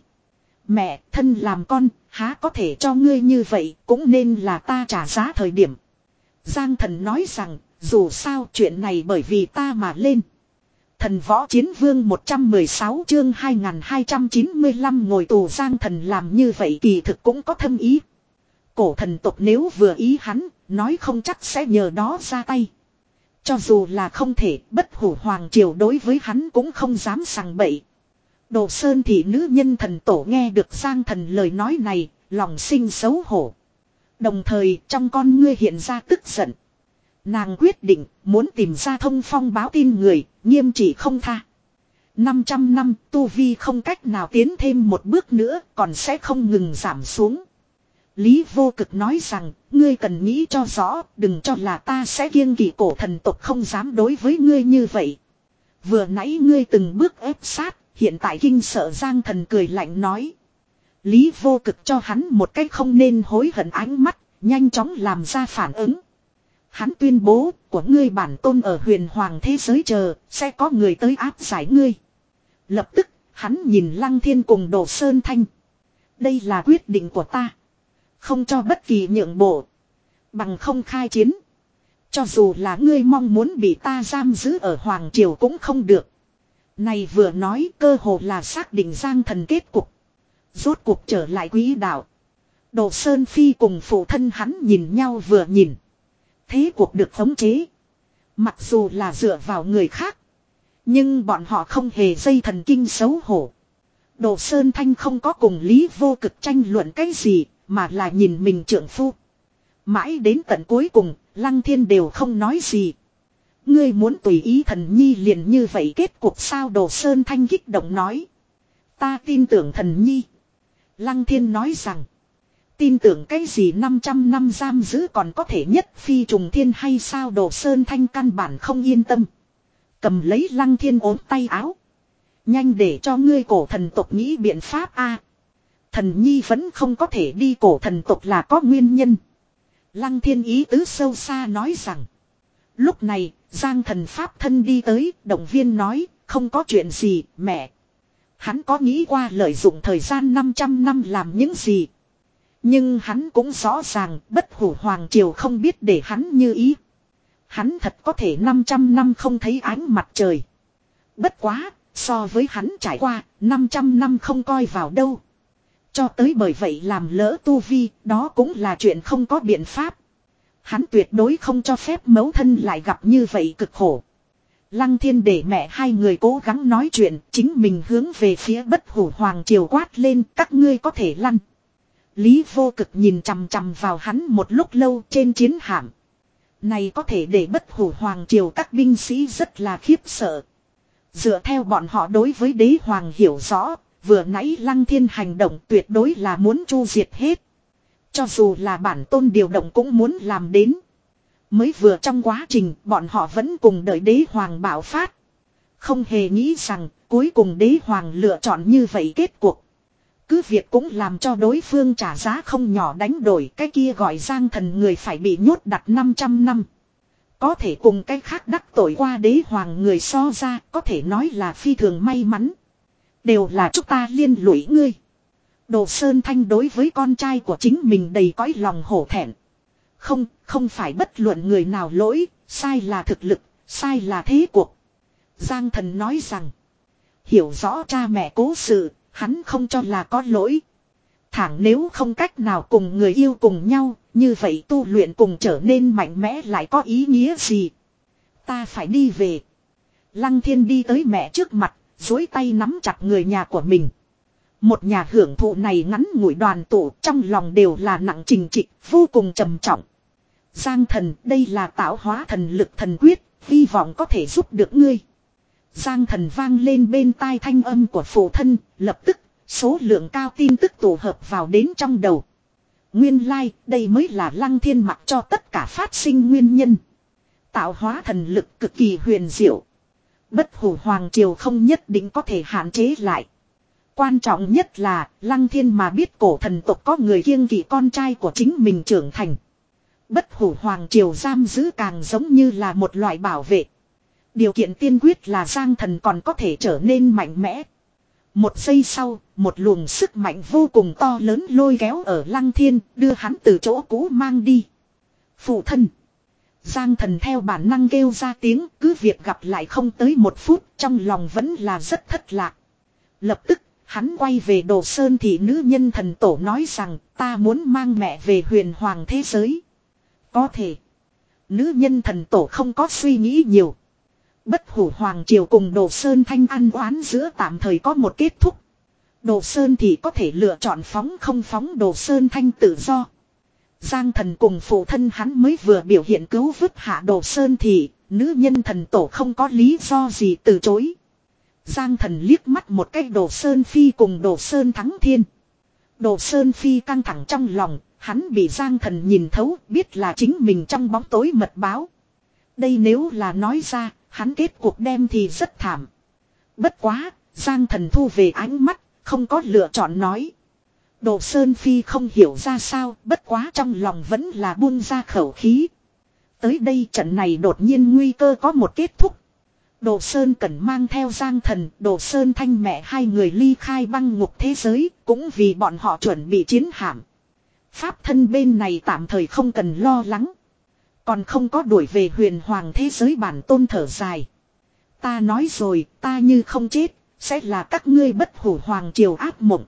Mẹ thân làm con há có thể cho ngươi như vậy, cũng nên là ta trả giá thời điểm. Giang Thần nói rằng dù sao chuyện này bởi vì ta mà lên. Thần Võ Chiến Vương một trăm mười sáu chương hai nghìn hai trăm chín mươi lăm ngồi tù. Giang Thần làm như vậy kỳ thực cũng có thâm ý. Cổ thần tộc nếu vừa ý hắn, nói không chắc sẽ nhờ đó ra tay. Cho dù là không thể, bất hủ hoàng triều đối với hắn cũng không dám sằng bậy. Đồ Sơn thị nữ nhân thần tổ nghe được Giang Thần lời nói này, lòng sinh xấu hổ. Đồng thời trong con ngươi hiện ra tức giận. Nàng quyết định muốn tìm ra thông phong báo tin người, nghiêm trị không tha. năm trăm năm tu vi không cách nào tiến thêm một bước nữa, còn sẽ không ngừng giảm xuống. Lý Vô Cực nói rằng, ngươi cần nghĩ cho rõ, đừng cho là ta sẽ kiêng kỵ cổ thần tộc không dám đối với ngươi như vậy. Vừa nãy ngươi từng bước ép sát, hiện tại kinh sợ. Giang Thần cười lạnh nói. Lý Vô Cực cho hắn một cách không nên hối hận ánh mắt, nhanh chóng làm ra phản ứng. Hắn tuyên bố, của ngươi bản tôn ở huyền hoàng thế giới chờ, sẽ có người tới áp giải ngươi. Lập tức, hắn nhìn Lăng Thiên cùng Đồ Sơn Thanh. Đây là quyết định của ta. Không cho bất kỳ nhượng bộ. Bằng không khai chiến. Cho dù là ngươi mong muốn bị ta giam giữ ở hoàng triều cũng không được. Này vừa nói cơ hồ là xác định Giang Thần kết cục. Rốt cuộc trở lại quỹ đạo. Đồ Sơn Phi cùng phụ thân hắn nhìn nhau vừa nhìn. Thế cuộc được khống chế. Mặc dù là dựa vào người khác. Nhưng bọn họ không hề dây thần kinh xấu hổ. Đồ Sơn Thanh không có cùng Lý Vô Cực tranh luận cái gì. Mà là nhìn mình trượng phu. Mãi đến tận cuối cùng Lăng Thiên đều không nói gì. Ngươi muốn tùy ý thần nhi liền như vậy kết cuộc sao? Đồ Sơn Thanh kích động nói. Ta tin tưởng thần nhi. Lăng Thiên nói rằng. Tin tưởng cái gì năm trăm năm giam giữ còn có thể nhất phi trùng thiên hay sao? Đồ Sơn Thanh căn bản không yên tâm. Cầm lấy Lăng Thiên ốm tay áo. Nhanh để cho ngươi cổ thần tộc nghĩ biện pháp a. Thần nhi vẫn không có thể đi cổ thần tộc là có nguyên nhân. Lăng Thiên ý tứ sâu xa nói rằng. Lúc này Giang thần pháp thân đi tới động viên nói không có chuyện gì mẹ. Hắn có nghĩ qua lợi dụng thời gian năm trăm năm làm những gì. Nhưng hắn cũng rõ ràng Bất Hủ Hoàng Triều không biết để hắn như ý. Hắn thật có thể năm trăm năm không thấy ánh mặt trời. Bất quá, so với hắn trải qua, năm trăm năm không coi vào đâu. Cho tới bởi vậy làm lỡ tu vi, đó cũng là chuyện không có biện pháp. Hắn tuyệt đối không cho phép mẫu thân lại gặp như vậy cực khổ. Lăng Thiên để mẹ hai người cố gắng nói chuyện, chính mình hướng về phía Bất Hủ Hoàng Triều quát lên, các ngươi có thể lăn. Lý Vô Cực nhìn chằm chằm vào hắn một lúc lâu trên chiến hạm. Này có thể để Bất Hủ Hoàng Triều các binh sĩ rất là khiếp sợ. Dựa theo bọn họ đối với đế hoàng hiểu rõ, vừa nãy Lăng Thiên hành động tuyệt đối là muốn chu diệt hết. Cho dù là bản tôn điều động cũng muốn làm đến. Mới vừa trong quá trình bọn họ vẫn cùng đợi đế hoàng bạo phát. Không hề nghĩ rằng cuối cùng đế hoàng lựa chọn như vậy kết cuộc. Cứ việc cũng làm cho đối phương trả giá không nhỏ đánh đổi cái kia gọi Giang thần người phải bị nhốt đặt năm trăm năm. Có thể cùng cái khác đắc tội qua đế hoàng người so ra có thể nói là phi thường may mắn. Đều là chúng ta liên lụy ngươi. Đồ Sơn Thanh đối với con trai của chính mình đầy cõi lòng hổ thẹn. Không, không phải bất luận người nào lỗi, sai là thực lực, sai là thế cuộc. Giang thần nói rằng, hiểu rõ cha mẹ cố sự, hắn không cho là có lỗi. Thẳng nếu không cách nào cùng người yêu cùng nhau, như vậy tu luyện cùng trở nên mạnh mẽ lại có ý nghĩa gì? Ta phải đi về. Lăng Thiên đi tới mẹ trước mặt, duỗi tay nắm chặt người nhà của mình. Một nhà hưởng thụ này ngắn ngủi đoàn tụ trong lòng đều là nặng trình trịch, vô cùng trầm trọng. Giang thần, đây là tạo hóa thần lực thần quyết, hy vọng có thể giúp được ngươi. Giang thần vang lên bên tai thanh âm của phụ thân, lập tức, số lượng cao tin tức tụ hợp vào đến trong đầu. Nguyên lai, like, đây mới là Lăng Thiên mặc cho tất cả phát sinh nguyên nhân. Tạo hóa thần lực cực kỳ huyền diệu. Bất Hủ Hoàng Triều không nhất định có thể hạn chế lại. Quan trọng nhất là, Lăng Thiên mà biết cổ thần tộc có người kiêng kỵ con trai của chính mình trưởng thành. Bất Hủ Hoàng Triều giam giữ càng giống như là một loại bảo vệ. Điều kiện tiên quyết là Giang thần còn có thể trở nên mạnh mẽ. Một giây sau, một luồng sức mạnh vô cùng to lớn lôi kéo ở Lăng Thiên, đưa hắn từ chỗ cũ mang đi. Phụ thân. Giang thần theo bản năng kêu ra tiếng, cứ việc gặp lại không tới một phút, trong lòng vẫn là rất thất lạc. Lập tức, hắn quay về Đồ Sơn thị nữ nhân thần tổ nói rằng, ta muốn mang mẹ về huyền hoàng thế giới. Có thể. Nữ nhân thần tổ không có suy nghĩ nhiều. Bất Hủ Hoàng Triều cùng Đồ Sơn Thanh ăn oán giữa tạm thời có một kết thúc. Đồ Sơn thì có thể lựa chọn phóng không phóng Đồ Sơn Thanh tự do. Giang thần cùng phụ thân hắn mới vừa biểu hiện cứu vứt hạ Đồ Sơn thì nữ nhân thần tổ không có lý do gì từ chối. Giang thần liếc mắt một cái Đồ Sơn Phi cùng Đồ Sơn Thắng Thiên. Đồ Sơn Phi căng thẳng trong lòng, hắn bị Giang thần nhìn thấu, biết là chính mình trong bóng tối mật báo. Đây nếu là nói ra, hắn kết cuộc đem thì rất thảm. Bất quá, Giang thần thu về ánh mắt, không có lựa chọn nói. Đồ Sơn Phi không hiểu ra sao, bất quá trong lòng vẫn là buông ra khẩu khí. Tới đây trận này đột nhiên nguy cơ có một kết thúc. Đồ Sơn cần mang theo Giang thần, Đồ Sơn Thanh mẹ hai người ly khai băng ngục thế giới, cũng vì bọn họ chuẩn bị chiến hạm. Pháp thân bên này tạm thời không cần lo lắng. Còn không có đuổi về huyền hoàng thế giới bản tôn thở dài. Ta nói rồi, ta như không chết, sẽ là các ngươi Bất Hủ Hoàng Triều ác mộng.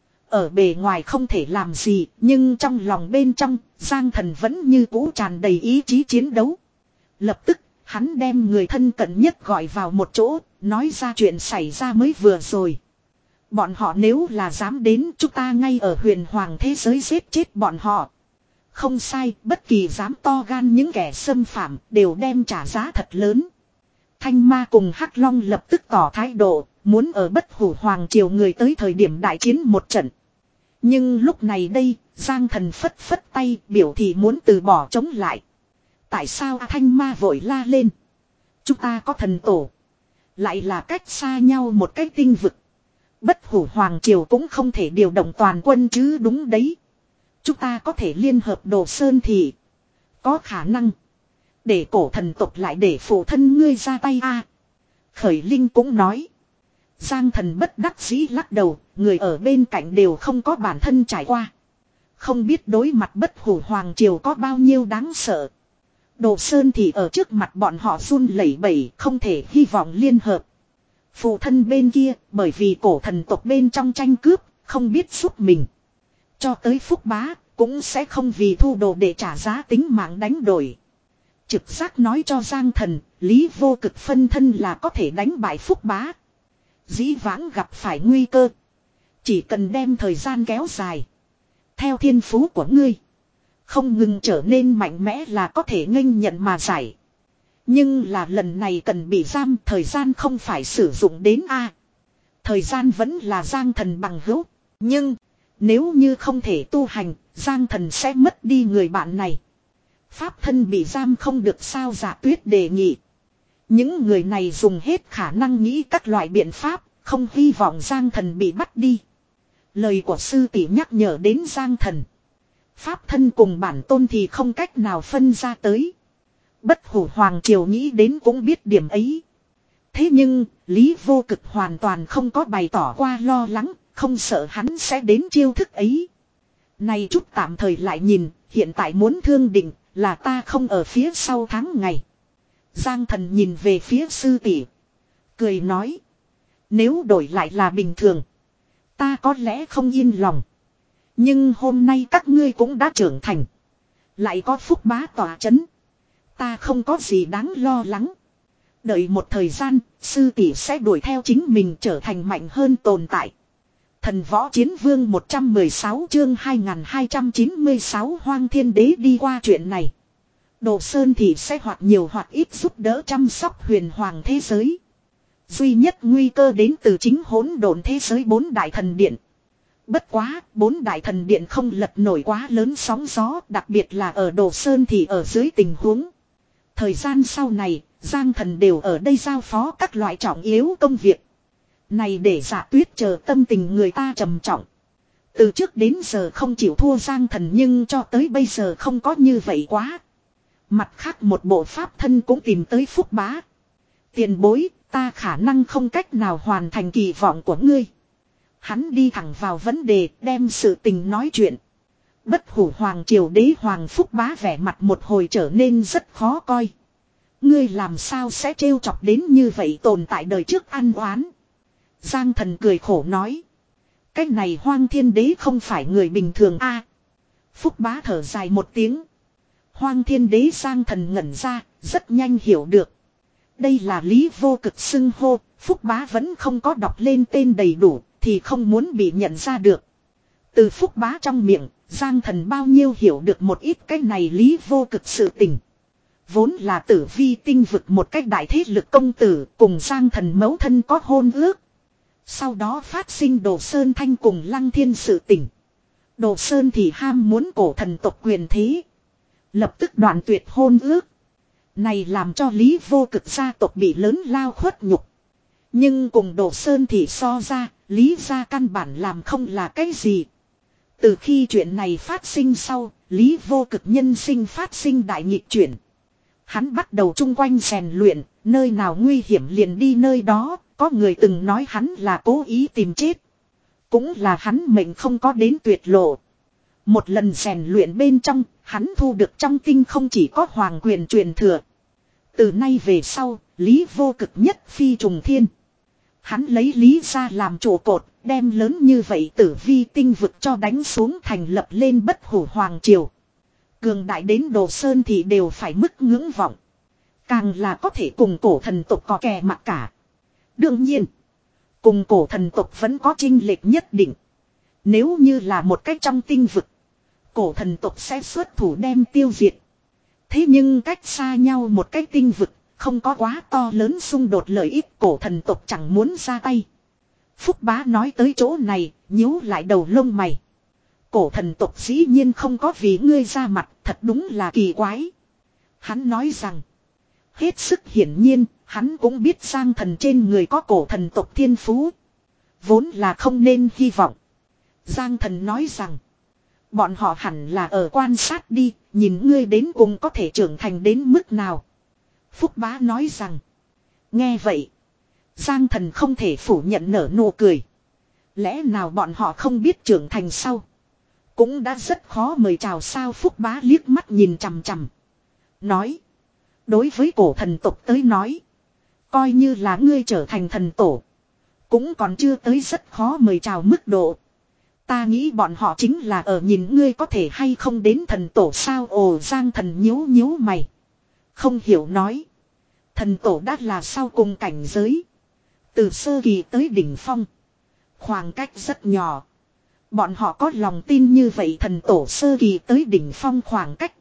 Ở bề ngoài không thể làm gì, nhưng trong lòng bên trong, Giang thần vẫn như cũ tràn đầy ý chí chiến đấu. Lập tức, hắn đem người thân cận nhất gọi vào một chỗ, nói ra chuyện xảy ra mới vừa rồi. Bọn họ nếu là dám đến, chúng ta ngay ở huyền hoàng thế giới giết chết bọn họ. Không sai, bất kỳ dám to gan những kẻ xâm phạm đều đem trả giá thật lớn. Thanh Ma cùng Hắc Long lập tức tỏ thái độ, muốn ở Bất Hủ Hoàng Triều người tới thời điểm đại chiến một trận. Nhưng lúc này đây, Giang Thần phất phất tay biểu thị muốn từ bỏ chống lại. Tại sao Thanh Ma vội la lên? Chúng ta có thần tổ. Lại là cách xa nhau một cái tinh vực. Bất Hủ Hoàng Triều cũng không thể điều động toàn quân chứ đúng đấy. Chúng ta có thể liên hợp Đồ Sơn Thị. Có khả năng. Để cổ thần tộc lại để phụ thân ngươi ra tay a. Khởi Linh cũng nói. Giang Thần bất đắc dĩ lắc đầu. Người ở bên cạnh đều không có bản thân trải qua. Không biết đối mặt Bất Hủ Hoàng Triều có bao nhiêu đáng sợ. Đồ Sơn Thị ở trước mặt bọn họ run lẩy bẩy, không thể hy vọng liên hợp. Phụ thân bên kia, bởi vì cổ thần tộc bên trong tranh cướp, không biết giúp mình. Cho tới Phúc Bá, cũng sẽ không vì thu đồ để trả giá tính mạng đánh đổi. Trực giác nói cho Giang Thần, Lý Vô Cực phân thân là có thể đánh bại Phúc Bá. Dĩ vãng gặp phải nguy cơ. Chỉ cần đem thời gian kéo dài. Theo thiên phú của ngươi. Không ngừng trở nên mạnh mẽ là có thể nghênh nhận mà giải. Nhưng là lần này cần bị giam, thời gian không phải sử dụng đến a. Thời gian vẫn là Giang Thần bằng hữu. Nhưng, nếu như không thể tu hành, Giang Thần sẽ mất đi người bạn này. Pháp thân bị giam không được sao Dạ Tuyết đề nghị. Những người này dùng hết khả năng nghĩ các loại biện pháp, không hy vọng Giang Thần bị bắt đi. Lời của sư tỷ nhắc nhở đến Giang Thần. Pháp thân cùng bản tôn thì không cách nào phân ra tới. Bất Hủ Hoàng Triều nghĩ đến cũng biết điểm ấy. Thế nhưng, Lý Vô Cực hoàn toàn không có bày tỏ qua lo lắng, không sợ hắn sẽ đến chiêu thức ấy. Này chút tạm thời lại nhìn, hiện tại muốn thương định, là ta không ở phía sau tháng ngày. Giang Thần nhìn về phía sư tỷ, cười nói. Nếu đổi lại là bình thường, ta có lẽ không yên lòng. Nhưng hôm nay các ngươi cũng đã trưởng thành. Lại có Phúc Bá tỏa chấn. Ta không có gì đáng lo lắng. Đợi một thời gian, sư tỷ sẽ đuổi theo chính mình trở thành mạnh hơn tồn tại. Thần Võ Chiến Vương một trăm mười sáu chương hai nghìn hai trăm chín mươi sáu Hoang Thiên Đế đi qua chuyện này. Đồ Sơn thì sẽ hoặc nhiều hoặc ít giúp đỡ chăm sóc huyền hoàng thế giới. Duy nhất nguy cơ đến từ chính hỗn độn thế giới bốn đại thần điện. Bất quá, bốn đại thần điện không lật nổi quá lớn sóng gió, đặc biệt là ở Đồ Sơn thì ở dưới tình huống. Thời gian sau này, Giang Thần đều ở đây giao phó các loại trọng yếu công việc. Này để Dạ Tuyết chờ tâm tình người ta trầm trọng. Từ trước đến giờ không chịu thua Giang Thần nhưng cho tới bây giờ không có như vậy quá. Mặt khác một bộ pháp thân cũng tìm tới Phúc Bá. Tiền bối, ta khả năng không cách nào hoàn thành kỳ vọng của ngươi. Hắn đi thẳng vào vấn đề, đem sự tình nói chuyện. Bất Hủ Hoàng Triều Đế Hoàng Phúc Bá vẻ mặt một hồi trở nên rất khó coi. Ngươi làm sao sẽ trêu chọc đến như vậy tồn tại đời trước ăn oán. Giang Thần cười khổ nói. Cái này Hoang Thiên Đế không phải người bình thường a. À, Phúc Bá thở dài một tiếng. Hoang Thiên Đế Giang Thần ngẩn ra, rất nhanh hiểu được. Đây là Lý Vô Cực xưng hô, Phúc Bá vẫn không có đọc lên tên đầy đủ, thì không muốn bị nhận ra được. Từ Phúc Bá trong miệng, Giang Thần bao nhiêu hiểu được một ít cái này Lý Vô Cực sự tình. Vốn là Tử Vi tinh vực một cách đại thế lực công tử cùng Giang Thần mẫu thân có hôn ước. Sau đó phát sinh Đồ Sơn Thanh cùng Lăng Thiên sự tình. Đồ Sơn thì ham muốn cổ thần tộc quyền thế. Lập tức đoạn tuyệt hôn ước. Này làm cho Lý Vô Cực gia tộc bị lớn lao khuất nhục. Nhưng cùng Đồ Sơn thì so ra, Lý gia căn bản làm không là cái gì. Từ khi chuyện này phát sinh sau, Lý Vô Cực nhân sinh phát sinh đại nghịch chuyển. Hắn bắt đầu chung quanh rèn luyện, nơi nào nguy hiểm liền đi nơi đó, có người từng nói hắn là cố ý tìm chết. Cũng là hắn mệnh không có đến tuyệt lộ. Một lần rèn luyện bên trong, hắn thu được trong tinh không chỉ có hoàng quyền truyền thừa. Từ nay về sau, Lý Vô Cực nhất phi trùng thiên. Hắn lấy Lý ra làm trụ cột, đem lớn như vậy Tử Vi tinh vực cho đánh xuống thành lập lên Bất Hủ Hoàng Triều. Cường đại đến Đồ Sơn thì đều phải mức ngưỡng vọng. Càng là có thể cùng cổ thần tộc có kè mặc cả. Đương nhiên, cùng cổ thần tộc vẫn có chênh lệch nhất định. Nếu như là một cách trong tinh vực, cổ thần tộc sẽ xuất thủ đem tiêu diệt. Thế nhưng cách xa nhau một cách tinh vực, không có quá to lớn xung đột lợi ích, cổ thần tộc chẳng muốn ra tay. Phúc Bá nói tới chỗ này, nhíu lại đầu lông mày. Cổ thần tộc dĩ nhiên không có vì ngươi ra mặt, thật đúng là kỳ quái. Hắn nói rằng, hết sức hiển nhiên, hắn cũng biết Giang Thần trên người có cổ thần tộc thiên phú. Vốn là không nên hy vọng. Giang Thần nói rằng, bọn họ hẳn là ở quan sát đi, nhìn ngươi đến cùng có thể trưởng thành đến mức nào. Phúc Bá nói rằng, nghe vậy, Giang Thần không thể phủ nhận nở nụ cười. Lẽ nào bọn họ không biết trưởng thành sau? Cũng đã rất khó mời chào sao. Phúc Bá liếc mắt nhìn chằm chằm. Nói, đối với cổ thần tộc tới nói, coi như là ngươi trở thành thần tổ, cũng còn chưa tới rất khó mời chào mức độ. Ta nghĩ bọn họ chính là ở nhìn ngươi có thể hay không đến thần tổ sao. Ồ, Giang Thần nhíu nhíu mày. Không hiểu nói. Thần tổ đã là sau cùng cảnh giới. Từ sơ kỳ tới đỉnh phong. Khoảng cách rất nhỏ. Bọn họ có lòng tin như vậy thần tổ sơ kỳ tới đỉnh phong khoảng cách.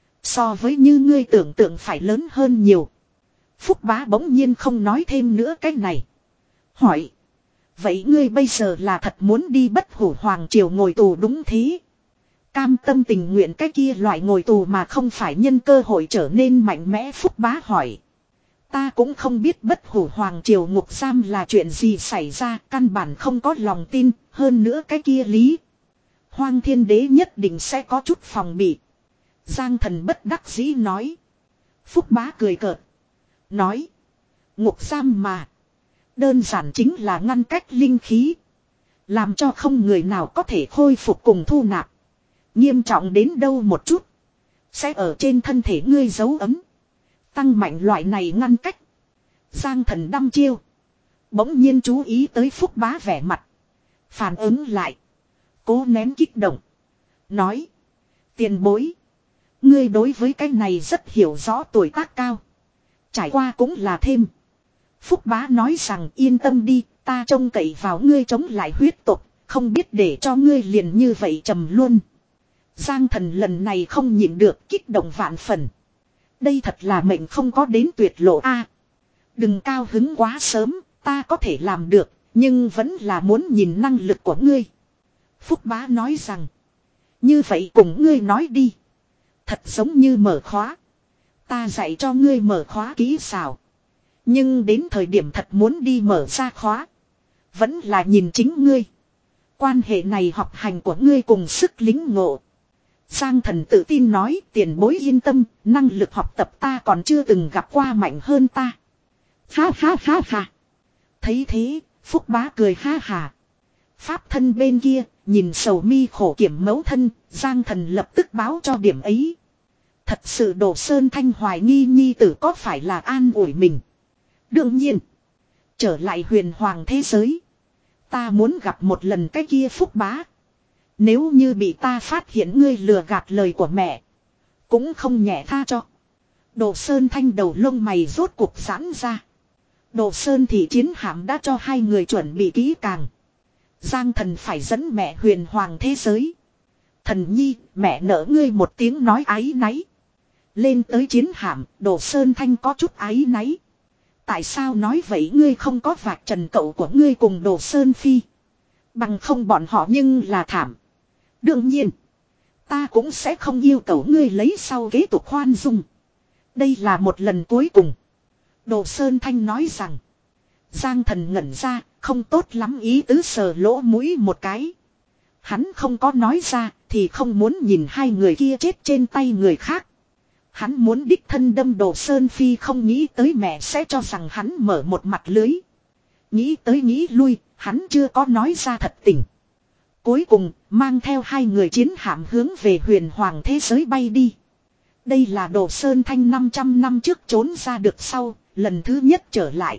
So với như ngươi tưởng tượng phải lớn hơn nhiều. Phúc Bá bỗng nhiên không nói thêm nữa cái này. Hỏi. Vậy ngươi bây giờ là thật muốn đi Bất Hủ Hoàng Triều ngồi tù đúng thế? Cam tâm tình nguyện cái kia loại ngồi tù mà không phải nhân cơ hội trở nên mạnh mẽ. Phúc Bá hỏi. Ta cũng không biết Bất Hủ Hoàng Triều ngục giam là chuyện gì xảy ra, căn bản không có lòng tin, hơn nữa cái kia lý. Hoang Thiên Đế nhất định sẽ có chút phòng bị. Giang Thần bất đắc dĩ nói. Phúc Bá cười cợt. Nói. Ngục giam mà. Đơn giản chính là ngăn cách linh khí. Làm cho không người nào có thể khôi phục cùng thu nạp. Nghiêm trọng đến đâu một chút. Sẽ ở trên thân thể ngươi dấu ấm. Tăng mạnh loại này ngăn cách. Giang Thần đăm chiêu. Bỗng nhiên chú ý tới Phúc Bá vẻ mặt. Phản ứng lại. Cố nén kích động. Nói. Tiền bối. Ngươi đối với cái này rất hiểu rõ, tuổi tác cao. Trải qua cũng là thêm. Phúc Bá nói rằng yên tâm đi, ta trông cậy vào ngươi chống lại huyết tộc, không biết để cho ngươi liền như vậy trầm luôn. Giang Thần lần này không nhịn được, kích động vạn phần. Đây thật là mệnh không có đến tuyệt lộ a. À, đừng cao hứng quá sớm, ta có thể làm được, nhưng vẫn là muốn nhìn năng lực của ngươi. Phúc Bá nói rằng, như vậy cùng ngươi nói đi. Thật giống như mở khóa. Ta dạy cho ngươi mở khóa kỹ xảo. Nhưng đến thời điểm thật muốn đi mở ra khóa. Vẫn là nhìn chính ngươi. Quan hệ này học hành của ngươi cùng sức lính ngộ. Giang Thần tự tin nói, tiền bối yên tâm, năng lực học tập ta còn chưa từng gặp qua mạnh hơn ta. Ha ha ha ha. Thấy thế, Phúc Bá cười ha hà. Pháp thân bên kia, nhìn sầu mi khổ kiểm mẫu thân, Giang Thần lập tức báo cho điểm ấy. Thật sự Đồ Sơn Thanh hoài nghi nhi tử có phải là an ủi mình. Đương nhiên, trở lại huyền hoàng thế giới. Ta muốn gặp một lần cái kia Phúc Bá. Nếu như bị ta phát hiện ngươi lừa gạt lời của mẹ, cũng không nhẹ tha cho. Đồ Sơn Thanh đầu lông mày rốt cuộc giãn ra. Đồ Sơn thị chiến hạm đã cho hai người chuẩn bị kỹ càng. Giang Thần phải dẫn mẹ huyền hoàng thế giới. Thần nhi, mẹ nỡ ngươi một tiếng nói áy náy. Lên tới chiến hạm, Đồ Sơn Thanh có chút áy náy. Tại sao nói vậy ngươi không có vạch trần cậu của ngươi cùng Đồ Sơn Phi? Bằng không bọn họ nhưng là thảm. Đương nhiên, ta cũng sẽ không yêu cầu ngươi lấy sau kế tục khoan dung. Đây là một lần cuối cùng. Đồ Sơn Thanh nói rằng. Giang Thần ngẩn ra, không tốt lắm ý tứ sờ lỗ mũi một cái. Hắn không có nói ra, thì không muốn nhìn hai người kia chết trên tay người khác. Hắn muốn đích thân đâm Đồ Sơn Phi, không nghĩ tới mẹ sẽ cho rằng hắn mở một mặt lưới. Nghĩ tới nghĩ lui, hắn chưa có nói ra thật tình. Cuối cùng, mang theo hai người chiến hạm hướng về huyền hoàng thế giới bay đi. Đây là Đồ Sơn Thanh năm trăm năm trước trốn ra được sau, lần thứ nhất trở lại.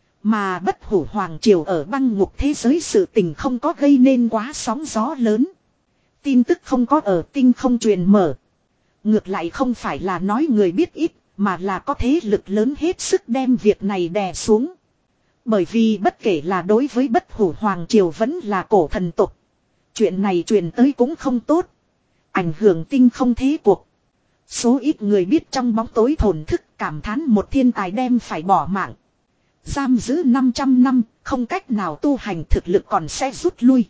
Mà Bất Hủ Hoàng Triều ở băng ngục thế giới sự tình không có gây nên quá sóng gió lớn. Tin tức không có ở tinh không truyền mở. Ngược lại không phải là nói người biết ít, mà là có thế lực lớn hết sức đem việc này đè xuống. Bởi vì bất kể là đối với Bất Hủ Hoàng Triều vẫn là cổ thần tộc, chuyện này truyền tới cũng không tốt. Ảnh hưởng tinh không thế cuộc. Số ít người biết trong bóng tối thổn thức cảm thán một thiên tài đem phải bỏ mạng. Giam giữ năm trăm năm, không cách nào tu hành thực lực còn sẽ rút lui.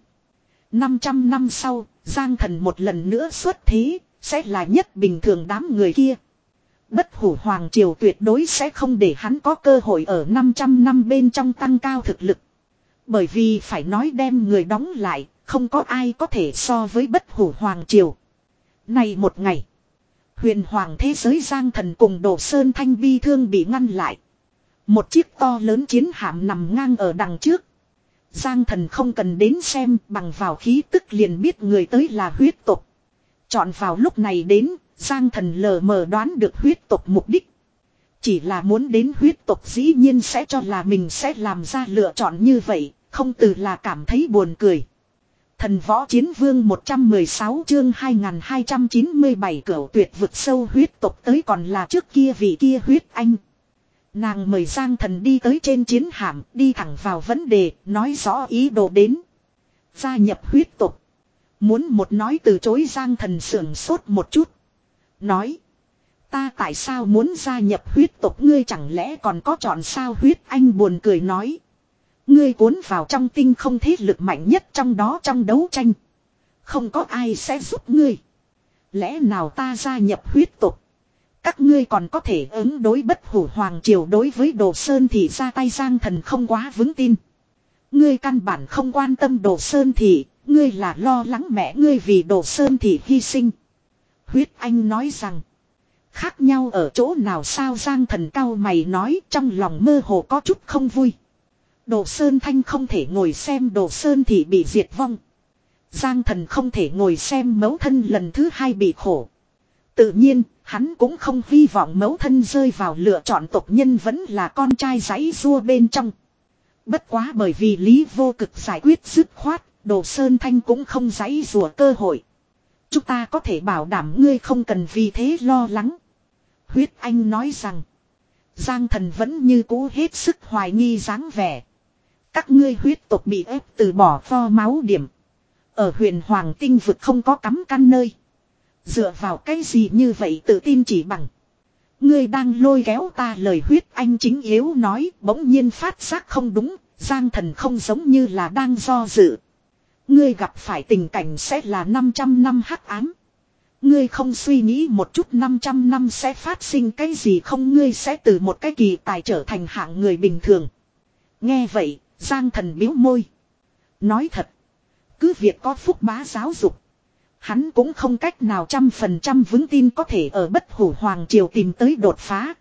năm trăm năm sau, Giang Thần một lần nữa xuất thế, sẽ là nhất bình thường đám người kia. Bất hủ hoàng triều tuyệt đối sẽ không để hắn có cơ hội ở năm trăm năm bên trong tăng cao thực lực. Bởi vì phải nói đem người đóng lại, không có ai có thể so với bất hủ hoàng triều. Này một ngày, huyền hoàng thế giới Giang Thần cùng Đồ Sơn Thanh bi thương bị ngăn lại. Một chiếc to lớn chiến hạm nằm ngang ở đằng trước. Giang Thần không cần đến xem, bằng vào khí tức liền biết người tới là huyết tộc. Chọn vào lúc này đến, Giang Thần lờ mờ đoán được huyết tộc mục đích. Chỉ là muốn đến huyết tộc dĩ nhiên sẽ cho là mình sẽ làm ra lựa chọn như vậy, không từ là cảm thấy buồn cười. Thần võ chiến vương một trăm mười sáu chương hai nghìn hai trăm chín mươi bảy cửu tuyệt vực sâu huyết tộc tới còn là trước kia vị kia huyết anh. Nàng mời Giang Thần đi tới trên chiến hạm, đi thẳng vào vấn đề, nói rõ ý đồ đến. Gia nhập huyết tộc. Muốn một nói từ chối Giang Thần sưởng sốt một chút. Nói. Ta tại sao muốn gia nhập huyết tộc, ngươi chẳng lẽ còn có chọn sao? Huyết anh buồn cười nói. Ngươi cuốn vào trong tinh không thế lực mạnh nhất trong đó trong đấu tranh. Không có ai sẽ giúp ngươi. Lẽ nào ta gia nhập huyết tộc, các ngươi còn có thể ứng đối bất hủ hoàng triều? Đối với Đồ Sơn thì ra tay Giang Thần không quá vững tin. Ngươi căn bản không quan tâm Đồ Sơn thì, ngươi là lo lắng mẹ ngươi vì Đồ Sơn thì hy sinh. Huyết anh nói rằng. Khác nhau ở chỗ nào sao? Giang Thần cau mày nói, trong lòng mơ hồ có chút không vui. Đồ Sơn Thanh không thể ngồi xem Đồ Sơn thì bị diệt vong. Giang Thần không thể ngồi xem mẫu thân lần thứ hai bị khổ. Tự nhiên, hắn cũng không hy vọng mẫu thân rơi vào lựa chọn tộc nhân vẫn là con trai giãy giụa bên trong. Bất quá bởi vì Lý Vô Cực giải quyết dứt khoát, Đồ Sơn Thanh cũng không giãy giụa cơ hội. Chúng ta có thể bảo đảm ngươi không cần vì thế lo lắng. Huyết anh nói rằng. Giang Thần vẫn như cũ hết sức hoài nghi dáng vẻ. Các ngươi huyết tộc bị ép từ bỏ kho máu điểm. Ở huyền hoàng tinh vực không có cắm căn nơi. Dựa vào cái gì như vậy tự tin chỉ bằng. Ngươi đang lôi kéo ta? Lời huyết anh chính yếu nói, bỗng nhiên phát giác không đúng. Giang Thần không giống như là đang do dự. Ngươi gặp phải tình cảnh sẽ là năm trăm năm hắc ám. Ngươi không suy nghĩ một chút năm trăm năm sẽ phát sinh cái gì không? Ngươi sẽ từ một cái kỳ tài trở thành hạng người bình thường. Nghe vậy, Giang Thần bĩu môi. Nói thật, cứ việc có phúc bá giáo dục, hắn cũng không cách nào trăm phần trăm vững tin có thể ở bất hủ hoàng triều tìm tới đột phá.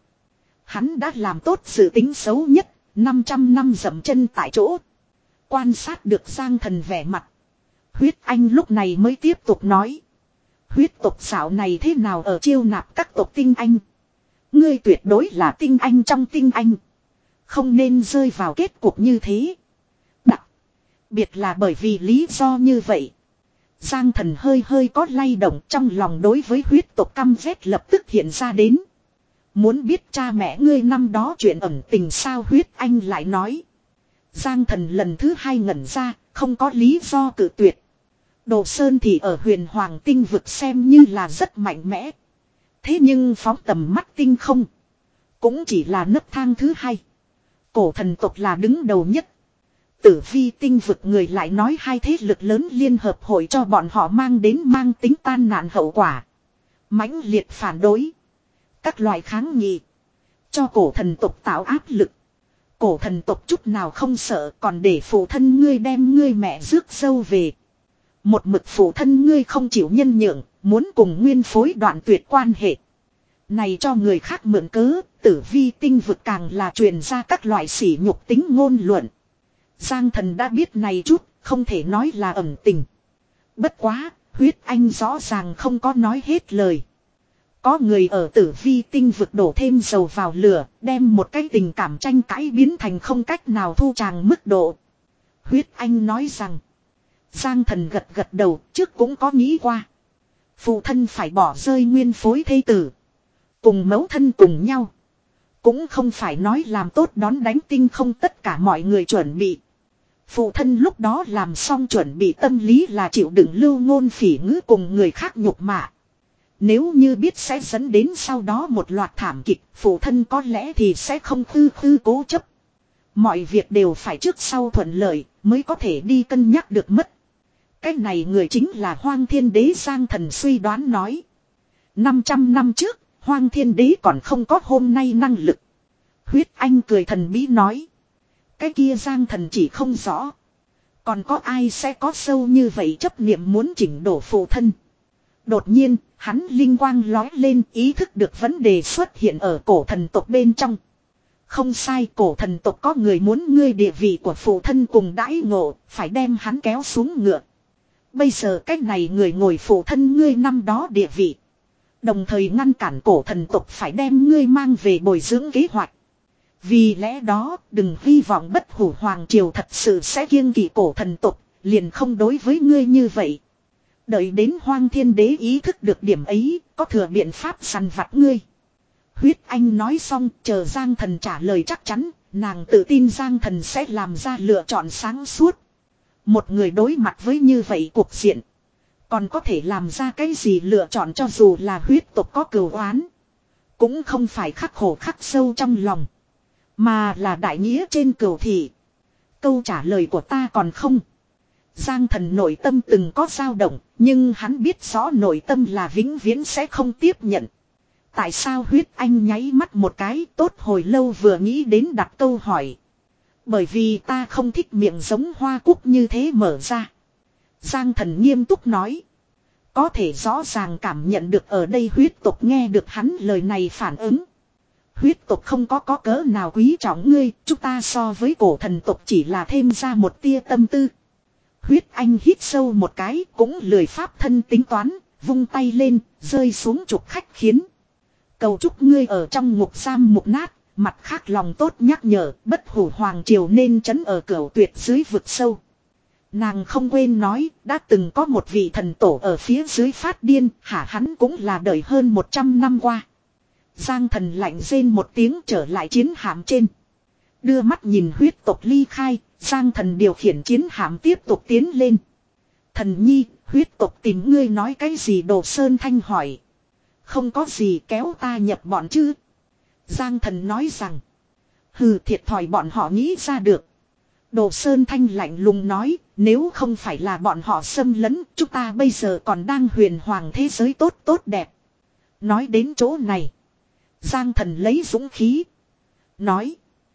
Hắn đã làm tốt dự tính xấu nhất, năm trăm năm dậm chân tại chỗ. Quan sát được Giang Thần vẻ mặt, huyết anh lúc này mới tiếp tục nói. Huyết tộc xảo này thế nào ở chiêu nạp các tộc tinh anh? Ngươi tuyệt đối là tinh anh trong tinh anh. Không nên rơi vào kết cục như thế. Đặc biệt là bởi vì lý do như vậy. Giang Thần hơi hơi có lay động, trong lòng đối với huyết tộc căm ghét lập tức hiện ra đến. Muốn biết cha mẹ ngươi năm đó chuyện ẩn tình sao? Huyết anh lại nói. Giang Thần lần thứ hai ngẩn ra, không có lý do cự tuyệt. Đồ Sơn thì ở huyền hoàng tinh vực xem như là rất mạnh mẽ. Thế nhưng phóng tầm mắt tinh không, cũng chỉ là nấc thang thứ hai. Cổ thần tộc là đứng đầu nhất. Tử vi tinh vực người lại nói hai thế lực lớn liên hợp hội cho bọn họ mang đến mang tính tan nạn hậu quả. Mãnh liệt phản đối. Các loại kháng nghị. Cho cổ thần tộc tạo áp lực. Cổ thần tộc chút nào không sợ, còn để phụ thân ngươi đem ngươi mẹ rước dâu về. Một mực phụ thân ngươi không chịu nhân nhượng, muốn cùng nguyên phối đoạn tuyệt quan hệ. Này cho người khác mượn cớ, tử vi tinh vực càng là truyền ra các loại sỉ nhục tính ngôn luận. Giang Thần đã biết này chút, không thể nói là ẩn tình. Bất quá, huyết anh rõ ràng không có nói hết lời. Có người ở tử vi tinh vực đổ thêm dầu vào lửa, đem một cái tình cảm tranh cãi biến thành không cách nào thu tràng mức độ. Huyết anh nói rằng. Giang Thần gật gật đầu, trước cũng có nghĩ qua. Phụ thân phải bỏ rơi nguyên phối thê tử, cùng mẫu thân cùng nhau. Cũng không phải nói làm tốt đón đánh tinh không tất cả mọi người chuẩn bị. Phụ thân lúc đó làm xong chuẩn bị tâm lý là chịu đựng lưu ngôn phỉ ngữ cùng người khác nhục mạ. Nếu như biết sẽ dẫn đến sau đó một loạt thảm kịch, phụ thân có lẽ thì sẽ không khư khư cố chấp. Mọi việc đều phải trước sau thuận lợi mới có thể đi cân nhắc được mất. Cái này người chính là Hoang Thiên Đế. Giang Thần suy đoán nói. năm trăm năm trước, Hoang Thiên Đế còn không có hôm nay năng lực. Huyết Anh cười thần bí nói. Cái kia Giang Thần chỉ không rõ. Còn có ai sẽ có sâu như vậy chấp niệm muốn chỉnh đổ phụ thân. Đột nhiên, hắn linh quang lói lên, ý thức được vấn đề xuất hiện ở cổ thần tộc bên trong. Không sai, cổ thần tộc có người muốn ngươi địa vị của phụ thân cùng đãi ngộ, phải đem hắn kéo xuống ngựa. Bây giờ cách này người ngồi phụ thân ngươi năm đó địa vị. Đồng thời ngăn cản cổ thần tộc phải đem ngươi mang về bồi dưỡng kế hoạch. Vì lẽ đó, đừng hy vọng bất hủ hoàng triều thật sự sẽ kiêng kỵ cổ thần tộc, liền không đối với ngươi như vậy. Đợi đến Hoang Thiên Đế ý thức được điểm ấy, có thừa biện pháp săn vặt ngươi. Huyết Anh nói xong, chờ Giang Thần trả lời chắc chắn, nàng tự tin Giang Thần sẽ làm ra lựa chọn sáng suốt. Một người đối mặt với như vậy cuộc diện, còn có thể làm ra cái gì lựa chọn, cho dù là huyết tộc có cừu oán, cũng không phải khắc khổ khắc sâu trong lòng, mà là đại nghĩa trên cừu thị. Câu trả lời của ta còn không. Giang Thần nội tâm từng có dao động, nhưng hắn biết rõ nội tâm là vĩnh viễn sẽ không tiếp nhận. Tại sao Huyết Anh nháy mắt một cái, tốt hồi lâu vừa nghĩ đến đặt câu hỏi. Bởi vì ta không thích miệng giống hoa cúc như thế mở ra. Giang Thần nghiêm túc nói. Có thể rõ ràng cảm nhận được ở đây huyết tộc nghe được hắn lời này phản ứng. Huyết tộc không có có cỡ nào quý trọng ngươi, chúng ta so với cổ thần tộc chỉ là thêm ra một tia tâm tư. Huyết Anh hít sâu một cái, cũng lười pháp thân tính toán, vung tay lên, rơi xuống trục khách khiến. Cầu chúc ngươi ở trong ngục giam mục nát, mặt khác lòng tốt nhắc nhở, bất hủ hoàng triều nên trấn ở cửu tuyệt dưới vực sâu. Nàng không quên nói, đã từng có một vị thần tổ ở phía dưới phát điên, hả hắn cũng là đời hơn một trăm năm qua. Giang Thần lạnh rên một tiếng trở lại chiến hạm trên. Đưa mắt nhìn huyết tộc ly khai, Giang Thần điều khiển chiến hạm tiếp tục tiến lên. Thần nhi, huyết tộc tìm ngươi nói cái gì? Đồ Sơn Thanh hỏi. Không có gì, kéo ta nhập bọn chứ. Giang Thần nói rằng. Hừ, thiệt thòi bọn họ nghĩ ra được. Đồ Sơn Thanh lạnh lùng nói, nếu không phải là bọn họ xâm lấn, chúng ta bây giờ còn đang huyền hoàng thế giới tốt tốt đẹp. Nói đến chỗ này, Giang Thần lấy dũng khí. Nói.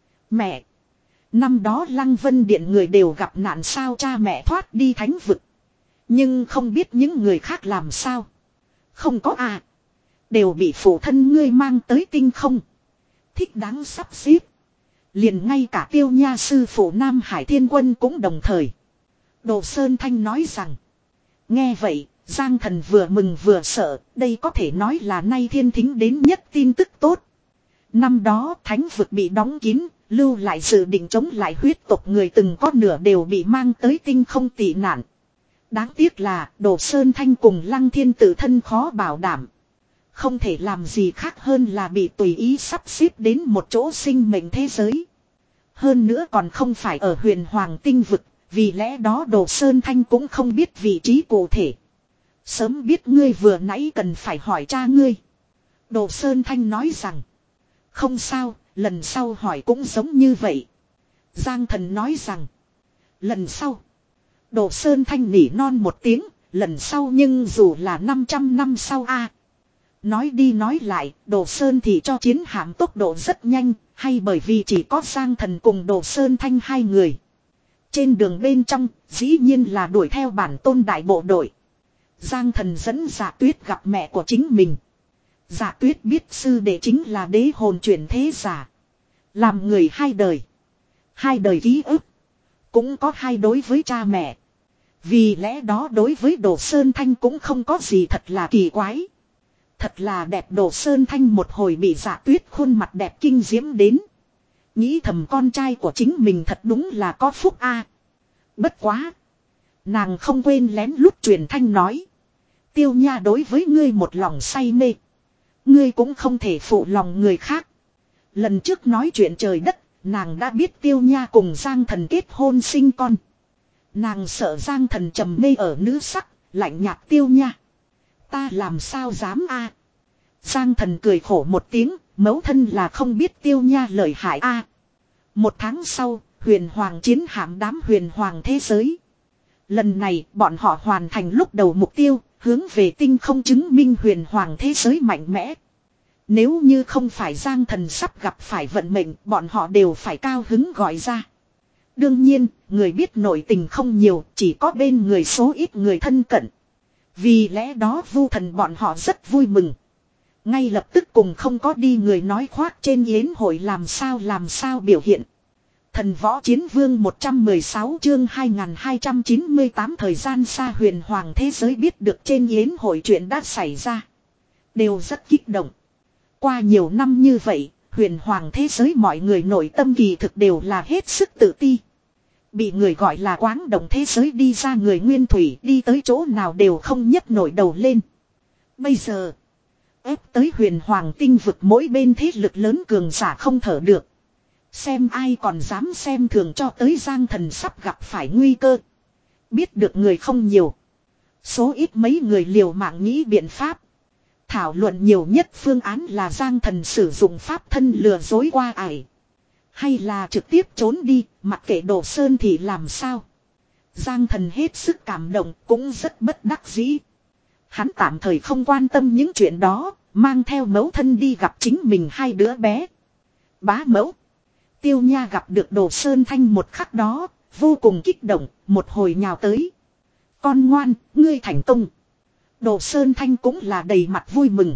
Mẹ. Năm đó Lăng Vân Điện người đều gặp nạn sao? Cha mẹ thoát đi thánh vực. Nhưng không biết những người khác làm sao. Không có à. Đều bị phụ thân ngươi mang tới tinh không. Thích đáng sắp xếp. Liền ngay cả Tiêu Nha sư phụ Nam Hải Thiên Quân cũng đồng thời. Đồ Sơn Thanh nói rằng. Nghe vậy, Giang Thần vừa mừng vừa sợ. Đây có thể nói là nay thiên thính đến nhất tin tức tốt. Năm đó thánh vực bị đóng kín, lưu lại dự định chống lại huyết tộc người từng có nửa đều bị mang tới tinh không tị nạn. Đáng tiếc là Đồ Sơn Thanh cùng Lăng Thiên tự thân khó bảo đảm. Không thể làm gì khác hơn là bị tùy ý sắp xếp đến một chỗ sinh mệnh thế giới. Hơn nữa còn không phải ở huyền hoàng tinh vực, vì lẽ đó Đồ Sơn Thanh cũng không biết vị trí cụ thể. Sớm biết ngươi vừa nãy cần phải hỏi cha ngươi. Đồ Sơn Thanh nói rằng. Không sao, lần sau hỏi cũng giống như vậy. Giang Thần nói rằng. Lần sau. Đồ Sơn Thanh nỉ non một tiếng, lần sau nhưng dù là năm trăm năm sau a. Nói đi nói lại, Đồ Sơn thì cho chiến hạm tốc độ rất nhanh, hay bởi vì chỉ có Giang Thần cùng Đồ Sơn Thanh hai người. Trên đường bên trong, dĩ nhiên là đuổi theo bản tôn đại bộ đội. Giang Thần dẫn Dạ Tuyết gặp mẹ của chính mình. Dạ Tuyết biết sư đệ chính là đế hồn chuyển thế giả. Làm người hai đời. Hai đời ký ức. Cũng có hai đối với cha mẹ. Vì lẽ đó đối với Đồ Sơn Thanh cũng không có gì thật là kỳ quái. Thật là đẹp. Đồ Sơn Thanh một hồi bị Dạ Tuyết khuôn mặt đẹp kinh diễm đến. Nghĩ thầm con trai của chính mình thật đúng là có phúc a. Bất quá. Nàng không quên lén lút truyền thanh nói. Tiêu Nha đối với ngươi một lòng say mê. Ngươi cũng không thể phụ lòng người khác. Lần trước nói chuyện trời đất, nàng đã biết Tiêu Nha cùng Giang Thần kết hôn sinh con. Nàng sợ Giang Thần trầm mê ở nữ sắc, lạnh nhạt Tiêu Nha. Ta làm sao dám a? Giang Thần cười khổ một tiếng, mẫu thân là không biết Tiêu Nha lợi hại a. Một tháng sau, huyền hoàng chiến hạm đám huyền hoàng thế giới. Lần này bọn họ hoàn thành lúc đầu mục tiêu, hướng về tinh không chứng minh huyền hoàng thế giới mạnh mẽ. Nếu như không phải Giang Thần sắp gặp phải vận mệnh, bọn họ đều phải cao hứng gọi ra. Đương nhiên, người biết nội tình không nhiều, chỉ có bên người số ít người thân cận. Vì lẽ đó Vu Thần bọn họ rất vui mừng. Ngay lập tức cùng không có đi người nói khoác trên yến hội làm sao làm sao biểu hiện. Thần võ chiến vương một trăm mười sáu chương hai nghìn hai trăm chín mươi tám thời gian xa huyền hoàng thế giới biết được trên yến hội chuyện đã xảy ra. Đều rất kích động. Qua nhiều năm như vậy, huyền hoàng thế giới mọi người nội tâm kỳ thực đều là hết sức tự ti. Bị người gọi là quáng động thế giới đi ra người nguyên thủy đi tới chỗ nào đều không nhấc nổi đầu lên. Bây giờ, ép tới huyền hoàng tinh vực mỗi bên thế lực lớn cường giả không thở được. Xem ai còn dám xem thường cho tới Giang Thần sắp gặp phải nguy cơ. Biết được người không nhiều. Số ít mấy người liều mạng nghĩ biện pháp. Thảo luận nhiều nhất phương án là Giang Thần sử dụng pháp thân lừa dối qua ải. Hay là trực tiếp trốn đi, mặc kệ Đồ Sơn thì làm sao. Giang Thần hết sức cảm động, cũng rất bất đắc dĩ. Hắn tạm thời không quan tâm những chuyện đó, mang theo mẫu thân đi gặp chính mình hai đứa bé. Bá mẫu. Tiêu Nha gặp được Đồ Sơn Thanh một khắc đó, vô cùng kích động, một hồi nhào tới. Con ngoan, ngươi thành công. Đồ Sơn Thanh cũng là đầy mặt vui mừng.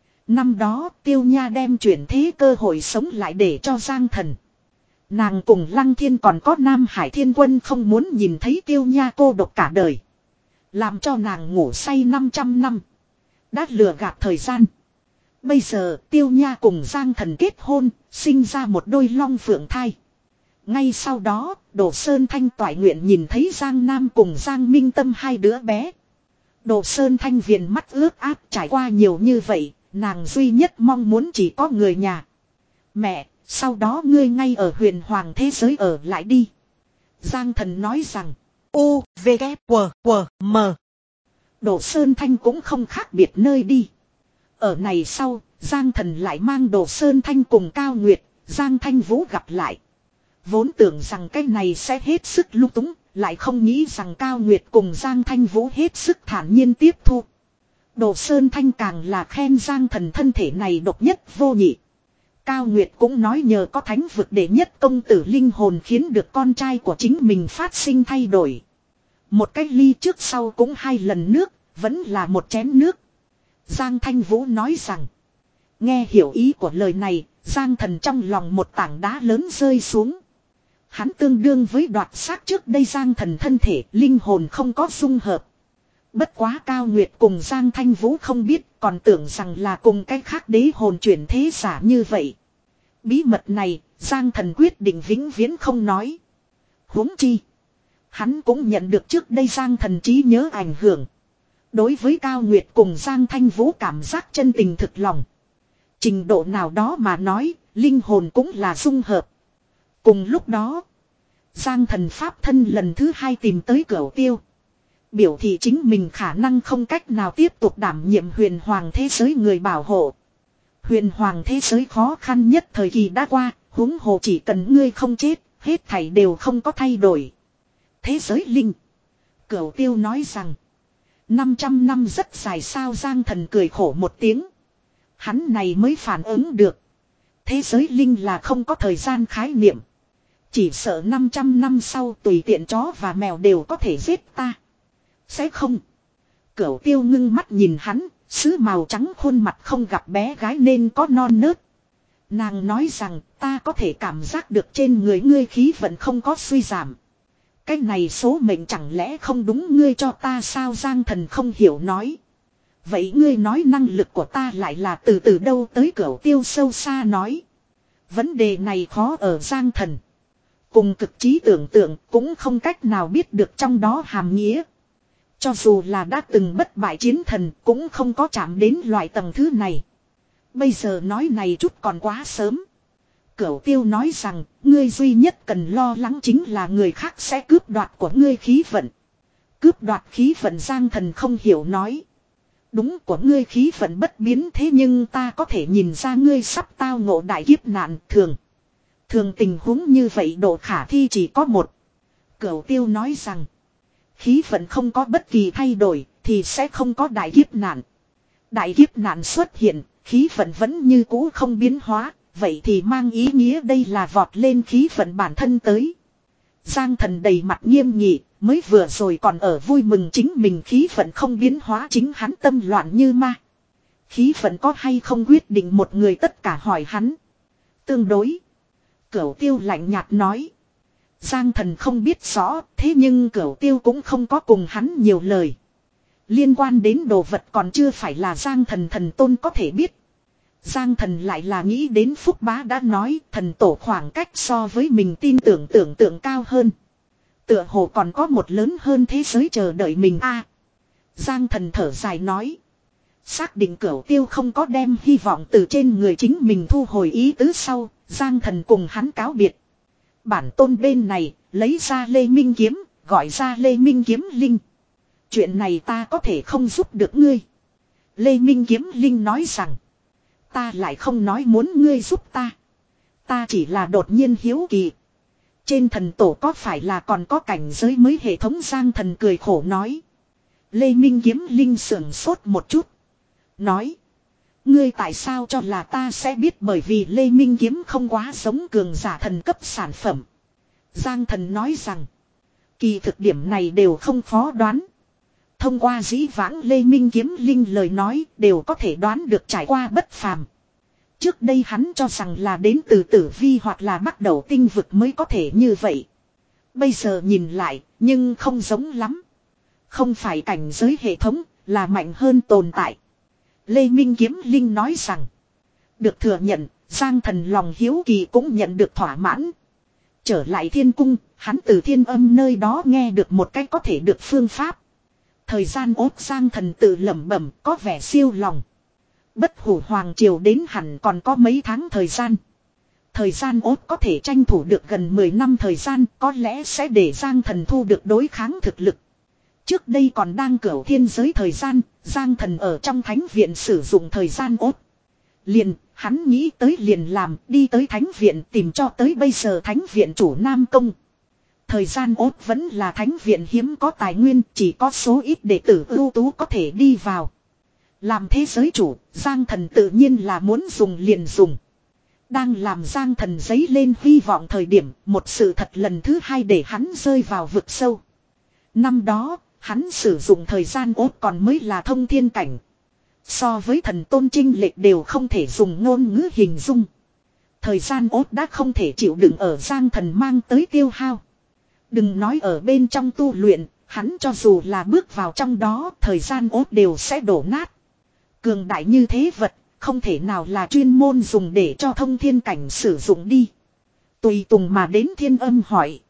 Năm đó Tiêu Nha đem chuyển thế cơ hội sống lại để cho Giang Thần. Nàng cùng Lăng Thiên còn có Nam Hải Thiên Quân không muốn nhìn thấy Tiêu Nha cô độc cả đời. Làm cho nàng ngủ say năm trăm năm. Đã lừa gạt thời gian. Bây giờ Tiêu Nha cùng Giang Thần kết hôn, sinh ra một đôi long phượng thai. Ngay sau đó, Đồ Sơn Thanh toại nguyện nhìn thấy Giang Nam cùng Giang Minh Tâm hai đứa bé. Đồ Sơn Thanh viền mắt ướt át trải qua nhiều như vậy, nàng duy nhất mong muốn chỉ có người nhà. Mẹ, sau đó ngươi ngay ở huyền hoàng thế giới ở lại đi. Giang Thần nói rằng, U, V, K, W, W, M. Đồ Sơn Thanh cũng không khác biệt nơi đi. Ở này sau, Giang Thần lại mang Đồ Sơn Thanh cùng Cao Nguyệt, Giang Thanh Vũ gặp lại. Vốn tưởng rằng cái này sẽ hết sức lung túng, lại không nghĩ rằng Cao Nguyệt cùng Giang Thanh Vũ hết sức thản nhiên tiếp thu. Đồ Sơn Thanh càng là khen Giang Thần thân thể này độc nhất vô nhị. Cao Nguyệt cũng nói nhờ có thánh vực đệ nhất công tử linh hồn khiến được con trai của chính mình phát sinh thay đổi. Một cái ly trước sau cũng hai lần nước, vẫn là một chén nước. Giang Thanh Vũ nói rằng, nghe hiểu ý của lời này, Giang Thần trong lòng một tảng đá lớn rơi xuống. Hắn tương đương với đoạt xác trước đây Giang Thần thân thể, linh hồn không có dung hợp. Bất quá Cao Nguyệt cùng Giang Thanh Vũ không biết, còn tưởng rằng là cùng cách khác đế hồn chuyển thế giả như vậy. Bí mật này, Giang Thần quyết định vĩnh viễn không nói. Huống chi, hắn cũng nhận được trước đây Giang Thần trí nhớ ảnh hưởng. Đối với Cao Nguyệt cùng Giang Thanh Vũ cảm giác chân tình thực lòng. Trình độ nào đó mà nói, linh hồn cũng là dung hợp. Cùng lúc đó, Giang Thần pháp thân lần thứ hai tìm tới Cửu Tiêu. Biểu thị chính mình khả năng không cách nào tiếp tục đảm nhiệm huyền hoàng thế giới người bảo hộ. Huyền hoàng thế giới khó khăn nhất thời kỳ đã qua, huống hồ chỉ cần ngươi không chết, hết thảy đều không có thay đổi. Thế giới linh. Cửu Tiêu nói rằng, năm trăm năm rất dài sao. Giang Thần cười khổ một tiếng. Hắn này mới phản ứng được. Thế giới linh là không có thời gian khái niệm. Chỉ sợ năm trăm năm sau tùy tiện chó và mèo đều có thể giết ta. Sẽ không. Cửu Tiêu ngưng mắt nhìn hắn, sứ màu trắng khuôn mặt không gặp bé gái nên có non nớt. Nàng nói rằng ta có thể cảm giác được trên người ngươi khí vận không có suy giảm. Cái này số mệnh chẳng lẽ không đúng ngươi cho ta sao? Giang Thần không hiểu nói. Vậy ngươi nói năng lực của ta lại là từ từ đâu tới? Cửu Tiêu sâu xa nói. Vấn đề này khó ở Giang Thần. Cùng cực trí tưởng tượng cũng không cách nào biết được trong đó hàm nghĩa. Cho dù là đã từng bất bại chiến thần cũng không có chạm đến loại tầng thứ này. Bây giờ nói này chút còn quá sớm. Cửu Tiêu nói rằng, ngươi duy nhất cần lo lắng chính là người khác sẽ cướp đoạt của ngươi khí vận. Cướp đoạt khí vận? Giang Thần không hiểu nói. Đúng, của ngươi khí vận bất biến, thế nhưng ta có thể nhìn ra ngươi sắp tao ngộ đại kiếp nạn thường. Thường tình huống như vậy độ khả thi chỉ có một. Cửu Tiêu nói rằng. Khí vận không có bất kỳ thay đổi thì sẽ không có đại kiếp nạn. Đại kiếp nạn xuất hiện, khí vận vẫn như cũ không biến hóa. Vậy thì mang ý nghĩa đây là vọt lên khí vận bản thân tới. Giang Thần đầy mặt nghiêm nghị, mới vừa rồi còn ở vui mừng chính mình khí vận không biến hóa, chính hắn tâm loạn như ma. Khí vận có hay không quyết định một người tất cả hỏi hắn. Tương đối. Cửu Tiêu lạnh nhạt nói. Giang Thần không biết rõ, thế nhưng Cửu Tiêu cũng không có cùng hắn nhiều lời. Liên quan đến đồ vật còn chưa phải là Giang Thần thần tôn có thể biết. Giang Thần lại là nghĩ đến Phúc Bá đã nói thần tổ khoảng cách so với mình tin tưởng tưởng tượng cao hơn. Tựa hồ còn có một lớn hơn thế giới chờ đợi mình a. Giang Thần thở dài nói. Xác định Cửu Tiêu không có đem hy vọng từ trên người chính mình thu hồi ý tứ sau, Giang Thần cùng hắn cáo biệt. Bản tôn bên này, lấy ra Lê Minh Kiếm, gọi ra Lê Minh Kiếm Linh. Chuyện này ta có thể không giúp được ngươi. Lê Minh Kiếm Linh nói rằng. Ta lại không nói muốn ngươi giúp ta. Ta chỉ là đột nhiên hiếu kỳ. Trên thần tổ có phải là còn có cảnh giới mới hệ thống? Giang Thần cười khổ nói. Lê Minh Kiếm Linh sưởng sốt một chút. Nói. Ngươi tại sao cho là ta sẽ biết, bởi vì Lê Minh Kiếm không quá giống cường giả thần cấp sản phẩm. Giang Thần nói rằng. Kỳ thực điểm này đều không khó đoán. Thông qua dĩ vãng Lê Minh Kiếm Linh lời nói đều có thể đoán được trải qua bất phàm. Trước đây hắn cho rằng là đến từ tử vi hoặc là bắt đầu tinh vực mới có thể như vậy. Bây giờ nhìn lại nhưng không giống lắm. Không phải cảnh giới hệ thống, là mạnh hơn tồn tại. Lê Minh Kiếm Linh nói rằng. Được thừa nhận, Giang Thần lòng hiếu kỳ cũng nhận được thỏa mãn. Trở lại thiên cung, hắn từ Thiên Âm nơi đó nghe được một cách có thể được phương pháp. Thời gian ốt Giang Thần tự lẩm bẩm có vẻ siêu lòng. Bất hủ hoàng triều đến hẳn còn có mấy tháng thời gian. Thời gian ốt có thể tranh thủ được gần mười năm thời gian, có lẽ sẽ để Giang Thần thu được đối kháng thực lực. Trước đây còn đang cửu thiên giới thời gian, Giang Thần ở trong thánh viện sử dụng thời gian ốt. Liền, hắn nghĩ tới liền làm, đi tới thánh viện tìm cho tới bây giờ thánh viện chủ Nam Công. Thời gian ốt vẫn là thánh viện hiếm có tài nguyên, chỉ có số ít đệ tử ưu tú có thể đi vào. Làm thế giới chủ, Giang Thần tự nhiên là muốn dùng liền dùng. Đang làm Giang Thần dấy lên hy vọng thời điểm, một sự thật lần thứ hai để hắn rơi vào vực sâu. Năm đó, hắn sử dụng thời gian ốt còn mới là thông thiên cảnh. So với thần tôn trinh lệch đều không thể dùng ngôn ngữ hình dung. Thời gian ốt đã không thể chịu đựng ở Giang Thần mang tới tiêu hao. Đừng nói ở bên trong tu luyện, hắn cho dù là bước vào trong đó, thời gian ốt đều sẽ đổ nát. Cường đại như thế vật, không thể nào là chuyên môn dùng để cho thông thiên cảnh sử dụng đi. Tùy tùng mà đến Thiên Âm hỏi.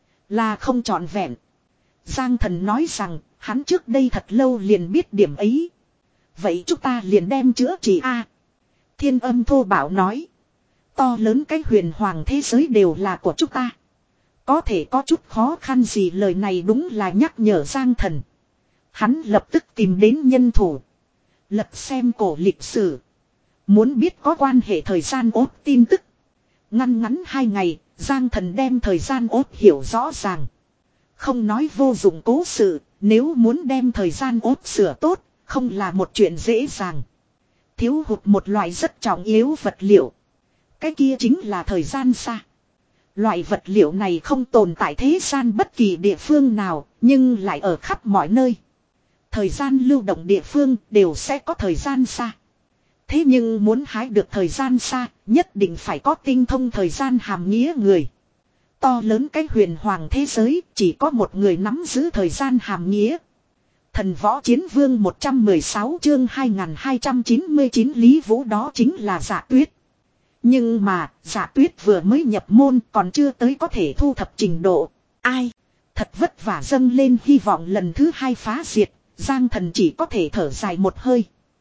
Là không trọn vẹn. Giang Thần nói rằng, hắn trước đây thật lâu liền biết điểm ấy. Vậy chúng ta liền đem chữa trị a. Thiên Âm thô bảo nói. To lớn cái huyền hoàng thế giới đều là của chúng ta. Có thể có chút khó khăn gì, lời này đúng là nhắc nhở Giang Thần. Hắn lập tức tìm đến nhân thủ. Lật xem cổ lịch sử. Muốn biết có quan hệ thời gian ốt tin tức. Ngăn ngắn hai ngày, Giang Thần đem thời gian ốt hiểu rõ ràng. Không nói vô dụng cố sự, nếu muốn đem thời gian ốt sửa tốt, không là một chuyện dễ dàng. Thiếu hụt một loại rất trọng yếu vật liệu. Cái kia chính là thời gian xa. Loại vật liệu này không tồn tại thế gian bất kỳ địa phương nào, nhưng lại ở khắp mọi nơi. Thời gian lưu động địa phương đều sẽ có thời gian xa. Thế nhưng muốn hái được thời gian xa, nhất định phải có tinh thông thời gian hàm nghĩa người. To lớn cái huyền hoàng thế giới, chỉ có một người nắm giữ thời gian hàm nghĩa. Thần võ chiến vương một trăm mười sáu chương hai nghìn hai trăm chín mươi chín Lý Vũ đó chính là Dạ Tuyết. Nhưng mà, Dạ Tuyết vừa mới nhập môn còn chưa tới có thể thu thập trình độ. Ai? Thật vất vả dâng lên hy vọng lần thứ hai phá diệt, Giang Thần chỉ có thể thở dài một hơi.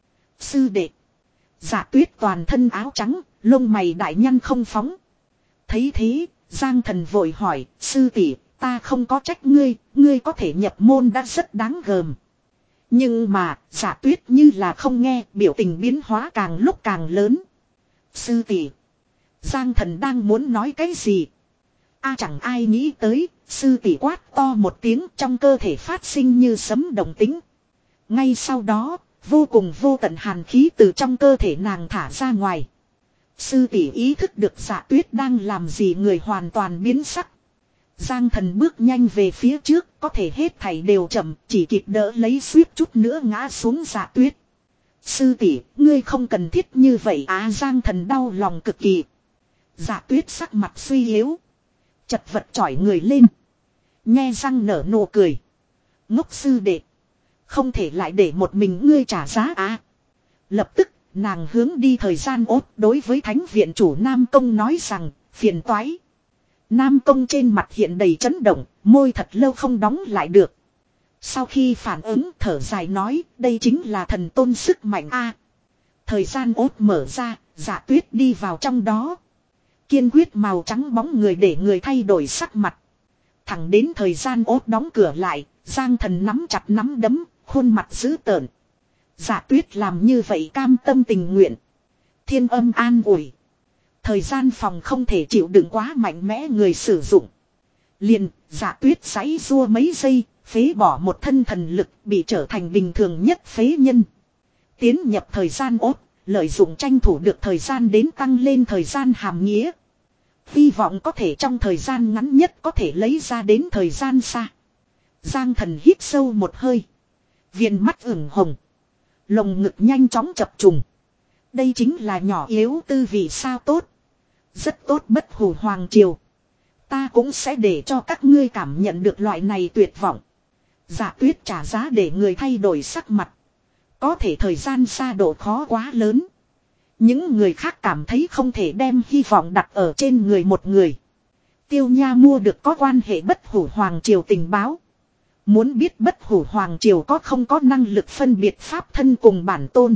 Sư đệ. Dạ Tuyết toàn thân áo trắng, lông mày đại nhăn không phóng. Thấy thế, Giang Thần vội hỏi, sư tỷ, ta không có trách ngươi, ngươi có thể nhập môn đã rất đáng gờm. Nhưng mà, Dạ Tuyết như là không nghe, biểu tình biến hóa càng lúc càng lớn. Sư tỷ, Giang Thần đang muốn nói cái gì. A chẳng ai nghĩ tới, sư tỷ quát to một tiếng trong cơ thể phát sinh như sấm động tĩnh. Ngay sau đó, vô cùng vô tận hàn khí từ trong cơ thể nàng thả ra ngoài. Sư tỷ ý thức được Dạ Tuyết đang làm gì người hoàn toàn biến sắc. Giang Thần bước nhanh về phía trước, có thể hết thảy đều chậm, chỉ kịp đỡ lấy suýt chút nữa ngã xuống Dạ Tuyết. Sư tỷ, ngươi không cần thiết như vậy á. Giang Thần đau lòng cực kỳ. Dạ Tuyết sắc mặt suy yếu, chật vật chỏi người lên, nhe răng nở nụ cười. Ngốc sư đệ, không thể lại để một mình ngươi trả giá á. Lập tức, nàng hướng đi thời gian ốt đối với thánh viện chủ Nam Công nói rằng, phiền toái. Nam Công trên mặt hiện đầy chấn động, môi thật lâu không đóng lại được. Sau khi phản ứng thở dài nói, đây chính là thần tôn sức mạnh a. Thời gian ốt mở ra, Dạ Tuyết đi vào trong đó. Kiên quyết màu trắng bóng người để người thay đổi sắc mặt. Thẳng đến thời gian ốt đóng cửa lại, Giang Thần nắm chặt nắm đấm, khuôn mặt dữ tợn. Dạ Tuyết làm như vậy cam tâm tình nguyện. Thiên âm an ủi. Thời gian phòng không thể chịu đựng quá mạnh mẽ người sử dụng. Liền, Dạ Tuyết giãy giụa mấy giây, phế bỏ một thân thần lực, bị trở thành bình thường nhất phế nhân. Tiến nhập thời gian ốt, lợi dụng tranh thủ được thời gian đến tăng lên thời gian hàm nghĩa. Hy vọng có thể trong thời gian ngắn nhất có thể lấy ra đến thời gian xa. Giang Thần hít sâu một hơi. Viền mắt ửng hồng. Lồng ngực nhanh chóng chập trùng. Đây chính là nhỏ yếu tư vị sao tốt. Rất tốt Bất Hủ Hoàng Triều. Ta cũng sẽ để cho các ngươi cảm nhận được loại này tuyệt vọng. Dạ Tuyết trả giá để người thay đổi sắc mặt. Có thể thời gian xa độ khó quá lớn. Những người khác cảm thấy không thể đem hy vọng đặt ở trên người một người. Tiêu Nha mua được có quan hệ Bất Hủ Hoàng Triều tình báo. Muốn biết Bất Hủ Hoàng Triều có không có năng lực phân biệt pháp thân cùng bản tôn.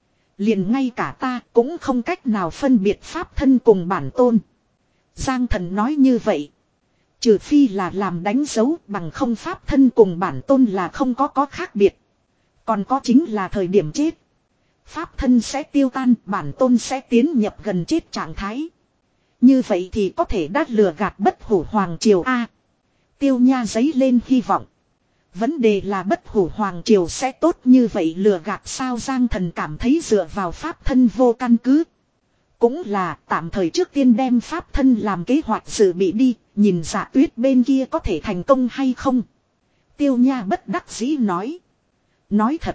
Liền ngay cả ta cũng không cách nào phân biệt pháp thân cùng bản tôn. Giang Thần nói như vậy. Trừ phi là làm đánh dấu bằng không pháp thân cùng bản tôn là không có có khác biệt. Còn có chính là thời điểm chết. Pháp thân sẽ tiêu tan, bản tôn sẽ tiến nhập gần chết trạng thái. Như vậy thì có thể đắt lừa gạt Bất Hủ Hoàng Triều A. Tiêu Nha giấy lên hy vọng. Vấn đề là Bất Hủ Hoàng Triều sẽ tốt như vậy lừa gạt sao. Giang Thần cảm thấy dựa vào pháp thân vô căn cứ. Cũng là tạm thời trước tiên đem pháp thân làm kế hoạch dự bị đi, nhìn Dạ Tuyết bên kia có thể thành công hay không. Tiêu Nha bất đắc dĩ nói. Nói thật.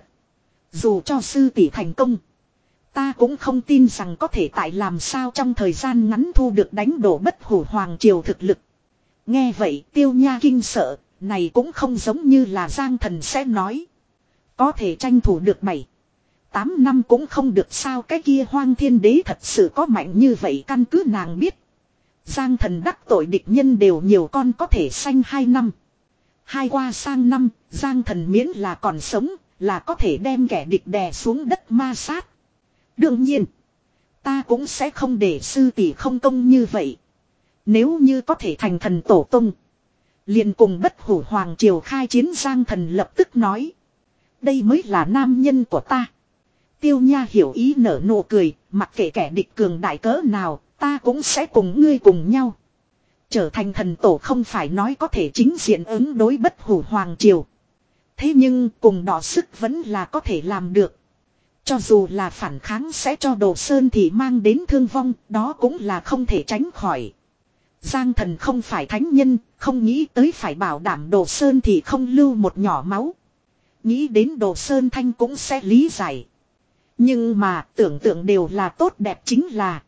Dù cho sư tỷ thành công. Ta cũng không tin rằng có thể tại làm sao trong thời gian ngắn thu được đánh đổ Bất Hủ Hoàng Triều thực lực. Nghe vậy Tiêu Nha kinh sợ. Này cũng không giống như là Giang Thần sẽ nói. Có thể tranh thủ được bảy tám năm cũng không được sao. Cái kia Hoang Thiên Đế thật sự có mạnh như vậy. Căn cứ nàng biết. Giang Thần đắc tội địch nhân đều nhiều con có thể sanh hai năm. Hai qua sang năm, Giang Thần miễn là còn sống, là có thể đem kẻ địch đè xuống đất ma sát. Đương nhiên, ta cũng sẽ không để sư tỷ không công như vậy. Nếu như có thể thành thần tổ tông, liền cùng Bất Hủ Hoàng Triều khai chiến. Giang Thần lập tức nói. Đây mới là nam nhân của ta. Tiêu Nha hiểu ý nở nụ cười, mặc kệ kẻ địch cường đại cỡ nào, ta cũng sẽ cùng ngươi cùng nhau. Trở thành thần tổ không phải nói có thể chính diện ứng đối Bất Hủ Hoàng Triều. Thế nhưng cùng đỏ sức vẫn là có thể làm được. Cho dù là phản kháng sẽ cho Đồ Sơn thì mang đến thương vong, đó cũng là không thể tránh khỏi. Giang Thần không phải thánh nhân, không nghĩ tới phải bảo đảm Đồ Sơn thì không lưu một nhỏ máu. Nghĩ đến Đồ Sơn Thanh cũng sẽ lý giải. Nhưng mà tưởng tượng đều là tốt đẹp chính là.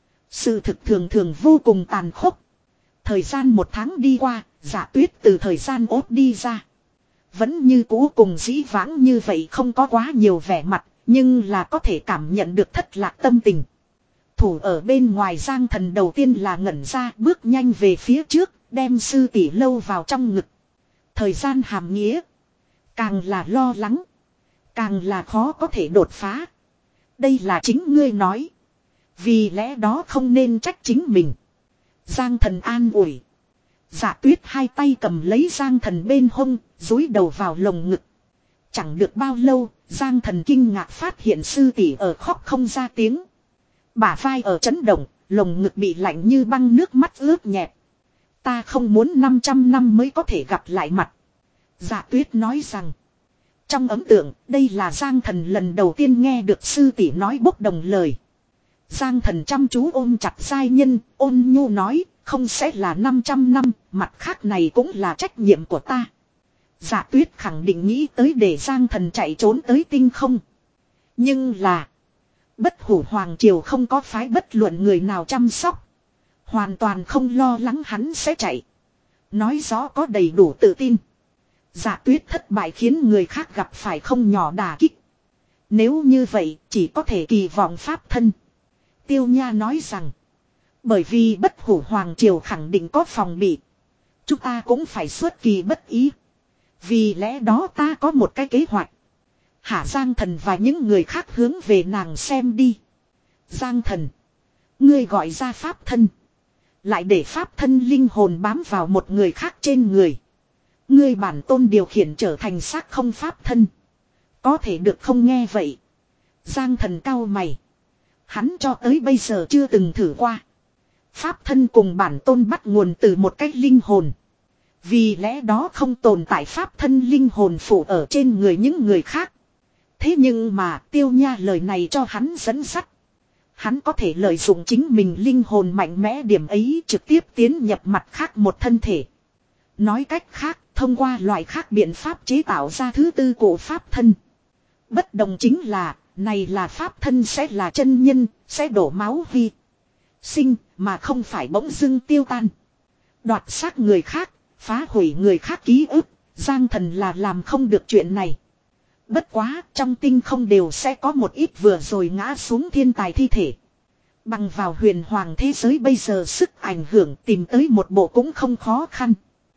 Sự thực thường thường vô cùng tàn khốc. Thời gian một tháng đi qua, Dạ Tuyết từ thời gian ốt đi ra. Vẫn như cũ cùng dĩ vãng như vậy, không có quá nhiều vẻ mặt, nhưng là có thể cảm nhận được thất lạc tâm tình. Thủ ở bên ngoài Giang Thần đầu tiên là ngẩn ra, bước nhanh về phía trước, đem sư tỷ lâu vào trong ngực. Thời gian hàm nghĩa. Càng là lo lắng. Càng là khó có thể đột phá. Đây là chính ngươi nói. Vì lẽ đó không nên trách chính mình. Giang Thần an ủi. Dạ Tuyết hai tay cầm lấy Giang Thần bên hông, dúi đầu vào lồng ngực. Chẳng được bao lâu, Giang Thần kinh ngạc phát hiện sư tỷ ở khóc không ra tiếng. Bả vai ở chấn động, lồng ngực bị lạnh như băng nước mắt ướt nhẹp. Ta không muốn năm trăm năm mới có thể gặp lại mặt. Dạ Tuyết nói rằng. Trong ấn tượng, đây là Giang Thần lần đầu tiên nghe được sư tỷ nói bốc đồng lời. Giang Thần chăm chú ôm chặt giai nhân, ôn nhu nói, không sẽ là năm trăm năm, mặt khác này cũng là trách nhiệm của ta. Dạ Tuyết khẳng định nghĩ tới để Giang Thần chạy trốn tới tinh không. Nhưng là, Bất Hủ Hoàng Triều không có phái bất luận người nào chăm sóc. Hoàn toàn không lo lắng hắn sẽ chạy. Nói rõ có đầy đủ tự tin. Dạ Tuyết thất bại khiến người khác gặp phải không nhỏ đả kích. Nếu như vậy chỉ có thể kỳ vọng pháp thân. Tiêu Nha nói rằng. Bởi vì Bất Hủ Hoàng Triều khẳng định có phòng bị. Chúng ta cũng phải xuất kỳ bất ý. Vì lẽ đó ta có một cái kế hoạch. Hạ Giang Thần và những người khác hướng về nàng xem đi. Giang Thần. Ngươi gọi ra pháp thân. Lại để pháp thân linh hồn bám vào một người khác trên người. Ngươi bản tôn điều khiển trở thành xác không pháp thân. Có thể được không nghe vậy. Giang Thần cau mày. Hắn cho tới bây giờ chưa từng thử qua. Pháp thân cùng bản tôn bắt nguồn từ một cái linh hồn. Vì lẽ đó không tồn tại pháp thân linh hồn phụ ở trên người những người khác. Thế nhưng mà Tiêu Nha lời này cho hắn dẫn dắt. Hắn có thể lợi dụng chính mình linh hồn mạnh mẽ điểm ấy trực tiếp tiến nhập mặt khác một thân thể. Nói cách khác, thông qua loại khác biện pháp chế tạo ra thứ tư cổ pháp thân. Bất đồng chính là, này là pháp thân sẽ là chân nhân, sẽ đổ máu vi sinh, mà không phải bỗng dưng tiêu tan. Đoạt xác người khác, phá hủy người khác ký ức, Giang Thần là làm không được chuyện này. Bất quá, trong tinh không đều sẽ có một ít vừa rồi ngã xuống thiên tài thi thể. Bằng vào huyền hoàng thế giới bây giờ sức ảnh hưởng tìm tới một bộ cũng không khó khăn.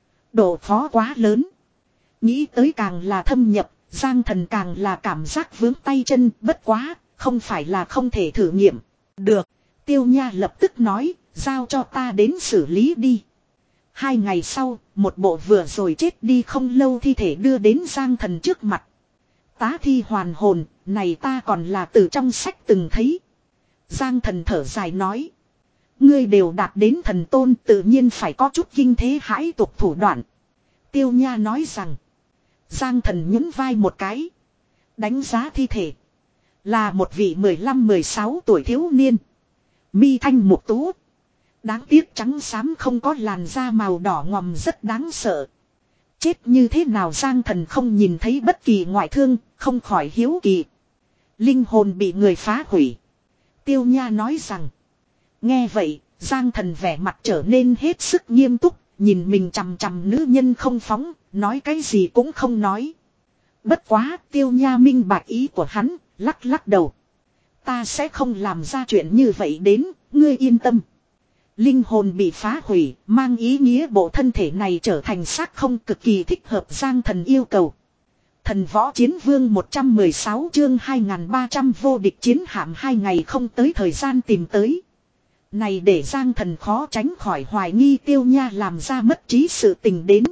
Độ khó quá lớn. Nghĩ tới càng là thâm nhập, Giang Thần càng là cảm giác vướng tay chân, bất quá, không phải là không thể thử nghiệm. Được, Tiêu Nha lập tức nói, giao cho ta đến xử lý đi. Hai ngày sau, một bộ vừa rồi chết đi không lâu thi thể đưa đến Giang Thần trước mặt. Tá thi hoàn hồn, này ta còn là từ trong sách từng thấy. Giang Thần thở dài nói. Ngươi đều đạt đến thần tôn tự nhiên phải có chút kinh thế hãi tục thủ đoạn. Tiêu Nha nói rằng. Giang Thần nhún vai một cái. Đánh giá thi thể. Là một vị mười lăm mười sáu tuổi thiếu niên. Mi thanh mục tú. Đáng tiếc trắng xám không có làn da màu đỏ ngòm rất đáng sợ. Chết như thế nào Giang Thần không nhìn thấy bất kỳ ngoại thương, không khỏi hiếu kỳ. Linh hồn bị người phá hủy. Tiêu Nha nói rằng. Nghe vậy, Giang Thần vẻ mặt trở nên hết sức nghiêm túc, nhìn mình chằm chằm nữ nhân không phóng, nói cái gì cũng không nói. Bất quá, Tiêu Nha minh bạch ý của hắn, lắc lắc đầu. Ta sẽ không làm ra chuyện như vậy đến, ngươi yên tâm. Linh hồn bị phá hủy, mang ý nghĩa bộ thân thể này trở thành xác không cực kỳ thích hợp Giang Thần yêu cầu. Thần Võ Chiến Vương một trăm mười sáu chương hai nghìn ba trăm vô địch chiến hạm hai ngày không tới thời gian tìm tới. Này để Giang Thần khó tránh khỏi hoài nghi Tiêu Nha làm ra mất trí sự tình đến.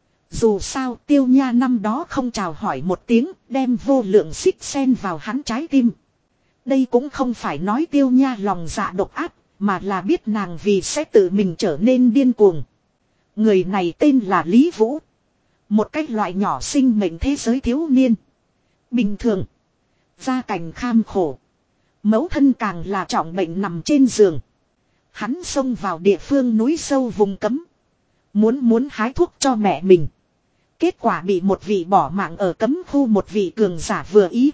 Dù sao Tiêu Nha năm đó không chào hỏi một tiếng, đem vô lượng xích sen vào hắn trái tim. Đây cũng không phải nói Tiêu Nha lòng dạ độc ác, mà là biết nàng vì sẽ tự mình trở nên điên cuồng. Người này tên là Lý Vũ. Một cách loại nhỏ sinh mệnh thế giới thiếu niên. Bình thường. Gia cảnh kham khổ. Mẫu thân càng là trọng bệnh nằm trên giường. Hắn xông vào địa phương núi sâu vùng cấm. Muốn muốn hái thuốc cho mẹ mình. Kết quả bị một vị bỏ mạng ở cấm khu một vị cường giả vừa ý.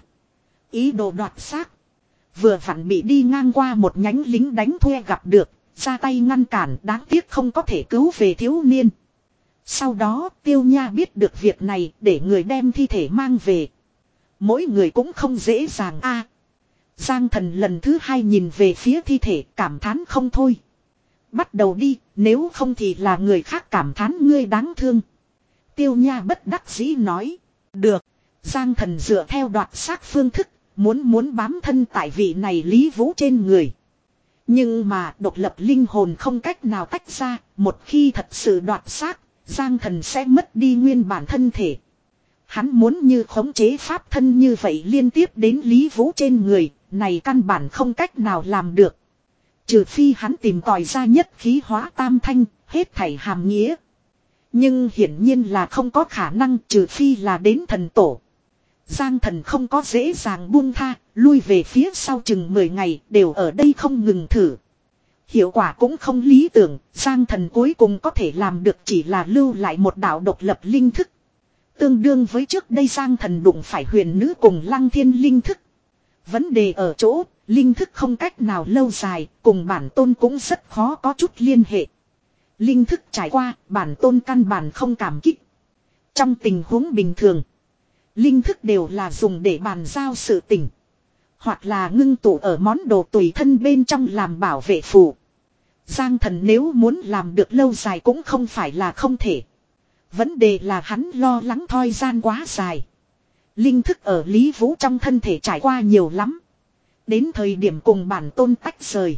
Ý đồ đoạt xác. Vừa vặn bị đi ngang qua một nhánh lính đánh thuê gặp được. Ra tay ngăn cản đáng tiếc không có thể cứu về thiếu niên. Sau đó Tiêu Nha biết được việc này để người đem thi thể mang về. Mỗi người cũng không dễ dàng a. Giang Thần lần thứ hai nhìn về phía thi thể cảm thán không thôi. Bắt đầu đi, nếu không thì là người khác cảm thán ngươi đáng thương. Tiêu Nha bất đắc dĩ nói. Được, Giang Thần dựa theo đoạt xác phương thức, muốn muốn bám thân tại vị này Lý Vũ trên người. Nhưng mà độc lập linh hồn không cách nào tách ra, một khi thật sự đoạt xác, Giang Thần sẽ mất đi nguyên bản thân thể. Hắn muốn như khống chế pháp thân như vậy liên tiếp đến Lý Vũ trên người, này căn bản không cách nào làm được. Trừ phi hắn tìm tòi ra nhất khí hóa tam thanh, hết thảy hàm nghĩa. Nhưng hiển nhiên là không có khả năng, trừ phi là đến thần tổ. Giang Thần không có dễ dàng buông tha, lui về phía sau chừng mười ngày đều ở đây không ngừng thử. Hiệu quả cũng không lý tưởng, Giang Thần cuối cùng có thể làm được chỉ là lưu lại một đạo độc lập linh thức. Tương đương với trước đây Giang Thần đụng phải huyền nữ cùng Lăng Thiên linh thức. Vấn đề ở chỗ, linh thức không cách nào lâu dài, cùng bản tôn cũng rất khó có chút liên hệ. Linh thức trải qua, bản tôn căn bản không cảm kích. Trong tình huống bình thường, linh thức đều là dùng để bàn giao sự tình. Hoặc là ngưng tụ ở món đồ tùy thân bên trong làm bảo vệ phù. Giang Thần nếu muốn làm được lâu dài cũng không phải là không thể. Vấn đề là hắn lo lắng thời gian quá dài. Linh thức ở Lý Vũ trong thân thể trải qua nhiều lắm. Đến thời điểm cùng bản tôn tách rời.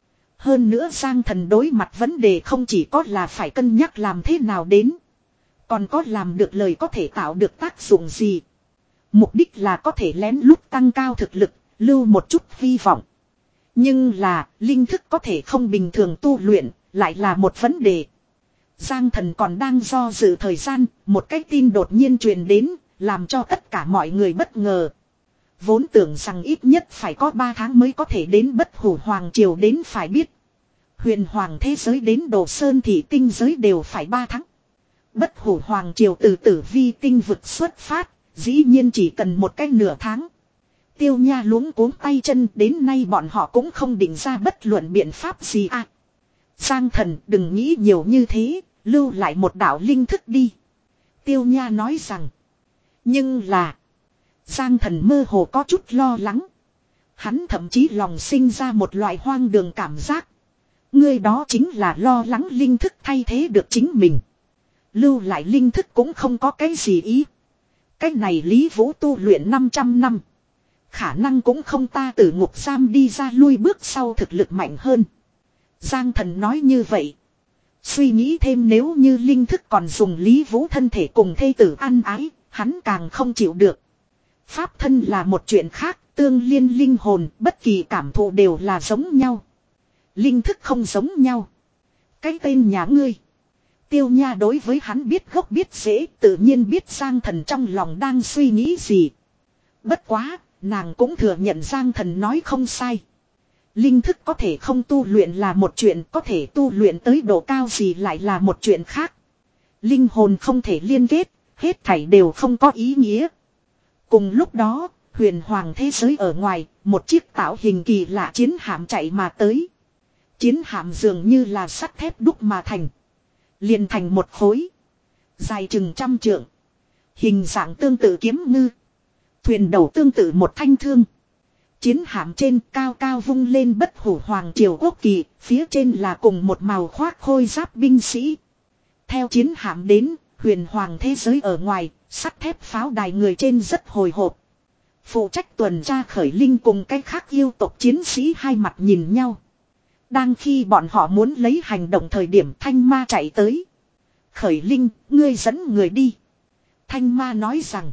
Hơn nữa Giang Thần đối mặt vấn đề không chỉ có là phải cân nhắc làm thế nào đến. Còn có làm được lời có thể tạo được tác dụng gì. Mục đích là có thể lén lút tăng cao thực lực, lưu một chút hy vọng. Nhưng là, linh thức có thể không bình thường tu luyện, lại là một vấn đề. Giang Thần còn đang do dự thời gian, một cái tin đột nhiên truyền đến, làm cho tất cả mọi người bất ngờ. Vốn tưởng rằng ít nhất phải có ba tháng mới có thể đến Bất Hủ Hoàng Triều đến phải biết. Huyền Hoàng thế giới đến Đồ Sơn Thị tinh giới đều phải ba tháng. Bất Hủ Hoàng Triều từ Tử Vi tinh vực xuất phát, dĩ nhiên chỉ cần một cái nửa tháng. Tiêu Nha luống cuống tay chân, đến nay bọn họ cũng không định ra bất luận biện pháp gì à. Giang Thần đừng nghĩ nhiều như thế, lưu lại một đạo linh thức đi. Tiêu Nha nói rằng. Nhưng là. Giang Thần mơ hồ có chút lo lắng. Hắn thậm chí lòng sinh ra một loại hoang đường cảm giác. Người đó chính là lo lắng linh thức thay thế được chính mình. Lưu lại linh thức cũng không có cái gì ý. Cái này Lý Vũ tu luyện năm trăm năm. Khả năng cũng không ta từ ngục giam đi ra lui bước sau thực lực mạnh hơn. Giang Thần nói như vậy. Suy nghĩ thêm nếu như linh thức còn dùng Lý Vũ thân thể cùng thê tử ăn ái, hắn càng không chịu được. Pháp thân là một chuyện khác, tương liên linh hồn, bất kỳ cảm thụ đều là giống nhau. Linh thức không giống nhau. Cái tên nhà ngươi. Tiêu Nha đối với hắn biết gốc biết rễ, tự nhiên biết Giang Thần trong lòng đang suy nghĩ gì. Bất quá, nàng cũng thừa nhận Giang Thần nói không sai. Linh thức có thể không tu luyện là một chuyện, có thể tu luyện tới độ cao gì lại là một chuyện khác. Linh hồn không thể liên kết, hết thảy đều không có ý nghĩa. Cùng lúc đó, huyền hoàng thế giới ở ngoài, một chiếc tạo hình kỳ lạ chiến hạm chạy mà tới. Chiến hạm dường như là sắt thép đúc mà thành. Liền thành một khối. Dài chừng trăm trượng. Hình dạng tương tự kiếm ngư. Thuyền đầu tương tự một thanh thương. Chiến hạm trên cao cao vung lên Bất Hủ Hoàng Triều quốc kỳ, phía trên là cùng một màu khoác khôi giáp binh sĩ. Theo chiến hạm đến, huyền hoàng thế giới ở ngoài, sắt thép pháo đài người trên rất hồi hộp. Phụ trách tuần tra Khởi Linh cùng cái khác yêu tộc chiến sĩ hai mặt nhìn nhau. Đang khi bọn họ muốn lấy hành động thời điểm Thanh Ma chạy tới. Khởi Linh, ngươi dẫn người đi. Thanh Ma nói rằng.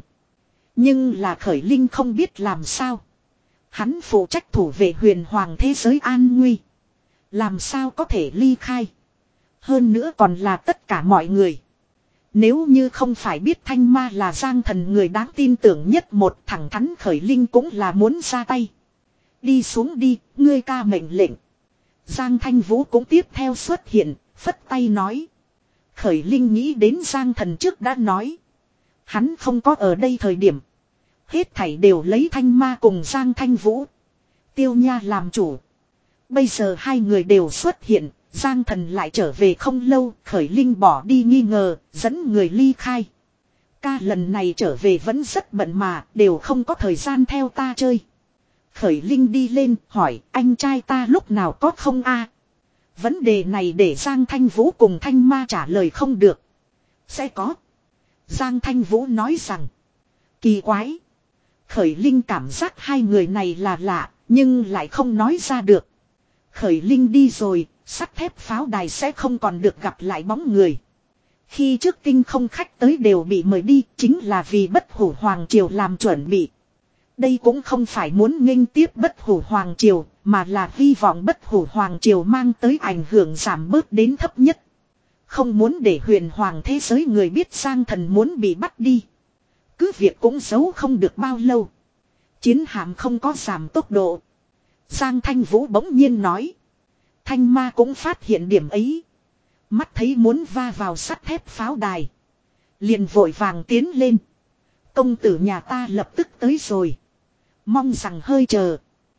Nhưng là Khởi Linh không biết làm sao. Hắn phụ trách thủ vệ huyền hoàng thế giới an nguy. Làm sao có thể ly khai. Hơn nữa còn là tất cả mọi người. Nếu như không phải biết Thanh Ma là Giang Thần người đáng tin tưởng nhất một, thẳng thắn Khởi Linh cũng là muốn ra tay. Đi xuống đi, ngươi ca mệnh lệnh. Giang Thanh Vũ cũng tiếp theo xuất hiện, phất tay nói. Khởi Linh nghĩ đến Giang Thần trước đã nói. Hắn không có ở đây thời điểm. Hết thảy đều lấy Thanh Ma cùng Giang Thanh Vũ. Tiêu Nha làm chủ. Bây giờ hai người đều xuất hiện, Giang Thần lại trở về không lâu, Khởi Linh bỏ đi nghi ngờ, dẫn người ly khai. Ca lần này trở về vẫn rất bận mà, đều không có thời gian theo ta chơi. Khởi Linh đi lên, hỏi, anh trai ta lúc nào có không a? Vấn đề này để Giang Thanh Vũ cùng Thanh Ma trả lời không được. Sẽ có. Giang Thanh Vũ nói rằng. Kỳ quái. Khởi Linh cảm giác hai người này là lạ, nhưng lại không nói ra được. Khởi Linh đi rồi, sắt thép pháo đài sẽ không còn được gặp lại bóng người. Khi trước tinh không khách tới đều bị mời đi, chính là vì Bất Hủ Hoàng Triều làm chuẩn bị. Đây cũng không phải muốn nghênh tiếp bất hủ hoàng triều, mà là hy vọng bất hủ hoàng triều mang tới ảnh hưởng giảm bớt đến thấp nhất. Không muốn để huyền hoàng thế giới người biết Giang Thần muốn bị bắt đi. Cứ việc cũng giấu không được bao lâu. Chiến hạm không có giảm tốc độ. Giang Thanh Vũ bỗng nhiên nói. Thanh ma cũng phát hiện điểm ấy. Mắt thấy muốn va vào sắt thép pháo đài. Liền vội vàng tiến lên. Công tử nhà ta lập tức tới rồi. Mong rằng hơi chờ.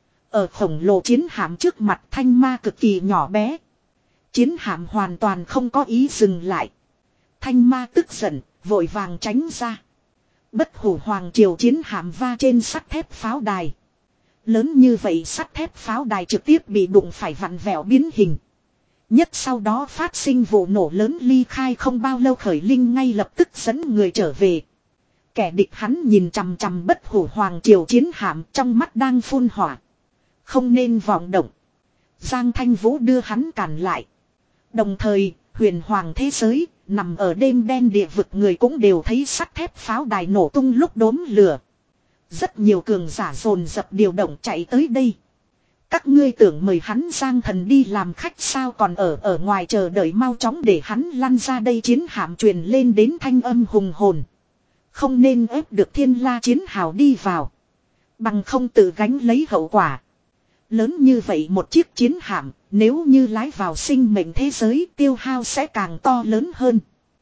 Ở khổng lồ chiến hạm trước mặt thanh ma cực kỳ nhỏ bé. Chiến hạm hoàn toàn không có ý dừng lại. Thanh ma tức giận, vội vàng tránh ra. Bất hủ hoàng triều chiến hạm va trên sắt thép pháo đài. Lớn như vậy sắt thép pháo đài trực tiếp bị đụng phải vặn vẹo biến hình. Nhất sau đó phát sinh vụ nổ lớn ly khai không bao lâu khởi linh ngay lập tức dẫn người trở về. Kẻ địch hắn nhìn chằm chằm bất hủ hoàng triều chiến hạm trong mắt đang phun hỏa. Không nên vọng động. Giang Thanh Vũ đưa hắn cản lại. Đồng thời, huyền hoàng thế giới, nằm ở đêm đen địa vực người cũng đều thấy sắt thép pháo đài nổ tung lúc đốm lửa. Rất nhiều cường giả dồn dập điều động chạy tới đây. Các ngươi tưởng mời hắn Giang Thần đi làm khách sao còn ở ở ngoài chờ đợi mau chóng để hắn lăn ra đây chiến hạm truyền lên đến thanh âm hùng hồn. Không nên ép được thiên la chiến hào đi vào. Bằng không tự gánh lấy hậu quả. Lớn như vậy một chiếc chiến hạm, nếu như lái vào sinh mệnh thế giới tiêu hao sẽ càng to lớn hơn.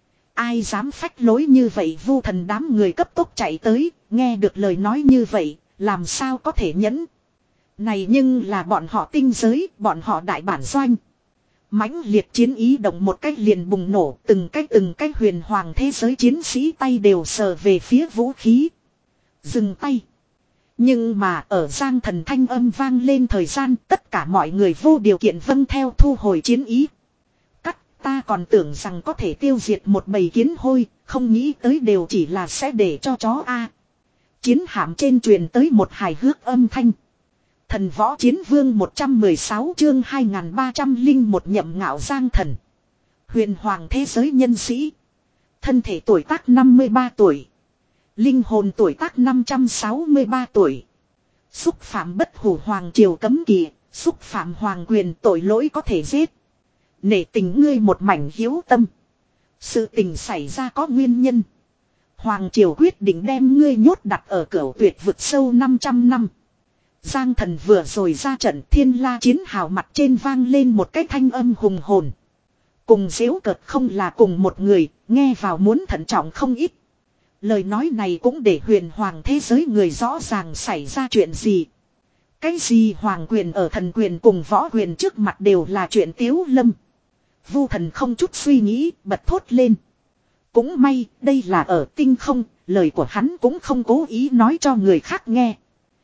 Ai dám phách lối như vậy vu thần đám người cấp tốc chạy tới, nghe được lời nói như vậy, làm sao có thể nhẫn. Này nhưng là bọn họ tinh giới, bọn họ đại bản doanh. Mãnh liệt chiến ý động một cách liền bùng nổ, từng cách từng cách huyền hoàng thế giới chiến sĩ tay đều sờ về phía vũ khí. Dừng tay. Nhưng mà ở Giang Thần thanh âm vang lên thời gian tất cả mọi người vô điều kiện vâng theo thu hồi chiến ý. Cắt ta còn tưởng rằng có thể tiêu diệt một bầy kiến hôi, không nghĩ tới đều chỉ là sẽ để cho chó A. Chiến hạm trên truyền tới một hài hước âm thanh. Thần võ chiến vương một trăm mười sáu chương hai nghìn ba trăm linh một nhậm ngạo Giang Thần. Huyền hoàng thế giới nhân sĩ. Thân thể tuổi tác năm mươi ba tuổi. Linh hồn tuổi tác năm trăm sáu mươi ba tuổi. Xúc phạm bất hủ hoàng triều cấm kỵ, xúc phạm hoàng quyền tội lỗi có thể giết. Nể tình ngươi một mảnh hiếu tâm. Sự tình xảy ra có nguyên nhân. Hoàng triều quyết định đem ngươi nhốt đặt ở cửu tuyệt vực sâu năm trăm năm. Giang Thần vừa rồi ra trận thiên la chiến hào mặt trên vang lên một cái thanh âm hùng hồn. Cùng giễu cợt không là cùng một người, nghe vào muốn thận trọng không ít. Lời nói này cũng để huyền hoàng thế giới người rõ ràng xảy ra chuyện gì. Cái gì hoàng quyền ở thần quyền cùng võ quyền trước mặt đều là chuyện tiếu lâm. Vu thần không chút suy nghĩ, bật thốt lên. Cũng may, đây là ở tinh không, lời của hắn cũng không cố ý nói cho người khác nghe.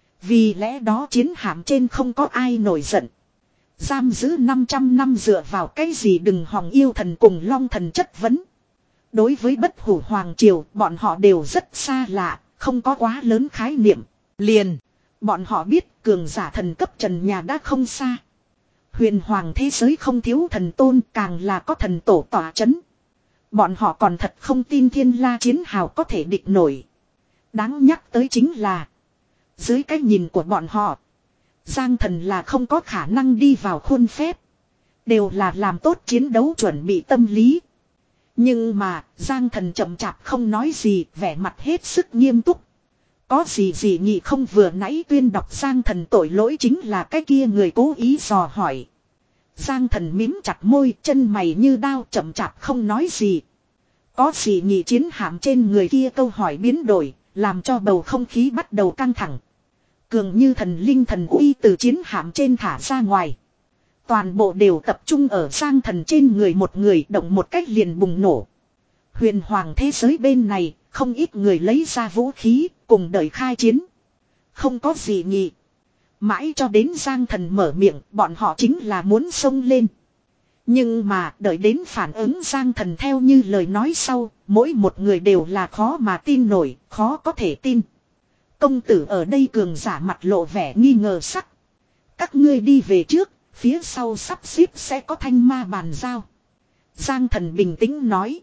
Vì lẽ đó chiến hạm trên không có ai nổi giận. Giam giữ năm trăm năm dựa vào cái gì đừng hòng yêu thần cùng long thần chất vấn. Đối với bất hủ hoàng triều, bọn họ đều rất xa lạ, không có quá lớn khái niệm. Liền, bọn họ biết cường giả thần cấp trần nhà đã không xa. Huyền hoàng thế giới không thiếu thần tôn, càng là có thần tổ tỏa chấn. Bọn họ còn thật không tin thiên la chiến hào có thể địch nổi. Đáng nhắc tới chính là, dưới cái nhìn của bọn họ, Giang Thần là không có khả năng đi vào khuôn phép. Đều là làm tốt chiến đấu chuẩn bị tâm lý. Nhưng mà, Giang Thần chậm chạp không nói gì, vẻ mặt hết sức nghiêm túc. Có gì gì nhị không vừa nãy tuyên đọc Giang Thần tội lỗi chính là cái kia người cố ý dò hỏi. Giang Thần mím chặt môi, chân mày như đao chậm chạp không nói gì. Có gì nhị chiến hạm trên người kia câu hỏi biến đổi, làm cho bầu không khí bắt đầu căng thẳng. Cường như thần linh thần uy từ chiến hạm trên thả ra ngoài. Toàn bộ đều tập trung ở Giang Thần trên người một người động một cách liền bùng nổ. Huyền hoàng thế giới bên này, không ít người lấy ra vũ khí, cùng đợi khai chiến. Không có gì nhỉ. Mãi cho đến Giang Thần mở miệng, bọn họ chính là muốn xông lên. Nhưng mà, đợi đến phản ứng Giang Thần theo như lời nói sau, mỗi một người đều là khó mà tin nổi, khó có thể tin. Công tử ở đây cường giả mặt lộ vẻ nghi ngờ sắc. Các ngươi đi về trước, phía sau sắp xếp sẽ có thanh ma bàn giao. Giang Thần bình tĩnh nói.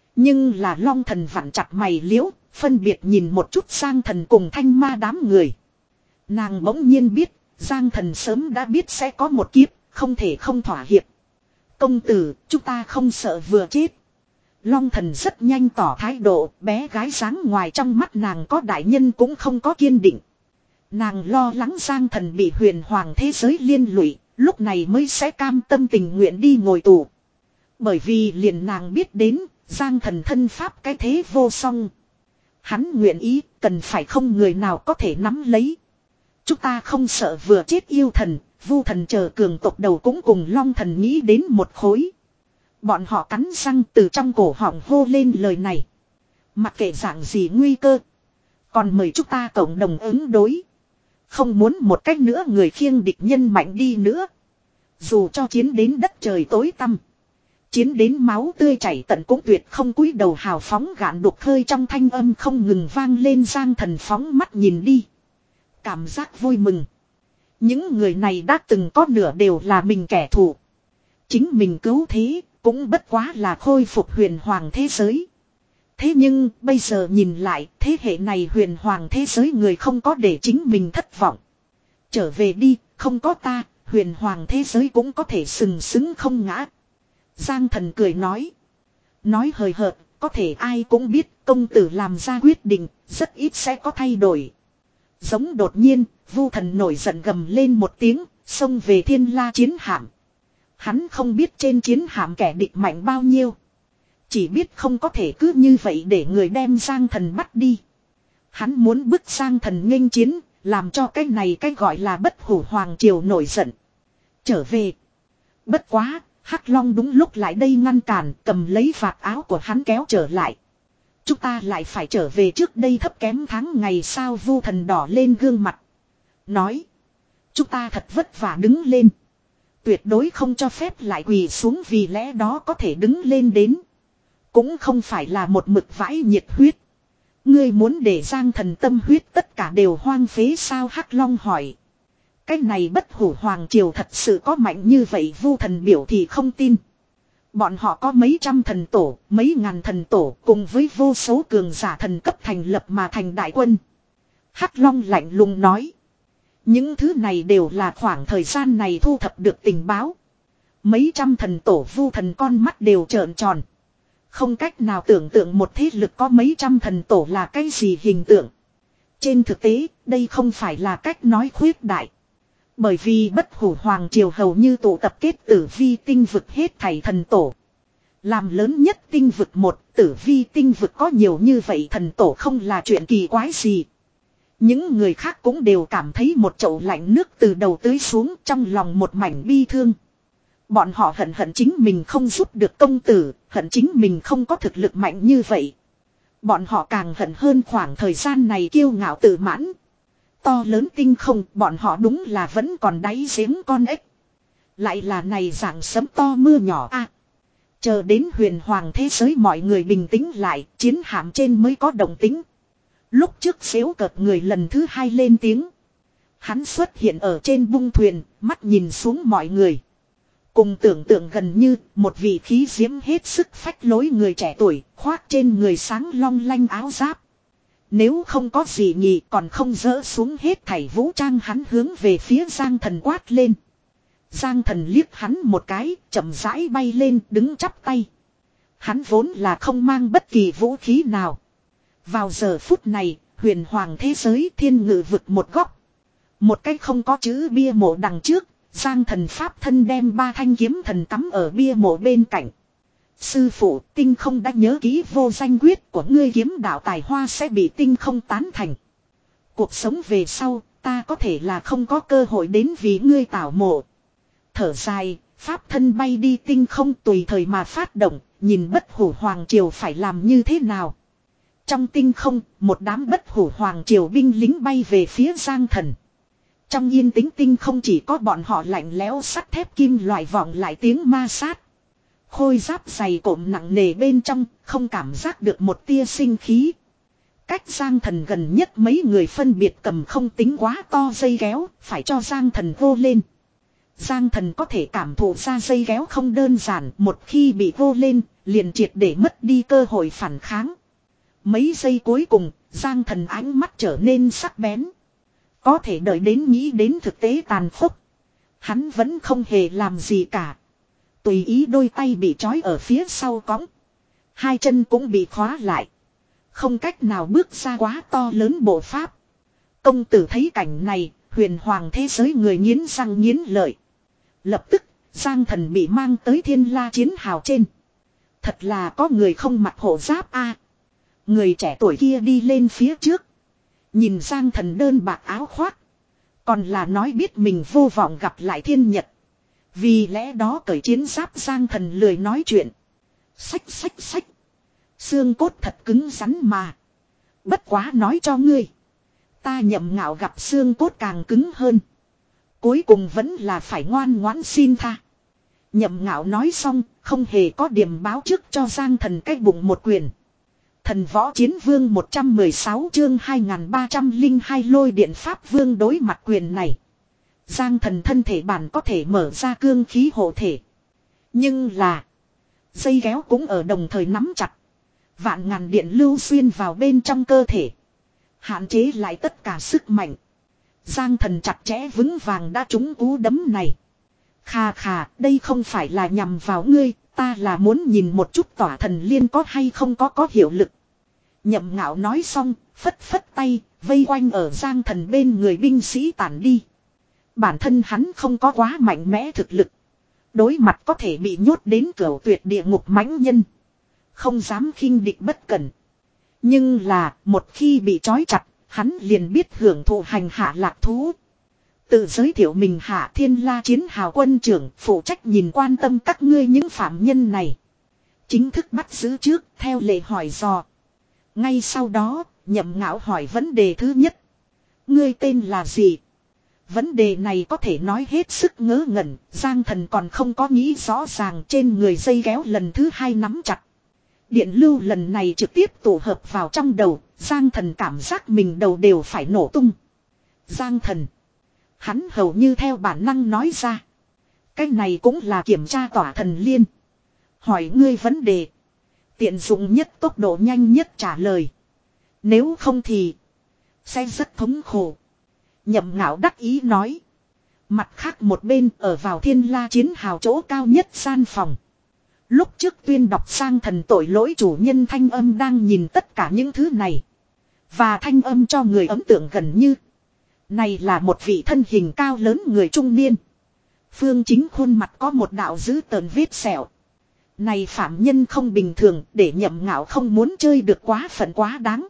Nhưng là Long Thần vặn chặt mày liễu, phân biệt nhìn một chút Giang Thần cùng thanh ma đám người. Nàng bỗng nhiên biết, Giang Thần sớm đã biết sẽ có một kiếp, không thể không thỏa hiệp. Công tử, chúng ta không sợ vừa chết. Long Thần rất nhanh tỏ thái độ, bé gái dáng ngoài trong mắt nàng có đại nhân cũng không có kiên định. Nàng lo lắng Giang Thần bị huyền hoàng thế giới liên lụy, lúc này mới sẽ cam tâm tình nguyện đi ngồi tù. Bởi vì liền nàng biết đến, Giang Thần thân pháp cái thế vô song. Hắn nguyện ý, cần phải không người nào có thể nắm lấy. Chúng ta không sợ vừa chết yêu thần, vu thần chờ cường tộc đầu cũng cùng Long Thần nghĩ đến một khối. Bọn họ cắn răng từ trong cổ họng hô lên lời này. Mặc kệ dạng gì nguy cơ. Còn mời chúng ta cộng đồng ứng đối. Không muốn một cách nữa người khiêng địch nhân mạnh đi nữa. Dù cho chiến đến đất trời tối tăm. Chiến đến máu tươi chảy tận cũng tuyệt không cúi đầu hào phóng gạn đục khơi trong thanh âm không ngừng vang lên. Giang Thần phóng mắt nhìn đi. Cảm giác vui mừng. Những người này đã từng có nửa đều là mình kẻ thù. Chính mình cứu thế cũng bất quá là khôi phục huyền hoàng thế giới. Thế nhưng bây giờ nhìn lại thế hệ này huyền hoàng thế giới người không có để chính mình thất vọng. Trở về đi, không có ta, huyền hoàng thế giới cũng có thể sừng sững không ngã. Giang Thần cười nói. Nói hời hợt, có thể ai cũng biết công tử làm ra quyết định, rất ít sẽ có thay đổi. Giống đột nhiên, Vu Thần nổi giận gầm lên một tiếng, xông về Thiên La chiến hạm. Hắn không biết trên chiến hạm kẻ địch mạnh bao nhiêu. Chỉ biết không có thể cứ như vậy để người đem Giang Thần bắt đi. Hắn muốn bức Giang Thần nghênh chiến, làm cho cái này cái gọi là bất hủ hoàng triều nổi giận. Trở về. Bất quá, Hắc Long đúng lúc lại đây ngăn cản, cầm lấy vạt áo của hắn kéo trở lại. Chúng ta lại phải trở về trước đây thấp kém tháng ngày sao? Vu Thần đỏ lên gương mặt. Nói. Chúng ta thật vất vả đứng lên. Tuyệt đối không cho phép lại quỳ xuống, vì lẽ đó có thể đứng lên đến. Cũng không phải là một mực vãi nhiệt huyết. Ngươi muốn để Giang Thần tâm huyết tất cả đều hoang phế sao? Hắc Long hỏi. Cái này bất hủ hoàng triều thật sự có mạnh như vậy? Vu Thần biểu thì không tin. Bọn họ có mấy trăm thần tổ, mấy ngàn thần tổ cùng với vô số cường giả thần cấp thành lập mà thành đại quân. Hắc Long lạnh lùng nói. Những thứ này đều là khoảng thời gian này thu thập được tình báo. Mấy trăm thần tổ Vu Thần con mắt đều trợn tròn. Không cách nào tưởng tượng một thế lực có mấy trăm thần tổ là cái gì hình tượng. Trên thực tế, đây không phải là cách nói khuyết đại. Bởi vì bất hủ hoàng triều hầu như tụ tập kết tử vi tinh vực hết thảy thần tổ. Làm lớn nhất tinh vực một, tử vi tinh vực có nhiều như vậy thần tổ không là chuyện kỳ quái gì. Những người khác cũng đều cảm thấy một chậu lạnh nước từ đầu tưới xuống, trong lòng một mảnh bi thương. Bọn họ hận hận chính mình không giúp được công tử, hận chính mình không có thực lực mạnh như vậy. Bọn họ càng hận hơn khoảng thời gian này kiêu ngạo tự mãn. To lớn tinh không, bọn họ đúng là vẫn còn đáy giếng con ếch. Lại là này dạng sấm to mưa nhỏ a. Chờ đến huyền hoàng thế giới mọi người bình tĩnh lại, chiến hạm trên mới có động tính. Lúc trước xếu cợt người lần thứ hai lên tiếng. Hắn xuất hiện ở trên bung thuyền, mắt nhìn xuống mọi người. Cùng tưởng tượng gần như một vị khí diễm hết sức phách lối người trẻ tuổi, khoác trên người sáng long lanh áo giáp. Nếu không có gì nhỉ còn không dỡ xuống hết thảy vũ trang, hắn hướng về phía Giang Thần quát lên. Giang Thần liếc hắn một cái, chậm rãi bay lên đứng chắp tay. Hắn vốn là không mang bất kỳ vũ khí nào. Vào giờ phút này, huyền hoàng thế giới thiên ngự vực một góc. Một cái không có chữ bia mộ đằng trước, Giang Thần pháp thân đem ba thanh kiếm thần cắm ở bia mộ bên cạnh. Sư phụ, tinh không đã nhớ kỹ vô danh quyết của ngươi, kiếm đạo tài hoa sẽ bị tinh không tán thành. Cuộc sống về sau, ta có thể là không có cơ hội đến vì ngươi tảo mộ. Thở dài, pháp thân bay đi tinh không tùy thời mà phát động, nhìn bất hủ hoàng triều phải làm như thế nào. Trong tinh không, một đám bất hủ hoàng triều binh lính bay về phía Giang Thần. Trong yên tĩnh tinh không chỉ có bọn họ lạnh lẽo sắt thép kim loại vọng lại tiếng ma sát. Khôi giáp dày cộm nặng nề bên trong, không cảm giác được một tia sinh khí. Cách Giang Thần gần nhất mấy người phân biệt cầm không tính quá to dây kéo, phải cho Giang Thần vô lên. Giang Thần có thể cảm thụ ra dây kéo không đơn giản, một khi bị vô lên, liền triệt để mất đi cơ hội phản kháng. Mấy giây cuối cùng, Giang Thần ánh mắt trở nên sắc bén. Có thể đợi đến nghĩ đến thực tế tàn khốc. Hắn vẫn không hề làm gì cả. Tùy ý đôi tay bị trói ở phía sau cõng. Hai chân cũng bị khóa lại. Không cách nào bước ra quá to lớn bộ pháp. Công tử thấy cảnh này, huyền hoàng thế giới người nghiến răng nghiến lợi. Lập tức, Giang Thần bị mang tới Thiên La chiến hào trên. Thật là có người không mặc hộ giáp a. Người trẻ tuổi kia đi lên phía trước. Nhìn Giang Thần đơn bạc áo khoác. Còn là nói biết mình vô vọng gặp lại thiên nhật. Vì lẽ đó cởi chiến giáp Giang Thần lười nói chuyện. Xách xách xách. Xương cốt thật cứng rắn mà. Bất quá nói cho ngươi. Ta Nhậm Ngạo gặp xương cốt càng cứng hơn. Cuối cùng vẫn là phải ngoan ngoãn xin tha. Nhậm Ngạo nói xong, không hề có điểm báo trước cho Giang Thần cái bụng một quyền. Thần võ chiến vương một trăm mười sáu chương hai nghìn ba trăm lẻ hai lôi điện pháp vương đối mặt quyền này. Giang Thần thân thể bản có thể mở ra cương khí hộ thể. Nhưng là, dây kéo cũng ở đồng thời nắm chặt. Vạn ngàn điện lưu xuyên vào bên trong cơ thể. Hạn chế lại tất cả sức mạnh. Giang Thần chặt chẽ vững vàng đã trúng cú đấm này. Khà khà, đây không phải là nhằm vào ngươi, ta là muốn nhìn một chút tỏa thần liên có hay không có có hiệu lực. Nhậm Ngạo nói xong, phất phất tay, vây quanh ở Giang Thần bên người binh sĩ tản đi. Bản thân hắn không có quá mạnh mẽ thực lực. Đối mặt có thể bị nhốt đến cửu tuyệt địa ngục mãnh nhân. Không dám khinh địch bất cẩn. Nhưng là, một khi bị trói chặt, hắn liền biết hưởng thụ hành hạ lạc thú. Tự giới thiệu mình Hạ Thiên La chiến hào quân trưởng, phụ trách nhìn quan tâm các ngươi những phạm nhân này. Chính thức bắt giữ trước, theo lệ hỏi dò. Ngay sau đó, Nhậm Ngạo hỏi vấn đề thứ nhất. Ngươi tên là gì? Vấn đề này có thể nói hết sức ngớ ngẩn, Giang Thần còn không có nghĩ rõ ràng trên người dây kéo lần thứ hai nắm chặt. Điện lưu lần này trực tiếp tụ hợp vào trong đầu, Giang Thần cảm giác mình đầu đều phải nổ tung. Giang Thần. Hắn hầu như theo bản năng nói ra. Cái này cũng là kiểm tra tỏa thần liên. Hỏi ngươi vấn đề. Tiện dụng nhất tốc độ nhanh nhất trả lời. Nếu không thì sẽ rất thống khổ. Nhậm Ngạo đắc ý nói. Mặt khác một bên ở vào Thiên La chiến hào chỗ cao nhất gian phòng. Lúc trước tuyên đọc sang thần tội lỗi chủ nhân thanh âm đang nhìn tất cả những thứ này. Và thanh âm cho người ấn tượng gần như. Này là một vị thân hình cao lớn người trung niên. Phương chính khuôn mặt có một đạo dữ tợn vết sẹo. Này phạm nhân không bình thường để Nhậm Ngạo không muốn chơi được quá phận quá đáng.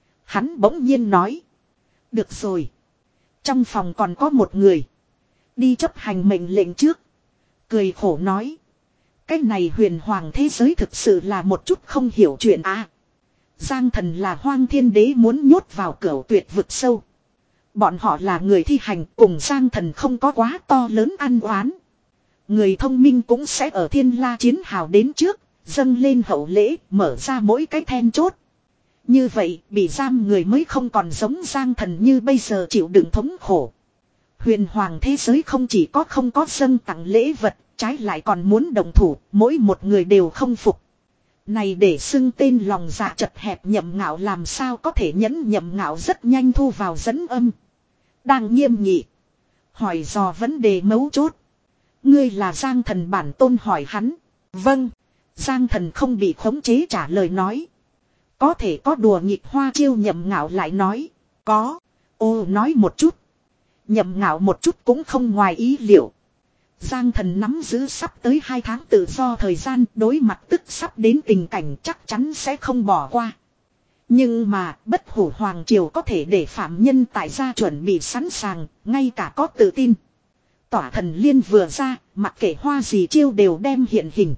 Hắn bỗng nhiên nói. Được rồi. Trong phòng còn có một người. Đi chấp hành mệnh lệnh trước. Cười khổ nói. Cái này huyền hoàng thế giới thực sự là một chút không hiểu chuyện à. Giang Thần là Hoang Thiên Đế muốn nhốt vào cửu tuyệt vực sâu. Bọn họ là người thi hành cùng Giang Thần không có quá to lớn ăn oán. Người thông minh cũng sẽ ở Thiên La chiến hào đến trước, dâng lên hậu lễ, mở ra mỗi cái then chốt. Như vậy, bị giam người mới không còn giống Giang Thần như bây giờ chịu đựng thống khổ. Huyền hoàng thế giới không chỉ có không có dâng tặng lễ vật, trái lại còn muốn đồng thủ, mỗi một người đều không phục. Này để xưng tên lòng dạ chật hẹp Nhậm Ngạo làm sao có thể nhẫn. Nhậm Ngạo rất nhanh thu vào dẫn âm. Đang nghiêm nghị. Hỏi dò vấn đề mấu chốt. Ngươi là Giang Thần bản tôn hỏi hắn. Vâng. Giang Thần không bị khống chế trả lời nói. Có thể có đùa nghịch hoa chiêu Nhậm Ngạo lại nói. Có. Ô nói một chút. Nhậm Ngạo một chút cũng không ngoài ý liệu. Giang Thần nắm giữ sắp tới hai tháng tự do thời gian, đối mặt tức sắp đến tình cảnh chắc chắn sẽ không bỏ qua. Nhưng mà bất hủ hoàng triều có thể để phạm nhân tại gia chuẩn bị sẵn sàng, ngay cả có tự tin. Tỏa thần liên vừa ra, mặc kệ hoa gì chiêu đều đem hiện hình.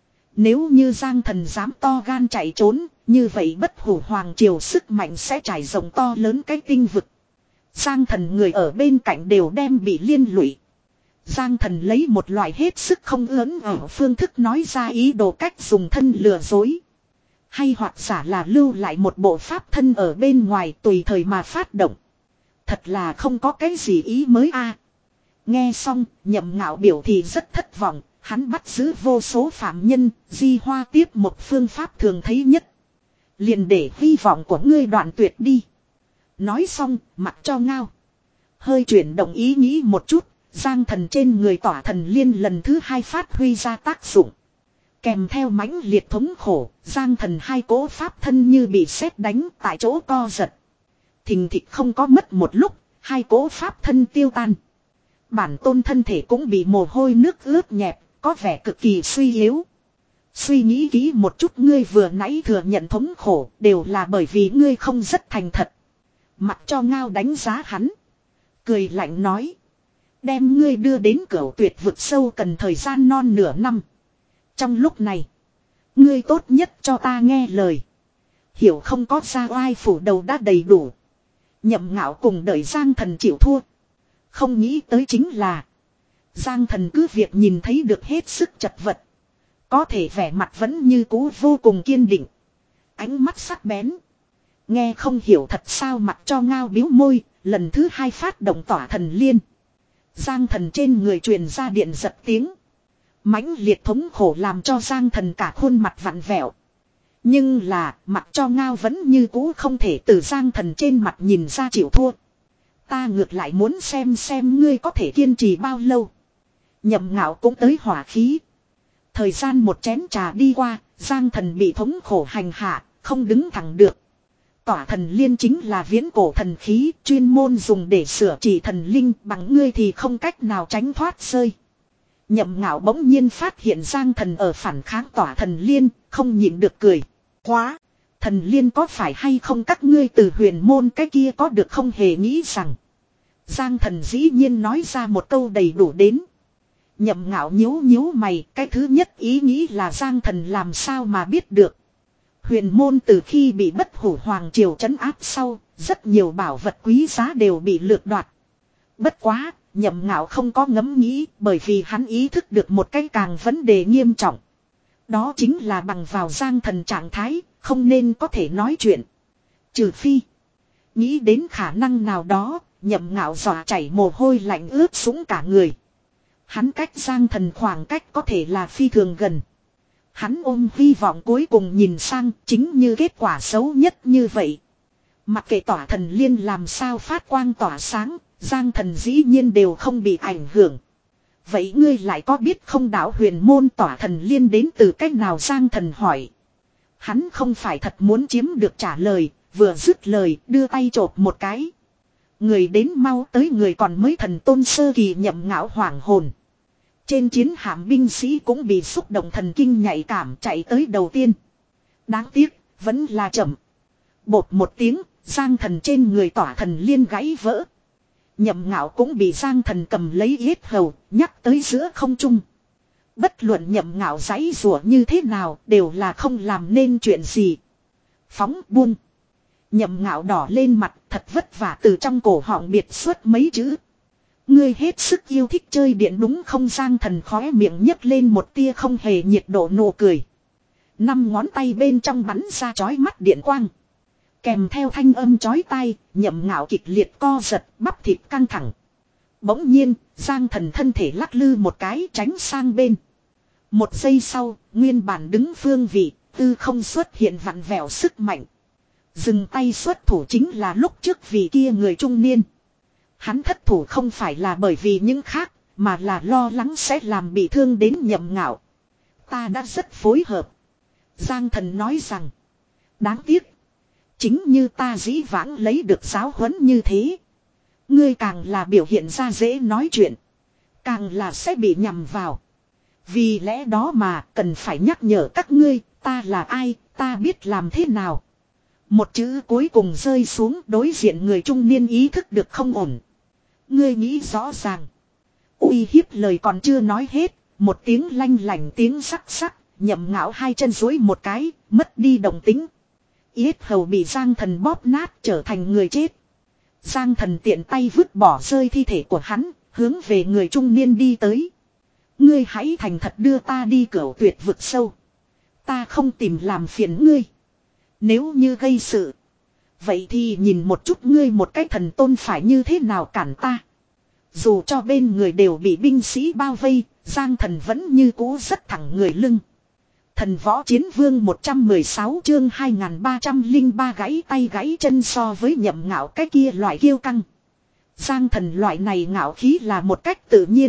Nếu như Giang Thần dám to gan chạy trốn, như vậy bất hủ hoàng triều sức mạnh sẽ trải rộng to lớn cái tinh vực. Giang Thần người ở bên cạnh đều đem bị liên lụy. Giang Thần lấy một loại hết sức không ớn ở phương thức nói ra ý đồ cách dùng thân lừa dối. Hay hoặc giả là lưu lại một bộ pháp thân ở bên ngoài tùy thời mà phát động. Thật là không có cái gì ý mới a. À. Nghe xong, Nhậm Ngạo biểu thì rất thất vọng, hắn bắt giữ vô số phạm nhân, di hoa tiếp một phương pháp thường thấy nhất. Liền để hy vọng của ngươi đoạn tuyệt đi. Nói xong, mặc cho ngao. Hơi chuyển động ý nghĩ một chút, Giang Thần trên người tỏa thần liên lần thứ hai phát huy ra tác dụng. Kèm theo mãnh liệt thống khổ, Giang Thần hai cỗ pháp thân như bị sét đánh tại chỗ co giật. Thình thịch không có mất một lúc, hai cỗ pháp thân tiêu tan. Bản tôn thân thể cũng bị mồ hôi nước ướt nhẹp, có vẻ cực kỳ suy yếu. Suy nghĩ kỹ một chút, ngươi vừa nãy thừa nhận thống khổ đều là bởi vì ngươi không rất thành thật. Mặc cho Ngao đánh giá hắn. Cười lạnh nói. Đem ngươi đưa đến cửu tuyệt vực sâu cần thời gian non nửa năm. Trong lúc này, ngươi tốt nhất cho ta nghe lời. Hiểu không, có ra oai phủ đầu đã đầy đủ. Nhậm Ngạo cùng đợi Giang Thần chịu thua. Không nghĩ tới chính là Giang Thần cứ việc nhìn thấy được hết sức chật vật, có thể vẻ mặt vẫn như cũ vô cùng kiên định. Ánh mắt sắc bén. Nghe không hiểu thật sao, mặc cho Ngao biếu môi, lần thứ hai phát động tỏa thần liên. Giang Thần trên người truyền ra điện giật tiếng. Mãnh liệt thống khổ làm cho Giang Thần cả khuôn mặt vặn vẹo. Nhưng là, mặc cho Ngao vẫn như cũ không thể từ Giang Thần trên mặt nhìn ra chịu thua. Ta ngược lại muốn xem xem ngươi có thể kiên trì bao lâu. Nhậm Ngạo cũng tới hỏa khí. Thời gian một chén trà đi qua, Giang Thần bị thống khổ hành hạ, không đứng thẳng được. Tỏa thần liên chính là viễn cổ thần khí, chuyên môn dùng để sửa trị thần linh, bằng ngươi thì không cách nào tránh thoát rơi. Nhậm Ngạo bỗng nhiên phát hiện Giang Thần ở phản kháng tỏa thần liên, không nhịn được cười. Quá! Thần liên có phải hay không các ngươi từ huyền môn cái kia có được không hề nghĩ rằng. Giang Thần dĩ nhiên nói ra một câu đầy đủ đến. Nhậm Ngạo nhíu nhíu mày, cái thứ nhất ý nghĩ là Giang Thần làm sao mà biết được. Huyền môn từ khi bị Bất Hủ Hoàng Triều trấn áp sau, rất nhiều bảo vật quý giá đều bị lược đoạt. Bất quá, Nhậm Ngạo không có ngẫm nghĩ, bởi vì hắn ý thức được một cái càng vấn đề nghiêm trọng. Đó chính là bằng vào Giang Thần trạng thái, không nên có thể nói chuyện. Trừ phi, nghĩ đến khả năng nào đó, Nhậm Ngạo dọa chảy mồ hôi lạnh ướt sũng cả người. Hắn cách Giang Thần khoảng cách có thể là phi thường gần. Hắn ôm hy vọng cuối cùng nhìn sang, chính như kết quả xấu nhất như vậy. Mặc kệ tỏa thần liên làm sao phát quang tỏa sáng, Giang Thần dĩ nhiên đều không bị ảnh hưởng. Vậy ngươi lại có biết không, đạo huyền môn tỏa thần liên đến từ cách nào? Giang Thần hỏi. Hắn không phải thật muốn chiếm được trả lời, vừa dứt lời đưa tay chộp một cái. Người đến mau tới người còn mới thần tôn sơ kỳ. Nhậm Ngạo hoảng hồn. Trên chiến hạm binh sĩ cũng bị xúc động thần kinh nhạy cảm chạy tới đầu tiên. Đáng tiếc, vẫn là chậm. Bột một tiếng, Giang Thần trên người tỏa thần liên gãy vỡ. Nhậm Ngạo cũng bị Giang Thần cầm lấy yết hầu, nhắc tới giữa không trung. Bất luận Nhậm Ngạo giãy giụa như thế nào, đều là không làm nên chuyện gì. Phóng buông. Nhậm Ngạo đỏ lên mặt, thật vất vả từ trong cổ họng biệt xuất mấy chữ. Ngươi hết sức yêu thích chơi điện đúng không? Giang Thần khóe miệng nhấc lên một tia không hề nhiệt độ nụ cười. Năm ngón tay bên trong bắn ra chói mắt điện quang. Kèm theo thanh âm chói tai, Nhậm Ngạo kịch liệt co giật, bắp thịt căng thẳng. Bỗng nhiên, Giang Thần thân thể lắc lư một cái tránh sang bên. Một giây sau, nguyên bản đứng phương vị, tư không xuất hiện vặn vẹo sức mạnh. Dừng tay xuất thủ chính là lúc trước vị kia người trung niên. Hắn thất thủ không phải là bởi vì những khác, mà là lo lắng sẽ làm bị thương đến Nhậm Ngạo. Ta đã rất phối hợp. Giang Thần nói rằng. Đáng tiếc. Chính như ta dĩ vãng lấy được giáo huấn như thế. Ngươi càng là biểu hiện ra dễ nói chuyện. Càng là sẽ bị nhầm vào. Vì lẽ đó mà cần phải nhắc nhở các ngươi, ta là ai, ta biết làm thế nào. Một chữ cuối cùng rơi xuống, đối diện người trung niên ý thức được không ổn. Ngươi nghĩ rõ ràng. Uy hiếp lời còn chưa nói hết, một tiếng lanh lảnh tiếng sắc sắc, Nhậm Ngạo hai chân duỗi một cái, mất đi động tính. Yết hầu bị Giang Thần bóp nát trở thành người chết. Giang Thần tiện tay vứt bỏ rơi thi thể của hắn, hướng về người trung niên đi tới. Ngươi hãy thành thật đưa ta đi cửu tuyệt vực sâu. Ta không tìm làm phiền ngươi. Nếu như gây sự, vậy thì nhìn một chút ngươi một cái thần tôn phải như thế nào cản ta. Dù cho bên người đều bị binh sĩ bao vây, Giang Thần vẫn như cũ rất thẳng người lưng. Thần võ chiến vương một trăm mười sáu chương hai nghìn ba trăm lẻ ba gãy tay gãy chân so với Nhậm Ngạo cái kia loại kiêu căng. Giang Thần loại này ngạo khí là một cách tự nhiên.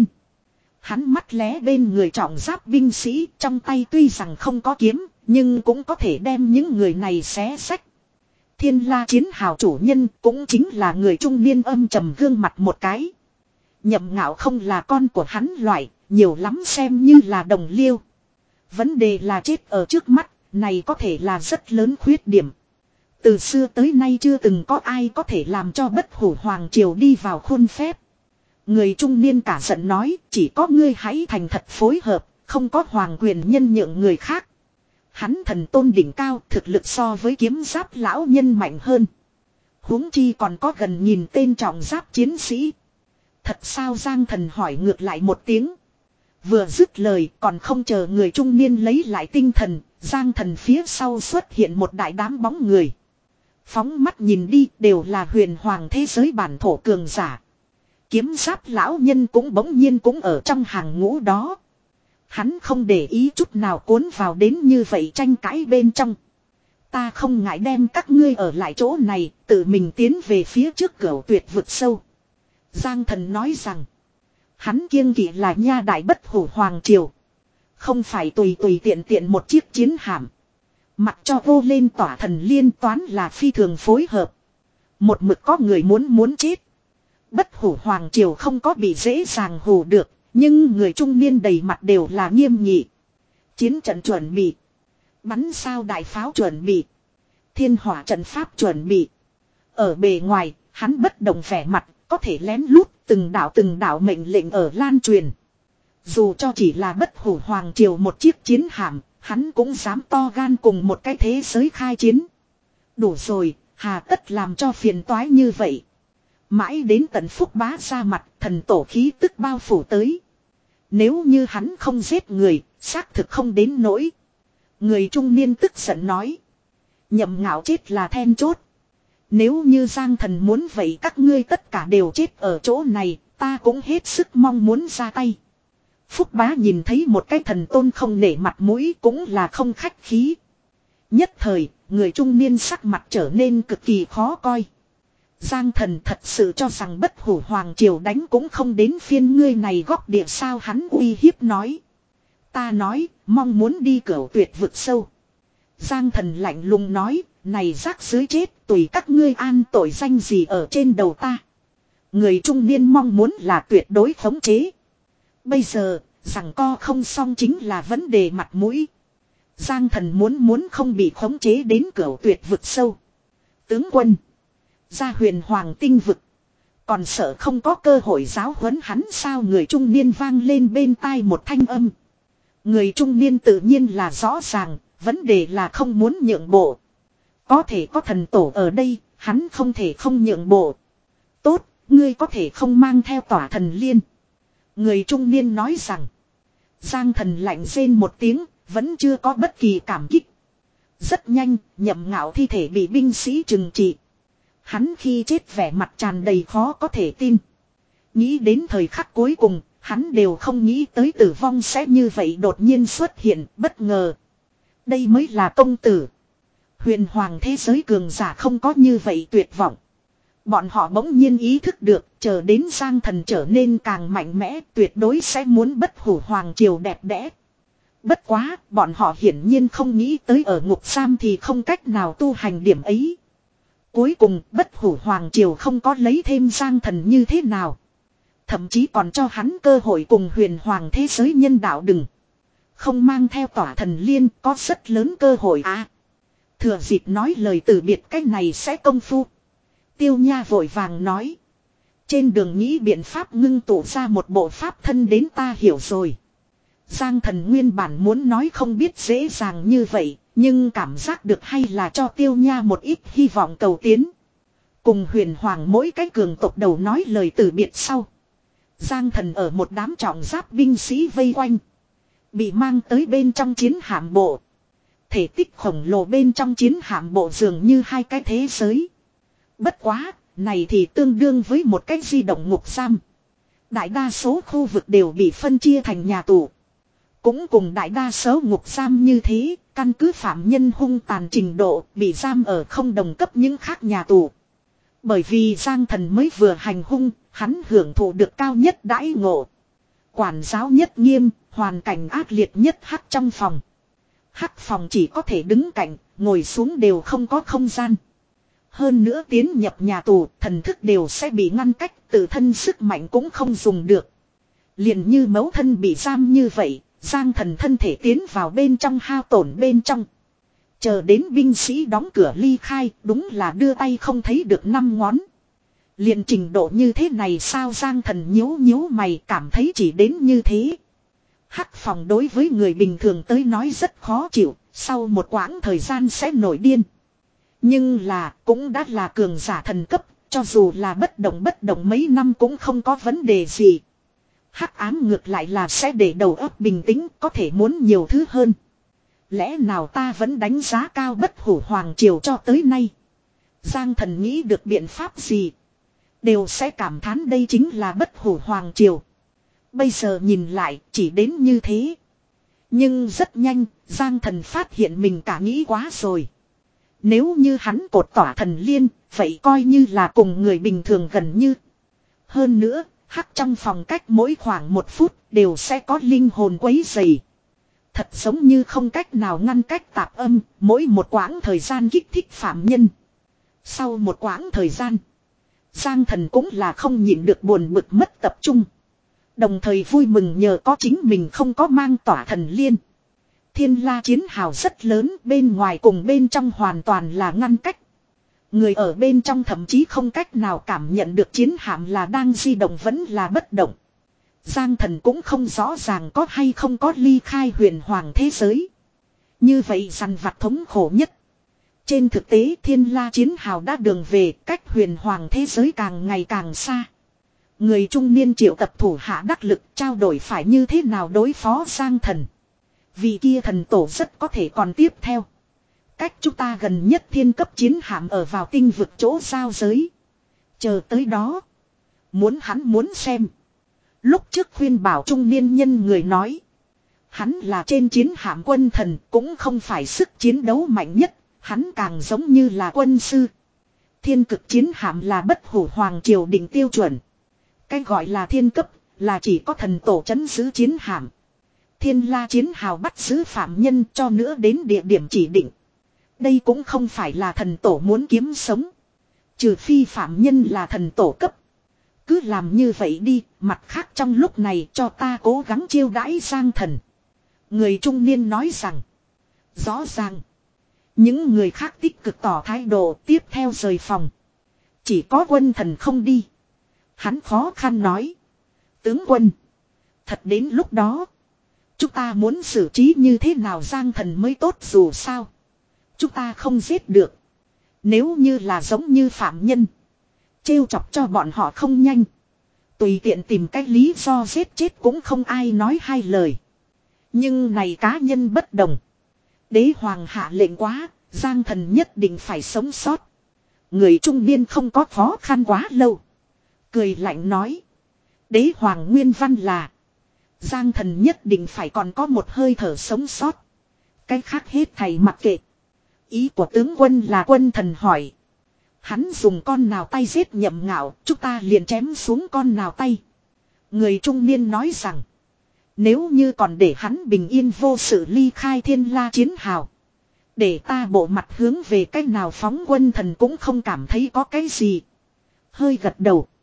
Hắn mắt lé bên người trọng giáp binh sĩ, trong tay tuy rằng không có kiếm, nhưng cũng có thể đem những người này xé xách. Thiên La chiến hào chủ nhân cũng chính là người trung niên âm trầm gương mặt một cái. Nhậm Ngạo không là con của hắn loại, nhiều lắm xem như là đồng liêu. Vấn đề là chết ở trước mắt, này có thể là rất lớn khuyết điểm. Từ xưa tới nay chưa từng có ai có thể làm cho Bất Hủ Hoàng Triều đi vào khuôn phép. Người trung niên cả giận nói, chỉ có ngươi hãy thành thật phối hợp, không có hoàng quyền nhân nhượng người khác. Hắn thần tôn đỉnh cao, thực lực so với kiếm giáp lão nhân mạnh hơn. Huống chi còn có gần nghìn tên trọng giáp chiến sĩ. Thật sao Giang Thần hỏi ngược lại một tiếng. Vừa dứt lời còn không chờ người trung niên lấy lại tinh thần, Giang Thần phía sau xuất hiện một đại đám bóng người. Phóng mắt nhìn đi đều là huyền hoàng thế giới bản thổ cường giả. Kiếm giáp lão nhân cũng bỗng nhiên cũng ở trong hàng ngũ đó. Hắn không để ý chút nào cuốn vào đến như vậy tranh cãi bên trong. Ta không ngại đem các ngươi ở lại chỗ này, tự mình tiến về phía trước Cửu Tuyệt vực sâu. Giang Thần nói rằng, hắn kiêng kỵ là nha đại Bất Hủ Hoàng Triều. Không phải tùy tùy tiện tiện một chiếc chiến hạm. Mặc cho vô lên tỏa thần liên toán là phi thường phối hợp. Một mực có người muốn muốn chết. Bất Hủ Hoàng Triều không có bị dễ dàng hù được, nhưng người trung niên đầy mặt đều là nghiêm nghị. Chiến trận chuẩn bị. Bắn sao đại pháo chuẩn bị. Thiên hỏa trận pháp chuẩn bị. Ở bề ngoài, hắn bất động vẻ mặt, có thể lén lút từng đạo từng đạo mệnh lệnh ở lan truyền. Dù cho chỉ là Bất Hủ Hoàng Triều một chiếc chiến hạm, hắn cũng dám to gan cùng một cái thế giới khai chiến. Đủ rồi, hà tất làm cho phiền toái như vậy. Mãi đến tận Phúc Bá ra mặt, thần tổ khí tức bao phủ tới. Nếu như hắn không giết người, xác thực không đến nỗi. Người trung niên tức giận nói. Nhậm Ngạo chết là then chốt. Nếu như Giang Thần muốn vậy các ngươi tất cả đều chết ở chỗ này, ta cũng hết sức mong muốn ra tay. Phúc Bá nhìn thấy một cái thần tôn không nể mặt mũi cũng là không khách khí. Nhất thời, người trung niên sắc mặt trở nên cực kỳ khó coi. Giang Thần thật sự cho rằng Bất Hủ Hoàng Triều đánh cũng không đến phiên ngươi này góc địa sao, hắn uy hiếp nói. Ta nói, mong muốn đi Cửu Tuyệt vực sâu. Giang Thần lạnh lùng nói, này rác dưới chết, tùy các ngươi an tội danh gì ở trên đầu ta. Người trung niên mong muốn là tuyệt đối khống chế. Bây giờ, rằng co không xong chính là vấn đề mặt mũi. Giang Thần muốn muốn không bị khống chế đến Cửu Tuyệt vực sâu. Tướng quân, ra huyền hoàng tinh vực, còn sợ không có cơ hội giáo huấn hắn sao? Người trung niên vang lên bên tai một thanh âm. Người trung niên tự nhiên là rõ ràng, vấn đề là không muốn nhượng bộ. Có thể có thần tổ ở đây, hắn không thể không nhượng bộ. Tốt, ngươi có thể không mang theo tỏa thần liên. Người trung niên nói rằng. Giang Thần lạnh rên một tiếng, vẫn chưa có bất kỳ cảm kích. Rất nhanh, Nhậm Ngạo thi thể bị binh sĩ trừng trị. Hắn khi chết vẻ mặt tràn đầy khó có thể tin. Nghĩ đến thời khắc cuối cùng, hắn đều không nghĩ tới tử vong sẽ như vậy đột nhiên xuất hiện, bất ngờ. Đây mới là công tử. Huyền hoàng thế giới cường giả không có như vậy tuyệt vọng. Bọn họ bỗng nhiên ý thức được, chờ đến Giang Thần trở nên càng mạnh mẽ, tuyệt đối sẽ muốn Bất Hủ Hoàng Triều đẹp đẽ. Bất quá, bọn họ hiển nhiên không nghĩ tới ở ngục giam thì không cách nào tu hành điểm ấy. Cuối cùng, Bất Hủ Hoàng Triều không có lấy thêm Giang Thần như thế nào. Thậm chí còn cho hắn cơ hội cùng huyền hoàng thế giới nhân đạo đừng. Không mang theo tỏa thần liên có rất lớn cơ hội à. Thừa dịp nói lời từ biệt cái này sẽ công phu. Tiêu Nha vội vàng nói. Trên đường nghĩ biện pháp ngưng tụ ra một bộ pháp thân đến ta hiểu rồi. Giang Thần nguyên bản muốn nói không biết dễ dàng như vậy. Nhưng cảm giác được hay là cho Tiêu Nha một ít hy vọng cầu tiến. Cùng huyền hoàng mỗi cái cường tộc đầu nói lời từ biệt sau. Giang Thần ở một đám trọng giáp binh sĩ vây quanh. Bị mang tới bên trong chiến hạm bộ. Thể tích khổng lồ bên trong chiến hạm bộ dường như hai cái thế giới. Bất quá, này thì tương đương với một cái di động ngục giam. Đại đa số khu vực đều bị phân chia thành nhà tù. Cũng cùng đại đa số ngục giam như thế, căn cứ phạm nhân hung tàn trình độ bị giam ở không đồng cấp những khác nhà tù. Bởi vì Giang Thần mới vừa hành hung, hắn hưởng thụ được cao nhất đãi ngộ. Quản giáo nhất nghiêm, hoàn cảnh ác liệt nhất hắc trong phòng. Hắc phòng chỉ có thể đứng cạnh, ngồi xuống đều không có không gian. Hơn nữa tiến nhập nhà tù, thần thức đều sẽ bị ngăn cách, tự thân sức mạnh cũng không dùng được. Liền như mẫu thân bị giam như vậy, Giang Thần thân thể tiến vào bên trong hao tổn bên trong. Chờ đến binh sĩ đóng cửa ly khai, đúng là đưa tay không thấy được năm ngón. Liền trình độ như thế này sao? Giang Thần nhíu nhíu mày, cảm thấy chỉ đến như thế. Hắc phòng đối với người bình thường tới nói rất khó chịu, sau một quãng thời gian sẽ nổi điên. Nhưng là, cũng đã là cường giả thần cấp, cho dù là bất động bất động mấy năm cũng không có vấn đề gì. Hắc ám ngược lại là sẽ để đầu óc bình tĩnh, có thể muốn nhiều thứ hơn. Lẽ nào ta vẫn đánh giá cao Bất Hủ Hoàng Triều cho tới nay? Giang Thần nghĩ được biện pháp gì? Đều sẽ cảm thán đây chính là Bất Hủ Hoàng Triều. Bây giờ nhìn lại chỉ đến như thế. Nhưng rất nhanh, Giang Thần phát hiện mình cả nghĩ quá rồi. Nếu như hắn cột tỏa thần liên, vậy coi như là cùng người bình thường gần như. Hơn nữa, hắc trong phòng cách mỗi khoảng một phút đều sẽ có linh hồn quấy rầy. Thật giống như không cách nào ngăn cách tạp âm, mỗi một quãng thời gian kích thích phạm nhân. Sau một quãng thời gian, Giang Thần cũng là không nhịn được buồn bực mất tập trung. Đồng thời vui mừng nhờ có chính mình không có mang tỏa thần liên. Thiên La chiến hào rất lớn, bên ngoài cùng bên trong hoàn toàn là ngăn cách. Người ở bên trong thậm chí không cách nào cảm nhận được chiến hạm là đang di động vẫn là bất động. Giang Thần cũng không rõ ràng có hay không có ly khai huyền hoàng thế giới. Như vậy dằn vặt thống khổ nhất. Trên thực tế Thiên La chiến hào đã đường về, cách huyền hoàng thế giới càng ngày càng xa. Người trung niên triệu tập thủ hạ đắc lực trao đổi phải như thế nào đối phó Giang Thần. Vì kia thần tổ rất có thể còn tiếp theo. Cách chúng ta gần nhất thiên cấp chiến hạm ở vào tinh vực chỗ giao giới. Chờ tới đó. Muốn hắn muốn xem. Lúc trước khuyên bảo trung niên nhân người nói. Hắn là trên chiến hạm quân thần cũng không phải sức chiến đấu mạnh nhất. Hắn càng giống như là quân sư. Thiên cực chiến hạm là Bất Hủ Hoàng Triều định tiêu chuẩn. Cái gọi là thiên cấp là chỉ có thần tổ trấn giữ chiến hạm. Thiên La chiến hào bắt giữ phạm nhân cho nữa đến địa điểm chỉ định. Đây cũng không phải là thần tổ muốn kiếm sống. Trừ phi phạm nhân là thần tổ cấp. Cứ làm như vậy đi, mặt khác trong lúc này cho ta cố gắng chiêu đãi Giang Thần. Người trung niên nói rằng. Rõ ràng. Những người khác tích cực tỏ thái độ tiếp theo rời phòng. Chỉ có quân thần không đi. Hắn khó khăn nói. Tướng quân. Thật đến lúc đó. Chúng ta muốn xử trí như thế nào Giang Thần mới tốt dù sao. Chúng ta không giết được. Nếu như là giống như phạm nhân. Trêu chọc cho bọn họ không nhanh. Tùy tiện tìm cách lý do giết chết cũng không ai nói hai lời. Nhưng này cá nhân bất đồng. Đế hoàng hạ lệnh quá. Giang Thần nhất định phải sống sót. Người trung niên không có khó khăn quá lâu. Cười lạnh nói. Đế hoàng nguyên văn là. Giang Thần nhất định phải còn có một hơi thở sống sót. Cái khác hết thầy mặc kệ. Ý của tướng quân là quân thần hỏi. Hắn dùng con nào tay giết Nhậm Ngạo, chúng ta liền chém xuống con nào tay. Người trung niên nói rằng. Nếu như còn để hắn bình yên vô sự ly khai Thiên La chiến hào. Để ta bộ mặt hướng về cách nào phóng quân thần cũng không cảm thấy có cái gì. Hơi gật đầu.